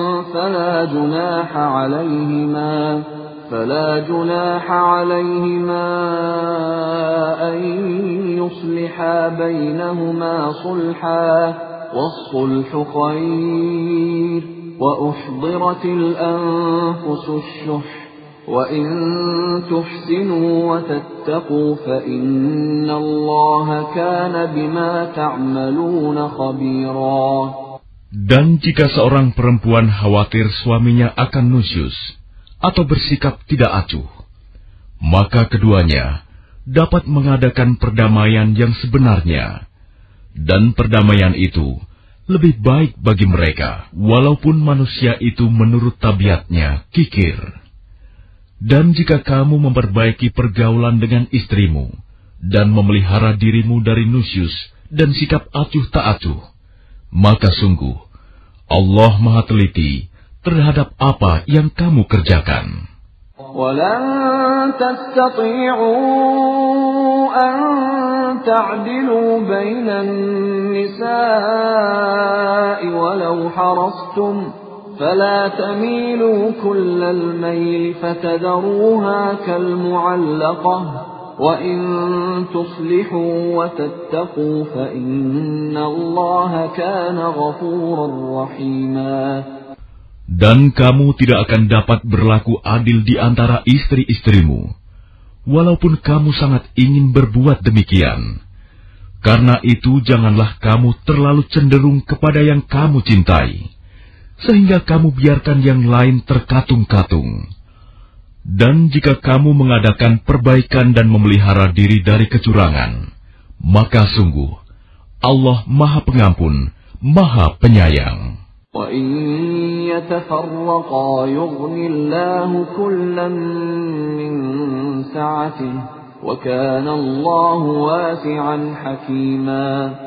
فلا جناح عليهما أن يصلحا بينهما صلحا والصلح خير وأحضرت الأنفس الشح وإن تحسنوا وتتقوا فإن الله كان بما تعملون خبيرا. Dan jika seorang perempuan khawatir suaminya akan nusyus atau bersikap tidak acuh, maka keduanya dapat mengadakan perdamaian yang sebenarnya, dan perdamaian itu lebih baik bagi mereka, walaupun manusia itu menurut tabiatnya kikir. Dan jika kamu memperbaiki pergaulan dengan istrimu, dan memelihara dirimu dari nusyus dan sikap acuh tak acuh, maka sungguh Allah Maha Teliti terhadap apa yang kamu kerjakan. وَلَن تَسْتَطِيعُوا أَن تَعْدِلُوا بَيْنَ النِّسَاءِ وَلَوْ حَرَصْتُمْ فَلَا تَمِيلُوا كُلَّ الْمَيْلِ فَتَذَرُوهَا كَالْمُعَلَّقَةِ وَإِن تُصْلِحُوا وَتَتَّقُوا فَإِنَّ اللَّهَ كَانَ غَفُورًا رَّحِيمًا. Dan kamu tidak akan dapat berlaku adil di antara istri-istrimu, walaupun kamu sangat ingin berbuat demikian. Karena itu janganlah kamu terlalu cenderung kepada yang kamu cintai, sehingga kamu biarkan yang lain terkatung-katung. Dan jika kamu mengadakan perbaikan dan memelihara diri dari kecurangan, maka sungguh Allah Maha Pengampun, Maha Penyayang. وَإِن يَتَفَرَّقَا يُغْنِ اللَّهُ كُلًّا مِّن سَعَتِهِ وَكَانَ اللَّهُ وَاسِعًا حَكِيمًا.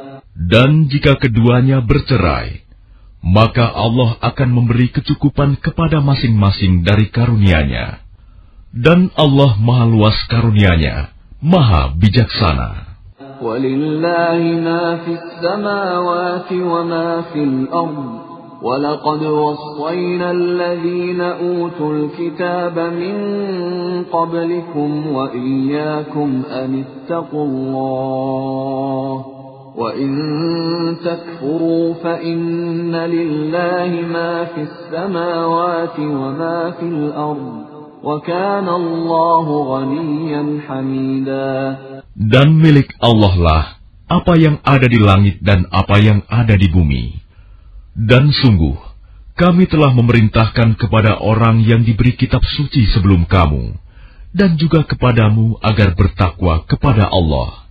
Dan jika keduanya bercerai, maka Allah akan memberi kecukupan kepada masing-masing dari karunia-Nya. Dan Allah Maha Luas karunia-Nya, Maha Bijaksana. وَلِلَّهِ مَا فِي السَّمَاوَاتِ وَمَا فِي الْأَرْضِ وَلَقَدْ وَصَّيْنَا الَّذِينَ أُوتُوا الْكِتَابَ مِنْ قَبْلِكُمْ وَإِيَّاكُمْ أَنِ اتَّقُوا اللَّهَ وَإِنْ تَكْفُرُوا فَإِنَّ لِلَّهِ مَا فِي السَّمَاوَاتِ وَمَا فِي الْأَرْضِ وَكَانَ اللَّهُ غَنِيًّا حَمِيدًا. Dan milik Allah lah apa yang ada di langit dan apa yang ada di bumi. Dan sungguh, kami telah memerintahkan kepada orang yang diberi kitab suci sebelum kamu, dan juga kepadamu agar bertakwa kepada Allah.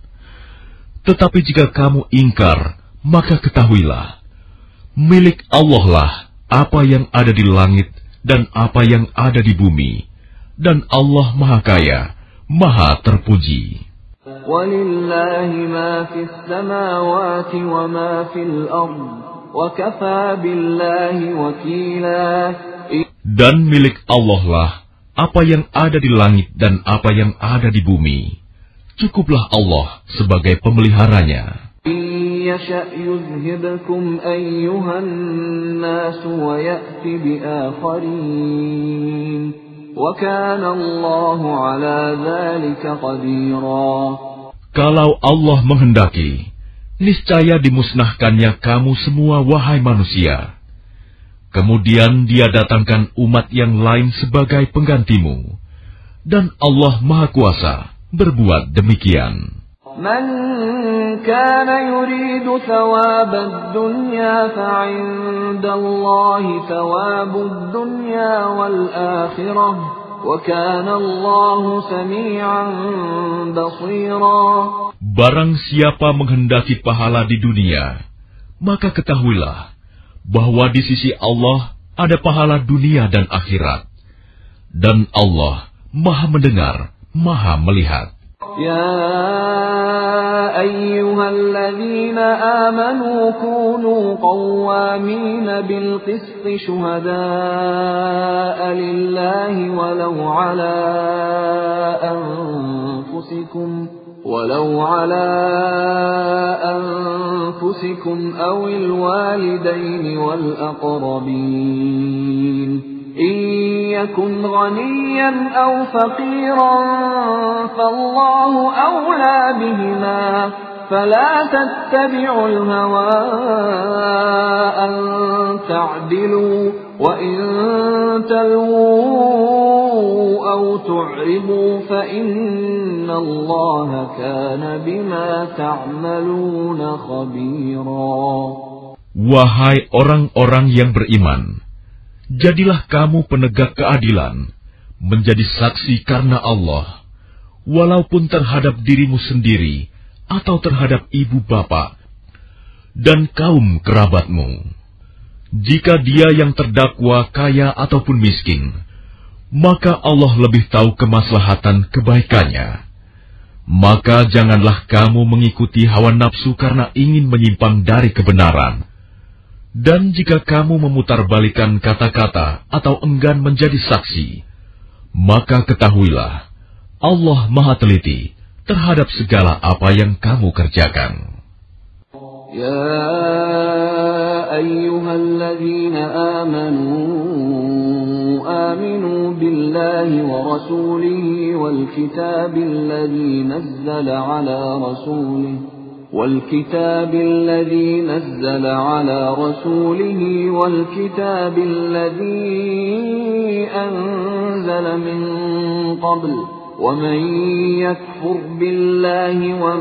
Tetapi jika kamu ingkar, maka ketahuilah, milik Allah lah apa yang ada di langit dan apa yang ada di bumi, dan Allah Maha Kaya, Maha Terpuji. وَلِلَّهِ مَا فِي السَّمَاوَاتِ وَمَا فِي الْأَرْضِ وَكَفَى بِاللَّهِ وَكِيلًا. Dan milik Allah lah apa yang ada di langit dan apa yang ada di bumi. Cukuplah Allah sebagai pemeliharanya. يَشَأْ يُذْهِبْكُمْ أَيُّهَا النَّاسُ وَيَأْتِ بِآخَرِينَ وَكَانَ اللَّهُ عَلَى ذَلِكَ قَدِيرًا. Kalau Allah menghendaki, niscaya dimusnahkannya kamu semua wahai manusia. Kemudian Dia datangkan umat yang lain sebagai penggantimu. Dan Allah Maha Kuasa berbuat demikian. من كان يريد ثواب الدنيا فعند الله ثواب الدنيا والآخرة وكان الله سميعا بصيرا. Barang siapa menghendaki pahala di dunia, maka ketahuilah bahwa di sisi Allah ada pahala dunia dan akhirat. Dan Allah Maha mendengar, Maha melihat. يا أيها الذين آمنوا كونوا قوامين بالقسط شهداء لله ولو على أنفسكم أو الوالدين والأقربين إن يكن غنيا أو فقيرا فالله أولى بهما فلا تتبعوا الهوى أن تعدلوا وإن تلووا أو تعرضوا فإن الله كان بما تعملون خبيرا. Wahai orang-orang yang beriman, jadilah kamu penegak keadilan, menjadi saksi karena Allah, walaupun terhadap dirimu sendiri atau terhadap ibu bapa dan kaum kerabatmu. Jika dia yang terdakwa kaya ataupun miskin, maka Allah lebih tahu kemaslahatan kebaikannya. Maka janganlah kamu mengikuti hawa nafsu karena ingin menyimpang dari kebenaran. Dan jika kamu memutarbalikan kata-kata atau enggan menjadi saksi, maka ketahuilah, Allah Maha Teliti terhadap segala apa yang kamu kerjakan. Ya ayyuhalladzina aminu billahi wa rasulihi wal kitabil ladzi nazzala ala rasulihi والكتاب الذي نزل على رسوله والكتاب الذي أنزل من قبل ومن يكفر بالله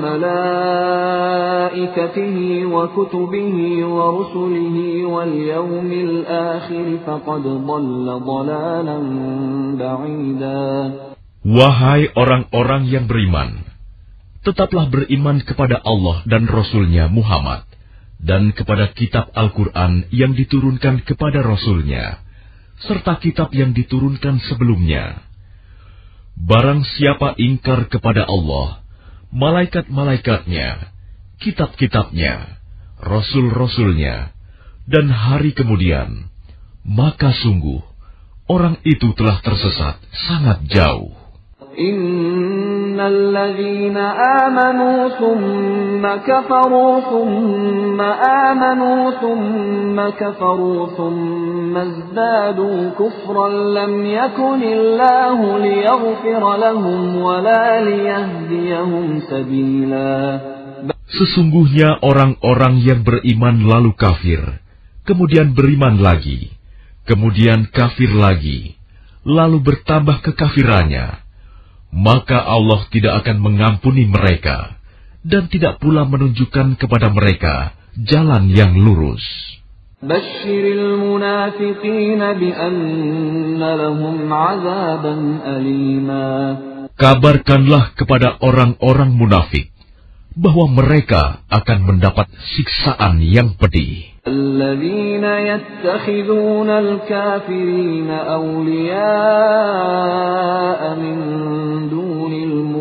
وملائكته وكتبه ورسله واليوم الآخر فقد ضل ضلالا بعيدا. Wahai orang-orang yang beriman, tetaplah beriman kepada Allah dan Rasul-Nya Muhammad, dan kepada kitab Al-Quran yang diturunkan kepada Rasul-Nya, serta kitab yang diturunkan sebelumnya. Barang siapa ingkar kepada Allah, malaikat-malaikatnya, kitab-kitabnya, Rasul-Rasul-Nya, dan hari kemudian, maka sungguh, orang itu telah tersesat sangat jauh. Innal ladzina amanu thumma kafaru thumma amanu thumma kafaru thumma izdadu kufran lam yakunillahu liyaghfira lahum wa la liyahdiyahum sabila. Sesungguhnya orang-orang yang beriman lalu kafir, kemudian beriman lagi, kemudian kafir lagi, lalu bertambah kekafirannya, maka Allah tidak akan mengampuni mereka dan tidak pula menunjukkan kepada mereka jalan yang lurus. Basyiril munafiqina bi anna lahum 'adzaban alima. Kabarkanlah kepada orang-orang munafik bahwa mereka akan mendapat siksaan yang pedih. الذين يتخذون الكافرين أولياء من دون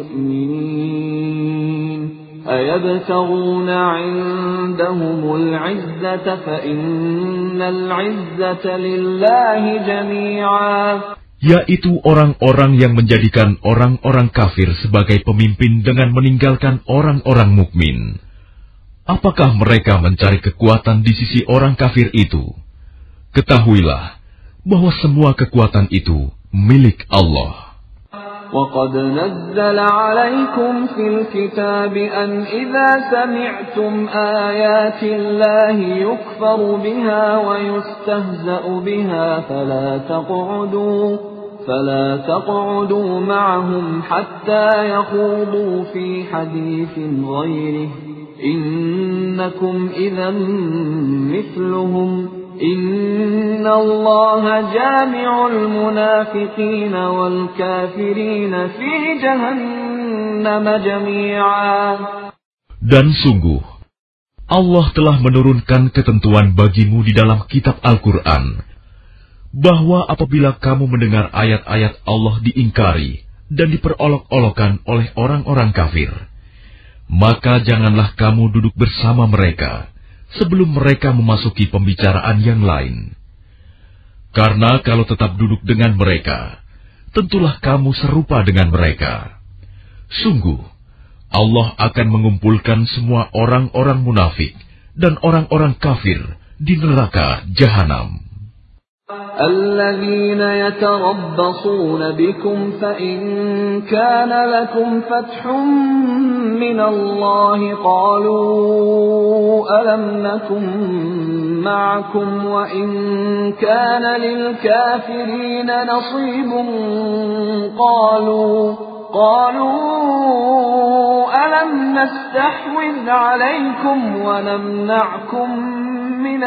المؤمنين أيبتغون عندهم العزة فإن العزة لله جميعا. Yaitu orang-orang yang menjadikan orang-orang kafir sebagai pemimpin dengan meninggalkan orang-orang mukmin. Apakah mereka mencari kekuatan di sisi orang kafir itu? Ketahuilah bahwa semua kekuatan itu milik Allah. وَقَدْ نَزَّلَ عَلَيْكُمْ فِي الْكِتَابِ أَنْ إِذَا سَمِعْتُمْ آيَاتِ اللَّهِ يُكْفَرُ بِهَا وَيُسْتَهْزَأُ بِهَا فلا تقعدوا معهم حتى يخوضوا في حديث غيره إنكم إذا مثلهم إن الله جامع المنافقين والكافرين في جهنم جميعا. Dan sungguh, Allah telah menurunkan ketentuan bagimu di dalam kitab Al-Quran, bahwa apabila kamu mendengar ayat-ayat Allah diingkari dan diperolok-olokkan oleh orang-orang kafir, maka janganlah kamu duduk bersama mereka sebelum mereka memasuki pembicaraan yang lain. Karena kalau tetap duduk dengan mereka, tentulah kamu serupa dengan mereka. Sungguh, Allah akan mengumpulkan semua orang-orang munafik dan orang-orang kafir di neraka Jahanam. الذين يتربصون بكم فإن كان لكم فتح من الله قالوا ألم نكن معكم وإن كان للكافرين نصيب قالوا ألم نستحوذ عليكم ونمنعكم من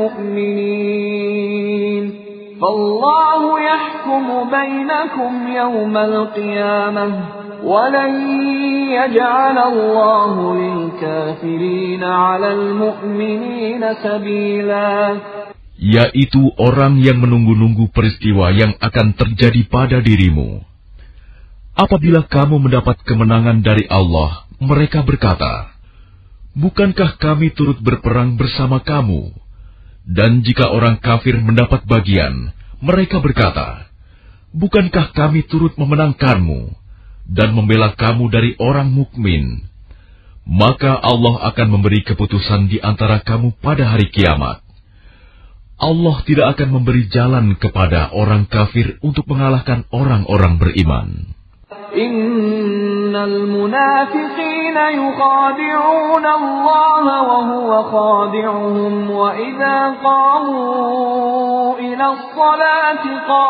المؤمنين فالله يحكم بينكم يوم القيامة ولن يجعل الله للكافرين على المؤمنين سبيلا. Yaitu orang yang menunggu-nunggu peristiwa yang akan terjadi pada dirimu. Apabila kamu mendapat kemenangan dari Allah, mereka berkata, bukankah kami turut berperang bersama kamu? Dan jika orang kafir mendapat bagian, mereka berkata, bukankah kami turut memenangkanmu dan membela kamu dari orang mukmin? Maka Allah akan memberi keputusan di antara kamu pada hari kiamat. Allah tidak akan memberi jalan kepada orang kafir untuk mengalahkan orang-orang beriman. Innal munafiqina yukhadi'una Allah wa huwa khadi'uhum wa idza qamu ila as-salati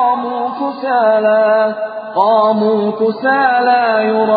qamu kusala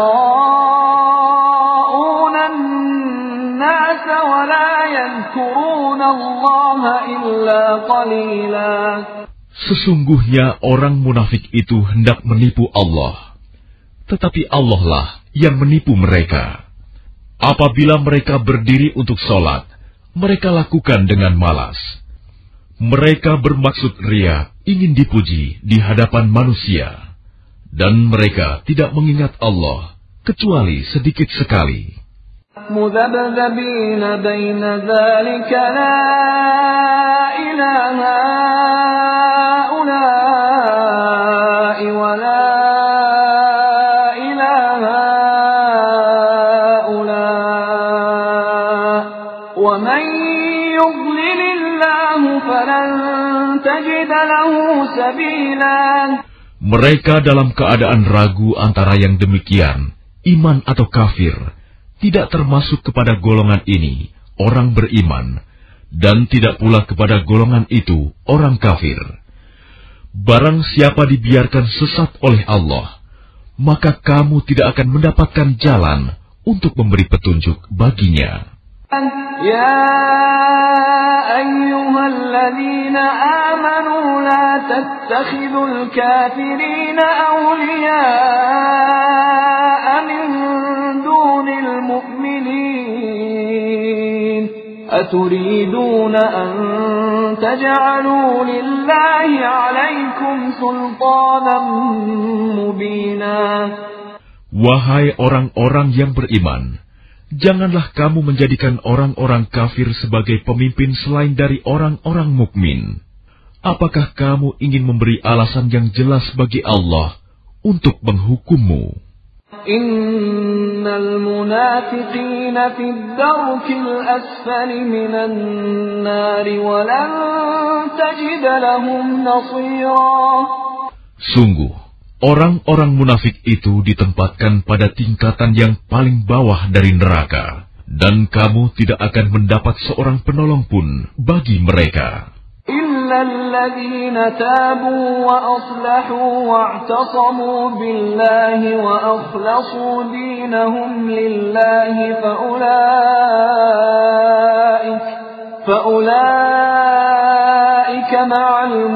yura'una an-nasa wa la yadhkuruna Allah illa qalila. Sesungguhnya orang munafik itu hendak menipu Allah, tetapi Allah lah yang menipu mereka. Apabila mereka berdiri untuk sholat, mereka lakukan dengan malas. Mereka bermaksud ria, ingin dipuji di hadapan manusia. Dan mereka tidak mengingat Allah, kecuali sedikit sekali. Mudhabdhabina baina dzalika la ilaha ula'i wa la Mereka dalam keadaan ragu antara yang demikian, iman atau kafir, tidak termasuk kepada golongan ini, orang beriman, dan tidak pula kepada golongan itu, orang kafir. Barang siapa dibiarkan sesat oleh Allah, maka kamu tidak akan mendapatkan jalan untuk memberi petunjuk baginya. Ya ayyuhalladzina amanu la tattakhidul kafirina awliya'a min dunil mu'minin aturiduna an taj'alu lillahi 'alaykum sultanan mubina. Wahai orang-orang yang beriman, janganlah kamu menjadikan orang-orang kafir sebagai pemimpin selain dari orang-orang mukmin. Apakah kamu ingin memberi alasan yang jelas bagi Allah untuk menghukummu? Innal munafiqina fid darkil asfali minan nari wa lan tajid lahum nasira. Sungguh, orang-orang munafik itu ditempatkan pada tingkatan yang paling bawah dari neraka, dan kamu tidak akan mendapat seorang penolong pun bagi mereka. إلا الذين تابوا وأصلحوا واعتصموا بالله وأخلصوا دينهم لله فأولئك مع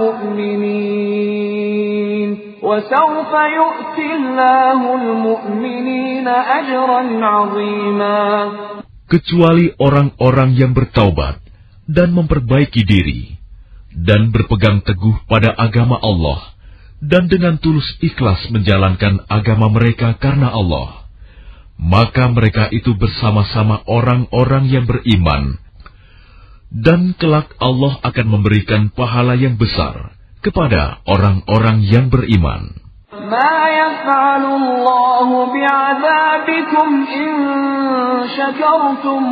المؤمنين وسوف يؤتي الله المؤمنين أجرا عظيما. Kecuali orang-orang yang bertaubat dan memperbaiki diri, dan berpegang teguh pada agama Allah, dan dengan tulus ikhlas menjalankan agama mereka karena Allah, maka mereka itu bersama-sama orang-orang yang beriman, dan kelak Allah akan memberikan pahala yang besar kepada orang-orang yang beriman. ما يفعل الله بعذابكم إن شكرتم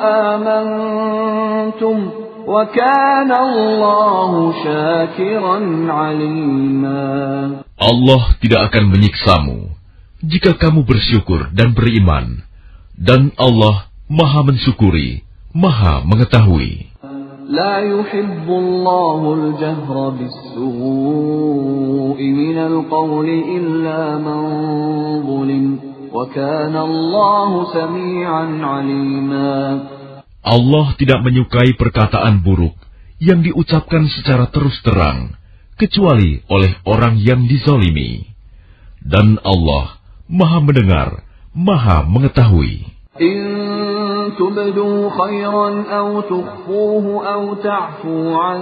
وآمنتم وكان الله شاكرا عليما. Allah tidak akan menyiksamu jika kamu bersyukur dan beriman, dan Allah Maha mensyukuri, Maha mengetahui. لا يحب الله الجهر بالسوء من القول إلا من ظلم وكان الله سميعا عليما. Allah tidak menyukai perkataan buruk yang diucapkan secara terus terang, kecuali oleh orang yang dizalimi. Dan Allah Maha mendengar, Maha mengetahui. تبدوا خيرا أو تخفوه أو تعفوا عن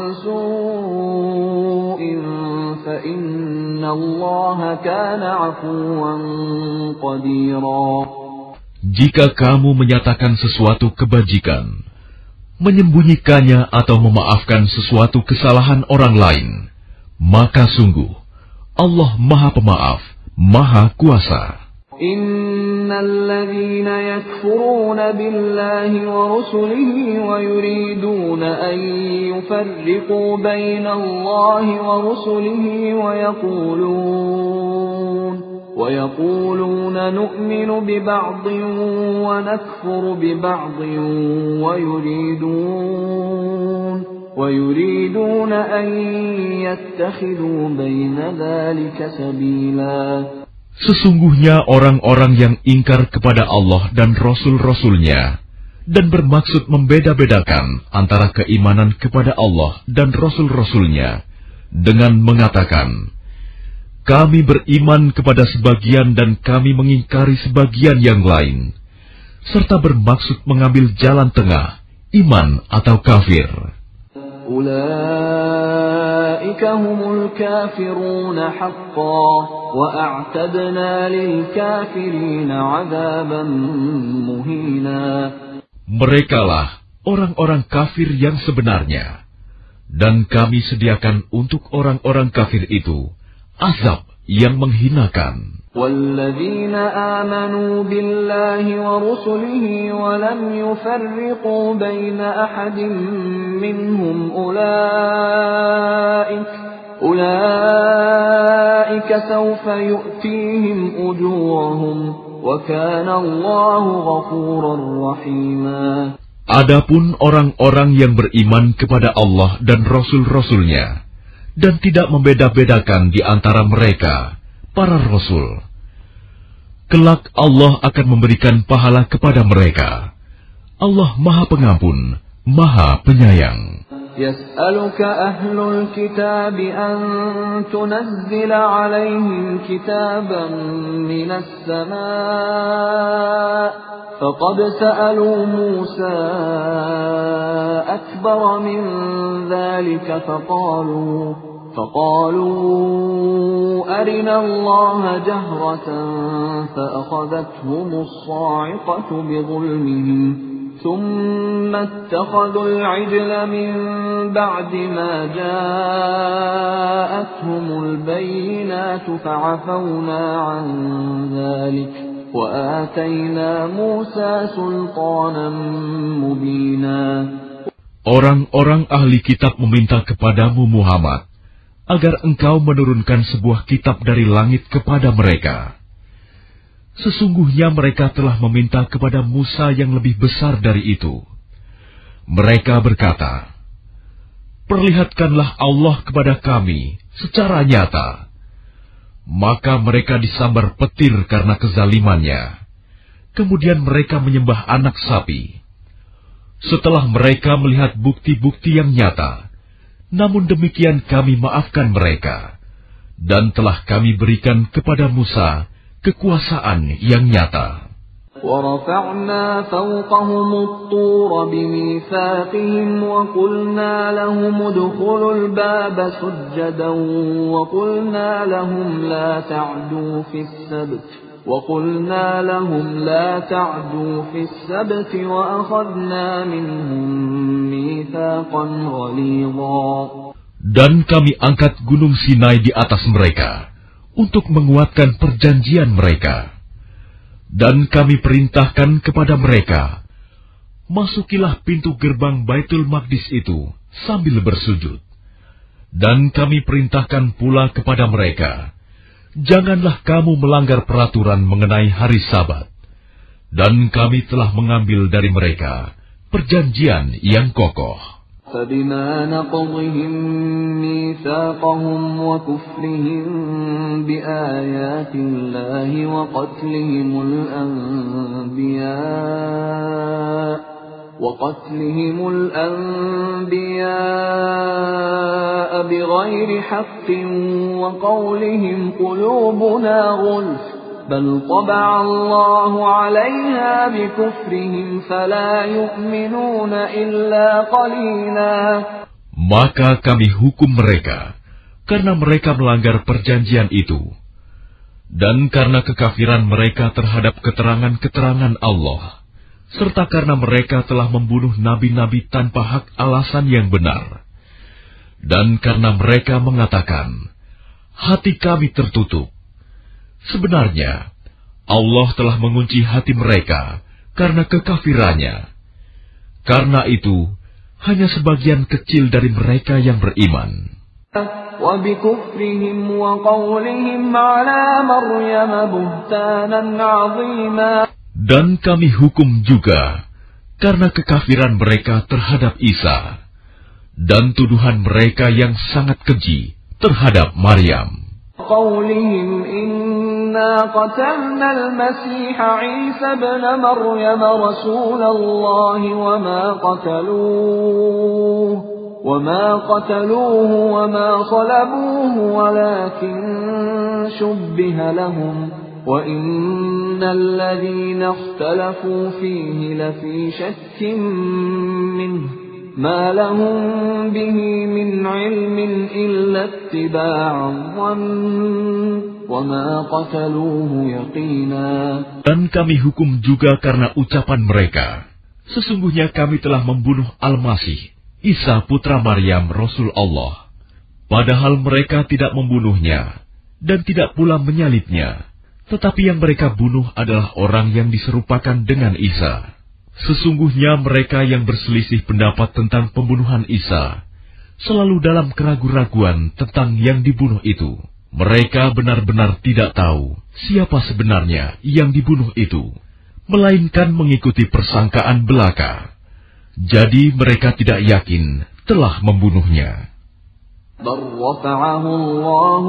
سوء فإن الله كان عفوا قديرا. Jika kamu menyatakan sesuatu kebajikan, menyembunyikannya atau memaafkan sesuatu kesalahan orang lain, maka sungguh Allah Maha Pemaaf, Maha Kuasa. إن الذين يكفرون بالله ورسله ويريدون أن يفرقوا بين الله ورسله ويقولون نؤمن ببعض ونكفر ببعض ويريدون أن يتخذوا بين ذلك سبيلا. Sesungguhnya orang-orang yang ingkar kepada Allah dan Rasul-Rasulnya dan bermaksud membeda-bedakan antara keimanan kepada Allah dan Rasul-Rasulnya dengan mengatakan, kami beriman kepada sebagian dan kami mengingkari sebagian yang lain, serta bermaksud mengambil jalan tengah, iman atau kafir. أولئك هم الكافرون حقا وأعتدنا للكافرين عذابا مهينا. Merekalah orang-orang kafir yang sebenarnya, dan kami sediakan untuk orang-orang kafir itu azab yang menghinakan. والذين آمنوا بالله ورسله ولم يفرقوا بين أحد منهم أولئك سوف يؤتيهم أجورهم وكان الله غفورا رحيما. Adapun orang-orang yang beriman kepada Allah dan Rasul-Rasulnya dan tidak membeda-bedakan di antara mereka, para Rasul, kelak Allah akan memberikan pahala kepada mereka. Allah Maha Pengampun, Maha Penyayang. يسألك أهل الكتاب أن تنزل عليهم كتابا من السماء فقد سألوا موسى أكبر من ذلك فقالوا أرنا الله جهرة فأخذتهم الصاعقة بظلمهم ثم اتخذوا العجل من بعد ما جاءتهم البينات فعفونا عن ذلك وآتينا موسى سلطانا مبينا. Orang-orang ahli kitab meminta kepadamu Muhammad agar engkau menurunkan sebuah kitab dari langit kepada mereka. Sesungguhnya mereka telah meminta kepada Musa yang lebih besar dari itu. Mereka berkata, perlihatkanlah Allah kepada kami secara nyata. Maka mereka disambar petir karena kezalimannya. Kemudian mereka menyembah anak sapi. Setelah mereka melihat bukti-bukti yang nyata, namun demikian kami maafkan mereka, dan telah kami berikan kepada Musa kekuasaan yang nyata. وَرَفَعْنَا فَوْقَهُمُ الطُّورَ بِمِيثَاقِهِمْ وَقُلْنَا لَهُمُ ادْخُلُوا الْبَابَ سُجَّدًا وَقُلْنَا لَهُمْ لَا تَعْدُوا فِي السَّبْتِ وَأَخَذْنَا مِنْهُمْ مِيثَاقًا غَلِيظًا. Dan kami angkat gunung Sinai di atas mereka untuk menguatkan perjanjian mereka. Dan kami perintahkan kepada mereka, masukilah pintu gerbang Baitul Maqdis itu sambil bersujud. Dan kami perintahkan pula kepada mereka, janganlah kamu melanggar peraturan mengenai hari Sabat. Dan kami telah mengambil dari mereka perjanjian yang kokoh. فَبِمَا نَقْضِهِمْ مِيثَاقَهُمْ وَكُفْرِهِمْ بِآيَاتِ اللَّهِ وَقَتْلِهِمُ الْأَنْبِيَاءَ بِغَيْرِ حَقٍّ وَقَوْلِهِمْ قُلُوبُنَا غُلْفٌ بَلْ طَبَعَ اللَّهُ عَلَيْهَا بِكُفْرِهِمْ فَلَا يُؤْمِنُونَ إِلَّا قَلِيلًا. Maka kami hukum mereka karena mereka melanggar perjanjian itu, dan karena kekafiran mereka terhadap keterangan-keterangan Allah, serta karena mereka telah membunuh nabi-nabi tanpa hak alasan yang benar, dan karena mereka mengatakan, hati kami tertutup. Sebenarnya, Allah telah mengunci hati mereka karena kekafirannya. Karena itu, hanya sebagian kecil dari mereka yang beriman. وَبِكُفْرِهِمْ وَقَوْلِهِمْ عَلَى مَرْيَمَ بُهْتَانًا عَظِيمًا. Dan kami hukum juga karena kekafiran mereka terhadap Isa dan tuduhan mereka yang sangat keji terhadap Maryam. قَوْلِهِمْ إِنَّا قَتَلْنَا الْمَسِيحَ عِيسَى ابْنَ مَرْيَمَ رَسُولَ اللَّهِ وَمَا قَتَلُوهُ وَمَا صَلَبُوهُ وَلَكِنْ شُبِّهَ لَهُمْ وَإِنَّ الَّذِينَ اخْتَلَفُوا فِيهِ لَفِي شَكٍّ مِّنْهُ مَا لَهُم بِهِ مِنْ عِلْمٍ إِلَّا اتِّبَاعَ الظَّنِّ وَمَا قَتَلُوهُ يَقِينًا. Dan kami hukum juga karena ucapan mereka, sesungguhnya kami telah membunuh Al-Masih, Isa putra Maryam Rasul Allah. Padahal mereka tidak membunuhnya dan tidak pula menyalibnya, tetapi yang mereka bunuh adalah orang yang diserupakan dengan Isa. Sesungguhnya mereka yang berselisih pendapat tentang pembunuhan Isa selalu dalam keraguan-raguan tentang yang dibunuh itu. Mereka benar-benar tidak tahu siapa sebenarnya yang dibunuh itu, melainkan mengikuti persangkaan belaka. Jadi mereka tidak yakin telah membunuhnya. بَلْ رَفَعَهُ اللَّهُ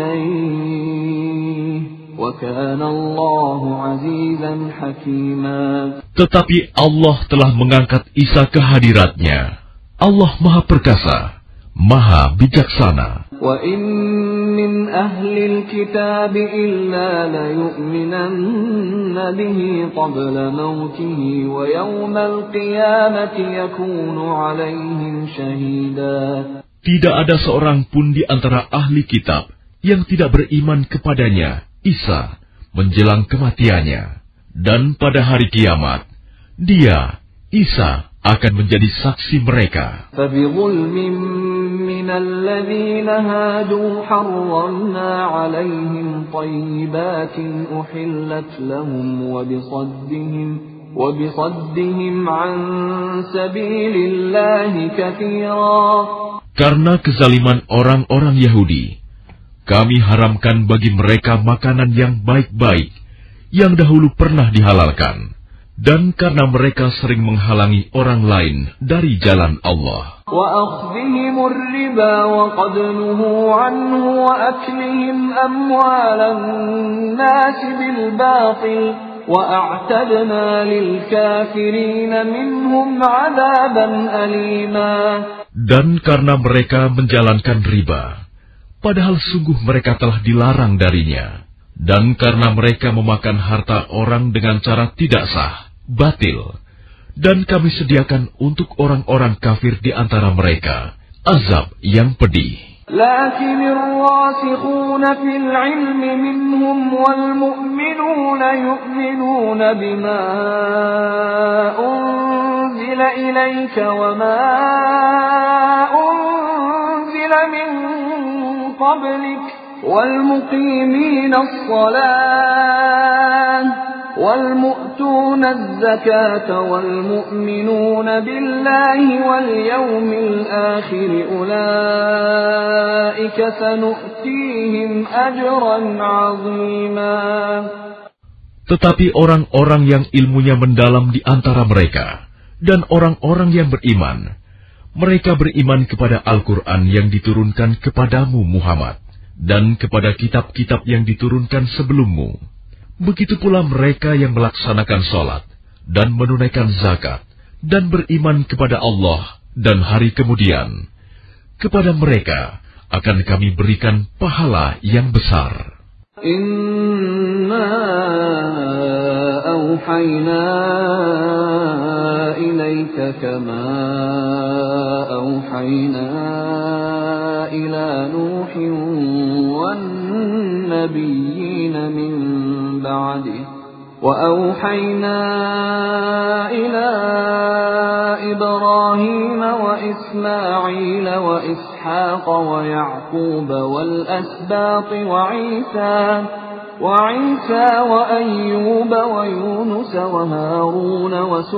إِلَيْهِ وَكَانَ اللَّهُ عَزِيزًا حَكِيمًا. Tetapi Allah telah mengangkat Isa ke hadiratnya. Allah Maha Perkasa, Maha Bijaksana. وَإِن مِّنْ أَهْلِ الْكِتَابِ إِلَّا لَيُؤْمِنَنَّ بِهِ قَبْلَ مَوْتِهِ وَيَوْمَ الْقِيَامَةِ يَكُونُ عَلَيْهِمْ شَهِيدًا. Tidak ada seorang pun di antara ahli kitab yang tidak beriman kepadanya, Isa, menjelang kematiannya. Dan pada hari kiamat, dia, Isa, akan menjadi saksi mereka. فَبِظُلْمٍ مِّنَ الَّذِينَ هَادُوا حَرَّمْنَا عَلَيْهِمْ طَيِّبَاتٍ أُحِلَّتْ لَهُمْ وَبِصَدِّهِمْ عَن سَبِيلِ اللَّهِ كَثِيرًا. Karena kezaliman orang-orang Yahudi, kami haramkan bagi mereka makanan yang baik-baik yang dahulu pernah dihalalkan, Dan karena mereka sering menghalangi orang lain dari jalan Allah. وَأَخْذِهِمُ الرِّبَا وَقَدْ نُهُوا عَنْهُ وَأَكْلِهِمْ أَمْوَالَ النَّاسِ بِالْبَاطِلِ وَأَعْتَدْنَا لِلْكَافِرِينَ مِنْهُمْ عَذَابًا أَلِيمًا. Dan karena mereka menjalankan riba, padahal sungguh mereka telah dilarang darinya. Dan karena mereka memakan harta orang dengan cara tidak sah, batil, dan kami sediakan untuk orang-orang kafir di antara mereka azab yang pedih. لكن الراسخون في العلم منهم والمؤمنون يؤمنون بما أنزل إليك وما أنزل من قبلك والمقيمين الصلاة والمؤتون الزكاة والمؤمنون بالله واليوم الآخر أولئك سنؤتيهم أجرا عظيما. Tetapi orang-orang yang ilmunya mendalam di antara mereka dan orang-orang yang beriman, mereka beriman kepada Al-Quran yang diturunkan kepadamu Muhammad dan kepada kitab-kitab yang diturunkan sebelummu. Begitu pula mereka yang melaksanakan sholat dan menunaikan zakat dan beriman kepada Allah dan hari kemudian. Kepada mereka akan kami berikan pahala yang besar. Inna awhayna ilaika kama awhayna ila Nuhin wan nabiyyin min ba'dih wa awhayna ila Ibrahim wa Ismail wa Ishaq wa Ya'qub wal asbaq وعيسى وأيوب ويونس وهارون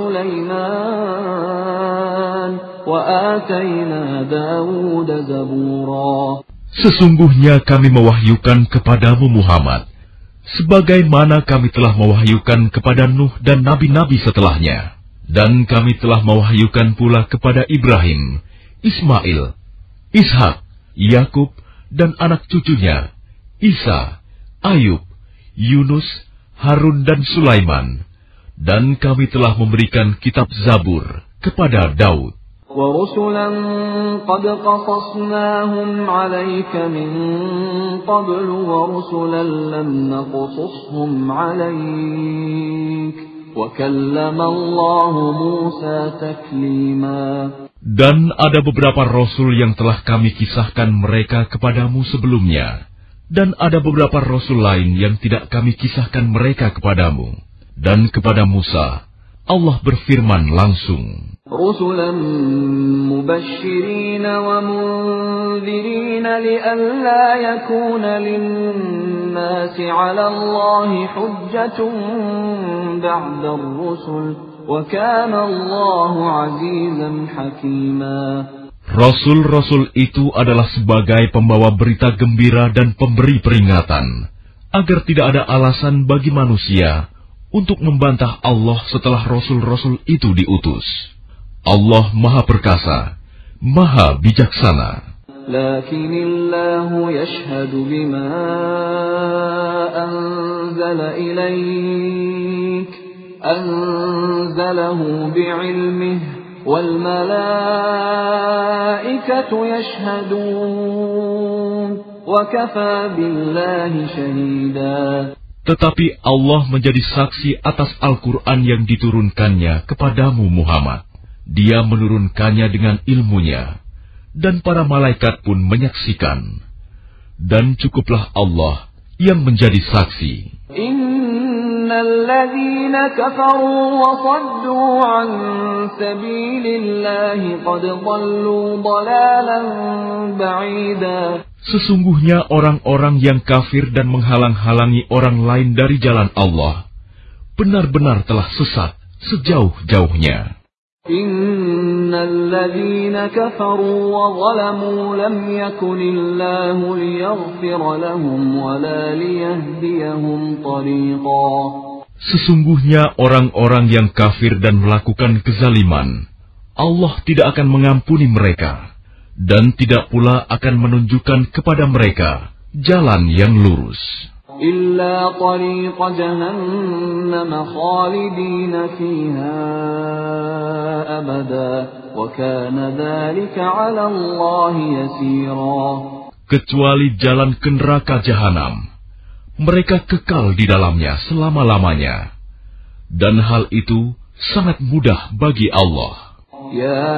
وسليمان وآتينا داود زبورا. Sesungguhnya kami mewahyukan kepadamu Muhammad, sebagaimana kami telah mewahyukan kepada Nuh dan nabi-nabi setelahnya. Dan kami telah mewahyukan pula kepada Ibrahim, Ismail, Ishak, Yakub dan anak cucunya, Isa, Ayub, Yunus, Harun dan Sulaiman, dan kami telah memberikan kitab Zabur kepada Daud. وَرُسُلًا قَدْ قَصَصْنَاهُمْ عَلَيْكَ مِنْ قَبْلُ وَرُسُلًا لَمْ نَقْصُصْهُمْ عَلَيْكَ وَكَلَّمَ اللَّهُ مُوسَى تَكْلِيمًا. Dan ada beberapa rasul yang telah kami kisahkan mereka kepadamu sebelumnya. Dan ada beberapa rasul lain yang tidak kami kisahkan mereka kepadamu. Dan kepada Musa, Allah berfirman langsung. رُسُلًا مُبَشِّرِينَ وَمُنذِرِينَ لِئَلَّا يَكُونَ لِلنَّاسِ عَلَى اللَّهِ حُجَّةٌ بَعْدَ الرُّسُلِ وَكَانَ اللَّهُ عَزِيزًا حَكِيمًا. Rasul-rasul itu adalah sebagai pembawa berita gembira dan pemberi peringatan, agar tidak ada alasan bagi manusia untuk membantah Allah setelah rasul-rasul itu diutus. Allah Maha Perkasa, Maha Bijaksana. Lakinillahu yashhadu bima anzala ilaik, anzalahu bi'ilmihi. وَالْمَلَائِكَةُ يَشْهَدُونَ وَكَفَى بِاللَّهِ شَهِيدًا. Tetapi Allah menjadi saksi atas Al-Quran yang diturunkannya kepadamu Muhammad. Dia menurunkannya dengan ilmunya, dan para malaikat pun menyaksikan. Dan cukuplah Allah yang menjadi saksi. الذين كفروا وصدوا عن سبيل الله قد ضلوا ضلالا بعيدا. Sesungguhnya orang-orang yang kafir dan menghalang-halangi orang lain dari jalan Allah benar-benar telah sesat sejauh-jauhnya. Innalladzina kafaru wa zalamu lam yakunillahu liyaghfira lahum wa la liyahdiyahum tariqa. Sesungguhnya orang-orang yang kafir dan melakukan kezaliman, Allah tidak akan mengampuni mereka, dan tidak pula akan menunjukkan kepada mereka jalan yang lurus. إلا طريق جهنم خالدين فيها أبدا وكان ذلك على الله يسيرا. Kecuali jalan ke neraka jahanam, mereka kekal di dalamnya selama-lamanya, dan hal itu sangat mudah bagi Allah. يا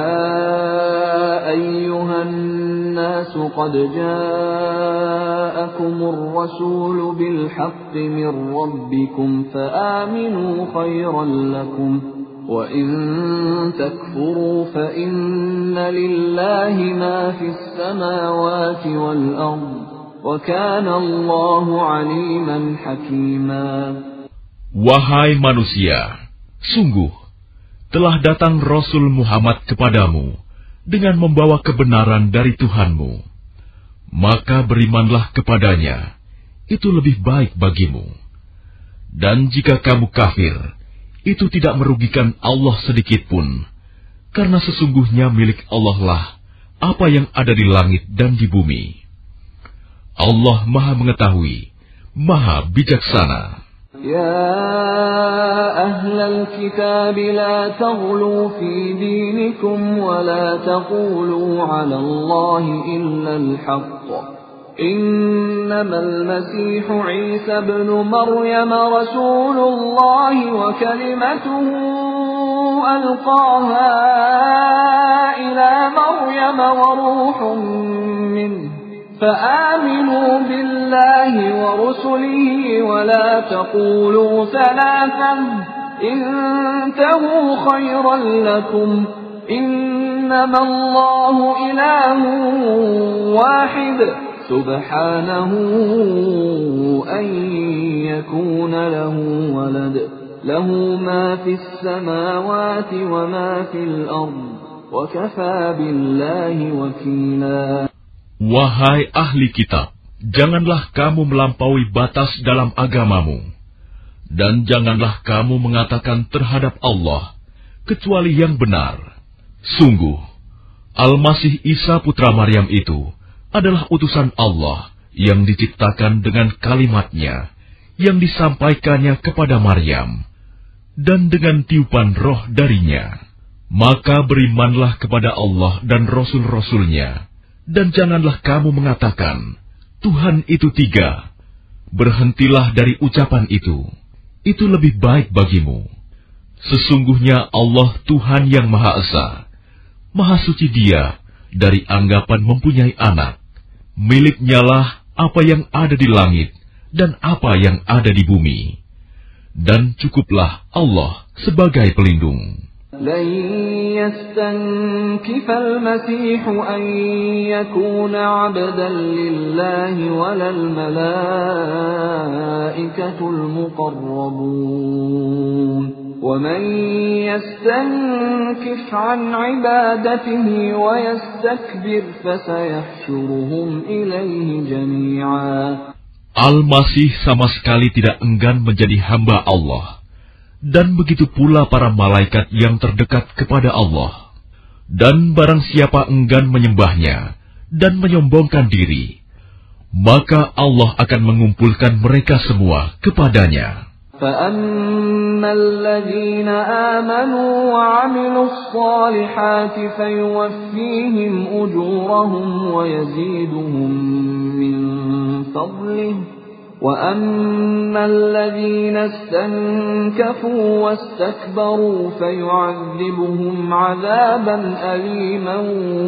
أيها الناس قد جاءكم الرسول بالحق من ربكم فآمنوا خيرا لكم وإن تكفروا فإن لله ما في السماوات والأرض وكان الله عليما حكيما. Wahai manusia, sungguh telah datang Rasul Muhammad kepadamu dengan membawa kebenaran dari Tuhanmu. Maka berimanlah kepadanya, itu lebih baik bagimu. Dan jika kamu kafir, itu tidak merugikan Allah sedikit pun, karena sesungguhnya milik Allah lah apa yang ada di langit dan di bumi. Allah Maha Mengetahui, Maha Bijaksana. يا أهل الكتاب لا تغلوا في دينكم ولا تقولوا على الله إلا الحق إنما المسيح عيسى ابن مريم رسول الله وكلمته ألقاها إلى مريم وروح منه فآمنوا بالله ورسله ولا تقولوا ثلاثا انتهوا خيرا لكم إنما الله إله واحد سبحانه أن يكون له ولد له ما في السماوات وما في الأرض وكفى بالله وكيلا. Wahai ahli kitab, janganlah kamu melampaui batas dalam agamamu, dan janganlah kamu mengatakan terhadap Allah kecuali yang benar. Sungguh, Al-Masih Isa putra Maryam itu adalah utusan Allah yang diciptakan dengan kalimat-Nya yang disampaikannya kepada Maryam, dan dengan tiupan roh darinya. Maka berimanlah kepada Allah dan Rasul-Rasul-Nya, dan janganlah kamu mengatakan, Tuhan itu tiga. Berhentilah dari ucapan itu. Itu lebih baik bagimu. Sesungguhnya Allah Tuhan yang Maha Esa. Maha suci Dia dari anggapan mempunyai anak. Miliknya lah apa yang ada di langit dan apa yang ada di bumi. Dan cukuplah Allah sebagai pelindung. لن يستنكف المسيح أن يكون عبدا لله ولا الملائكة المقربون ومن يستنكف عن عبادته ويستكبر فسيحشرهم إليه جميعا. Al-Masih sama sekali tidak enggan menjadi hamba Allah. Dan begitu pula para malaikat yang terdekat kepada Allah. Dan barang siapa enggan menyembahnya dan menyombongkan diri, maka Allah akan mengumpulkan mereka semua kepadanya. فَأَمَّا الَّذِينَ آمَنُوا وَعَمِلُوا الصَّالِحَاتِ فَيُوَفِّيهِمْ أُجُورَهُمْ وَيَزِيدُهُمْ مِنْ فَضْلِهِ وَأَمَّا الَّذِينَ اسْتَنكَفُوا وَاسْتَكْبَرُوا فَيُعَذِّبُهُمْ عَذَابًا أَلِيمًا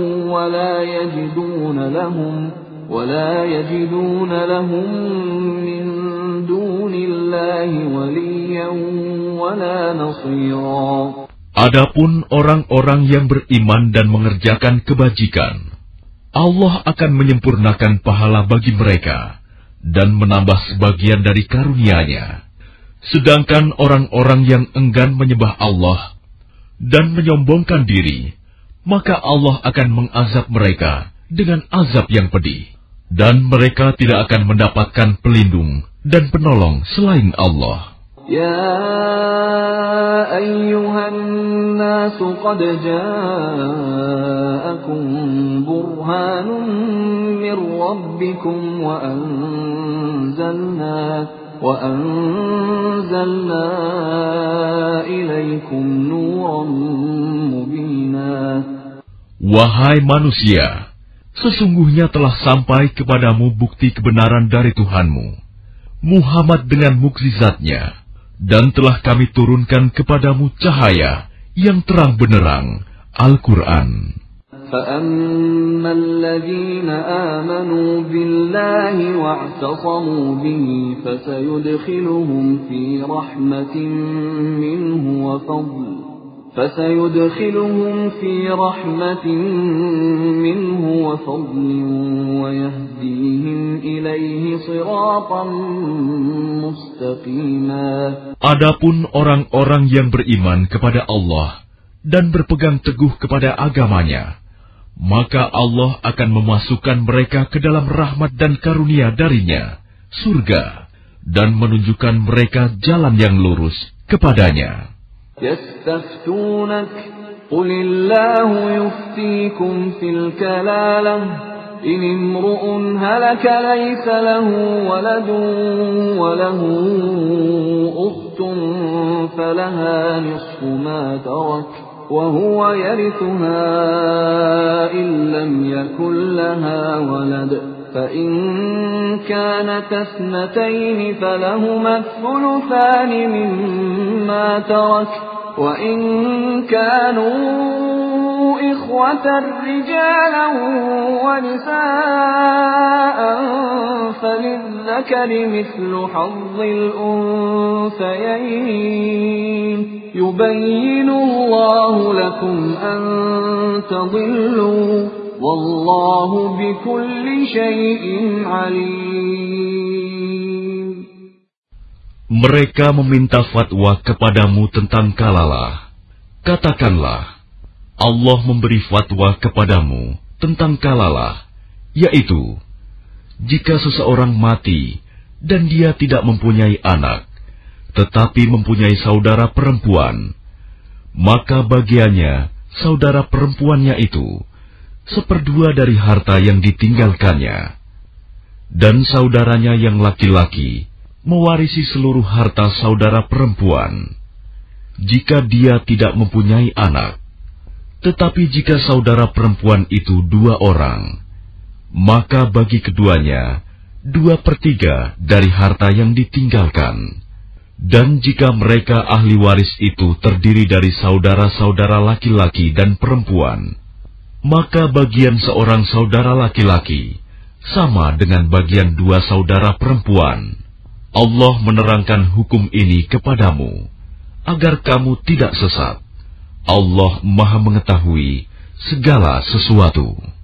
وَلَا يَجِدُونَ لَهُم مِّن دُونِ اللَّهِ وَلِيًّا وَلَا نَصِيرًا. Adapun orang-orang yang beriman dan mengerjakan kebajikan, Allah akan menyempurnakan pahala bagi mereka dan menambah sebagian dari karunia-Nya. Sedangkan orang-orang yang enggan menyembah Allah dan menyombongkan diri, maka Allah akan mengazab mereka dengan azab yang pedih, dan mereka tidak akan mendapatkan pelindung dan penolong selain Allah. يا أيها الناس قد جاءكم برهان من ربكم وأنزلنا إليكم نورا مبينا. Wahai manusia, sesungguhnya telah sampai kepadamu bukti kebenaran dari Tuhanmu, Muhammad dengan mukjizatnya, dan telah kami turunkan kepadamu cahaya yang terang benderang, Al-Quran. فَأَمَّا الَّذِينَ آمَنُوا بِاللَّهِ وَاعْتَصَمُوا بِهِ فَسَيُدْخِلُهُمْ في رحمة منه وفضل ويهديهم إليه صراطا مستقيما. Adapun orang-orang yang beriman kepada Allah dan berpegang teguh kepada agamanya, maka Allah akan memasukkan mereka ke dalam rahmat dan karunia darinya, surga, dan menunjukkan mereka jalan yang lurus kepadanya. يستفتونك قل الله يفتيكم في الكلالة إن امرؤ هلك ليس له ولد وله أخت فلها نصف ما ترك وهو يرثها إن لم يكن لها ولد فإن كانت اثنتين فلهما الثلثان مما ترك وإن كانوا إخوة رجالا ونساء فللذكر مثل حظ الأنثيين يبين الله لكم أن تضلوا والله بكل شيء عليم. Mereka meminta fatwa kepadamu tentang kalalah. Katakanlah, Allah memberi fatwa kepadamu tentang kalalah, yaitu, jika seseorang mati dan dia tidak mempunyai anak, tetapi mempunyai saudara perempuan, maka bagiannya saudara perempuannya itu 1/2 dari harta yang ditinggalkannya, dan saudaranya yang laki-laki mewarisi seluruh harta saudara perempuan, jika dia tidak mempunyai anak. Tetapi jika saudara perempuan itu 2 orang, maka bagi keduanya 2/3 dari harta yang ditinggalkan. Dan jika mereka ahli waris itu terdiri dari saudara-saudara laki-laki dan perempuan, maka bagian seorang saudara laki-laki sama dengan bagian 2 saudara perempuan. Allah menerangkan hukum ini kepadamu, agar kamu tidak sesat. Allah Maha mengetahui segala sesuatu.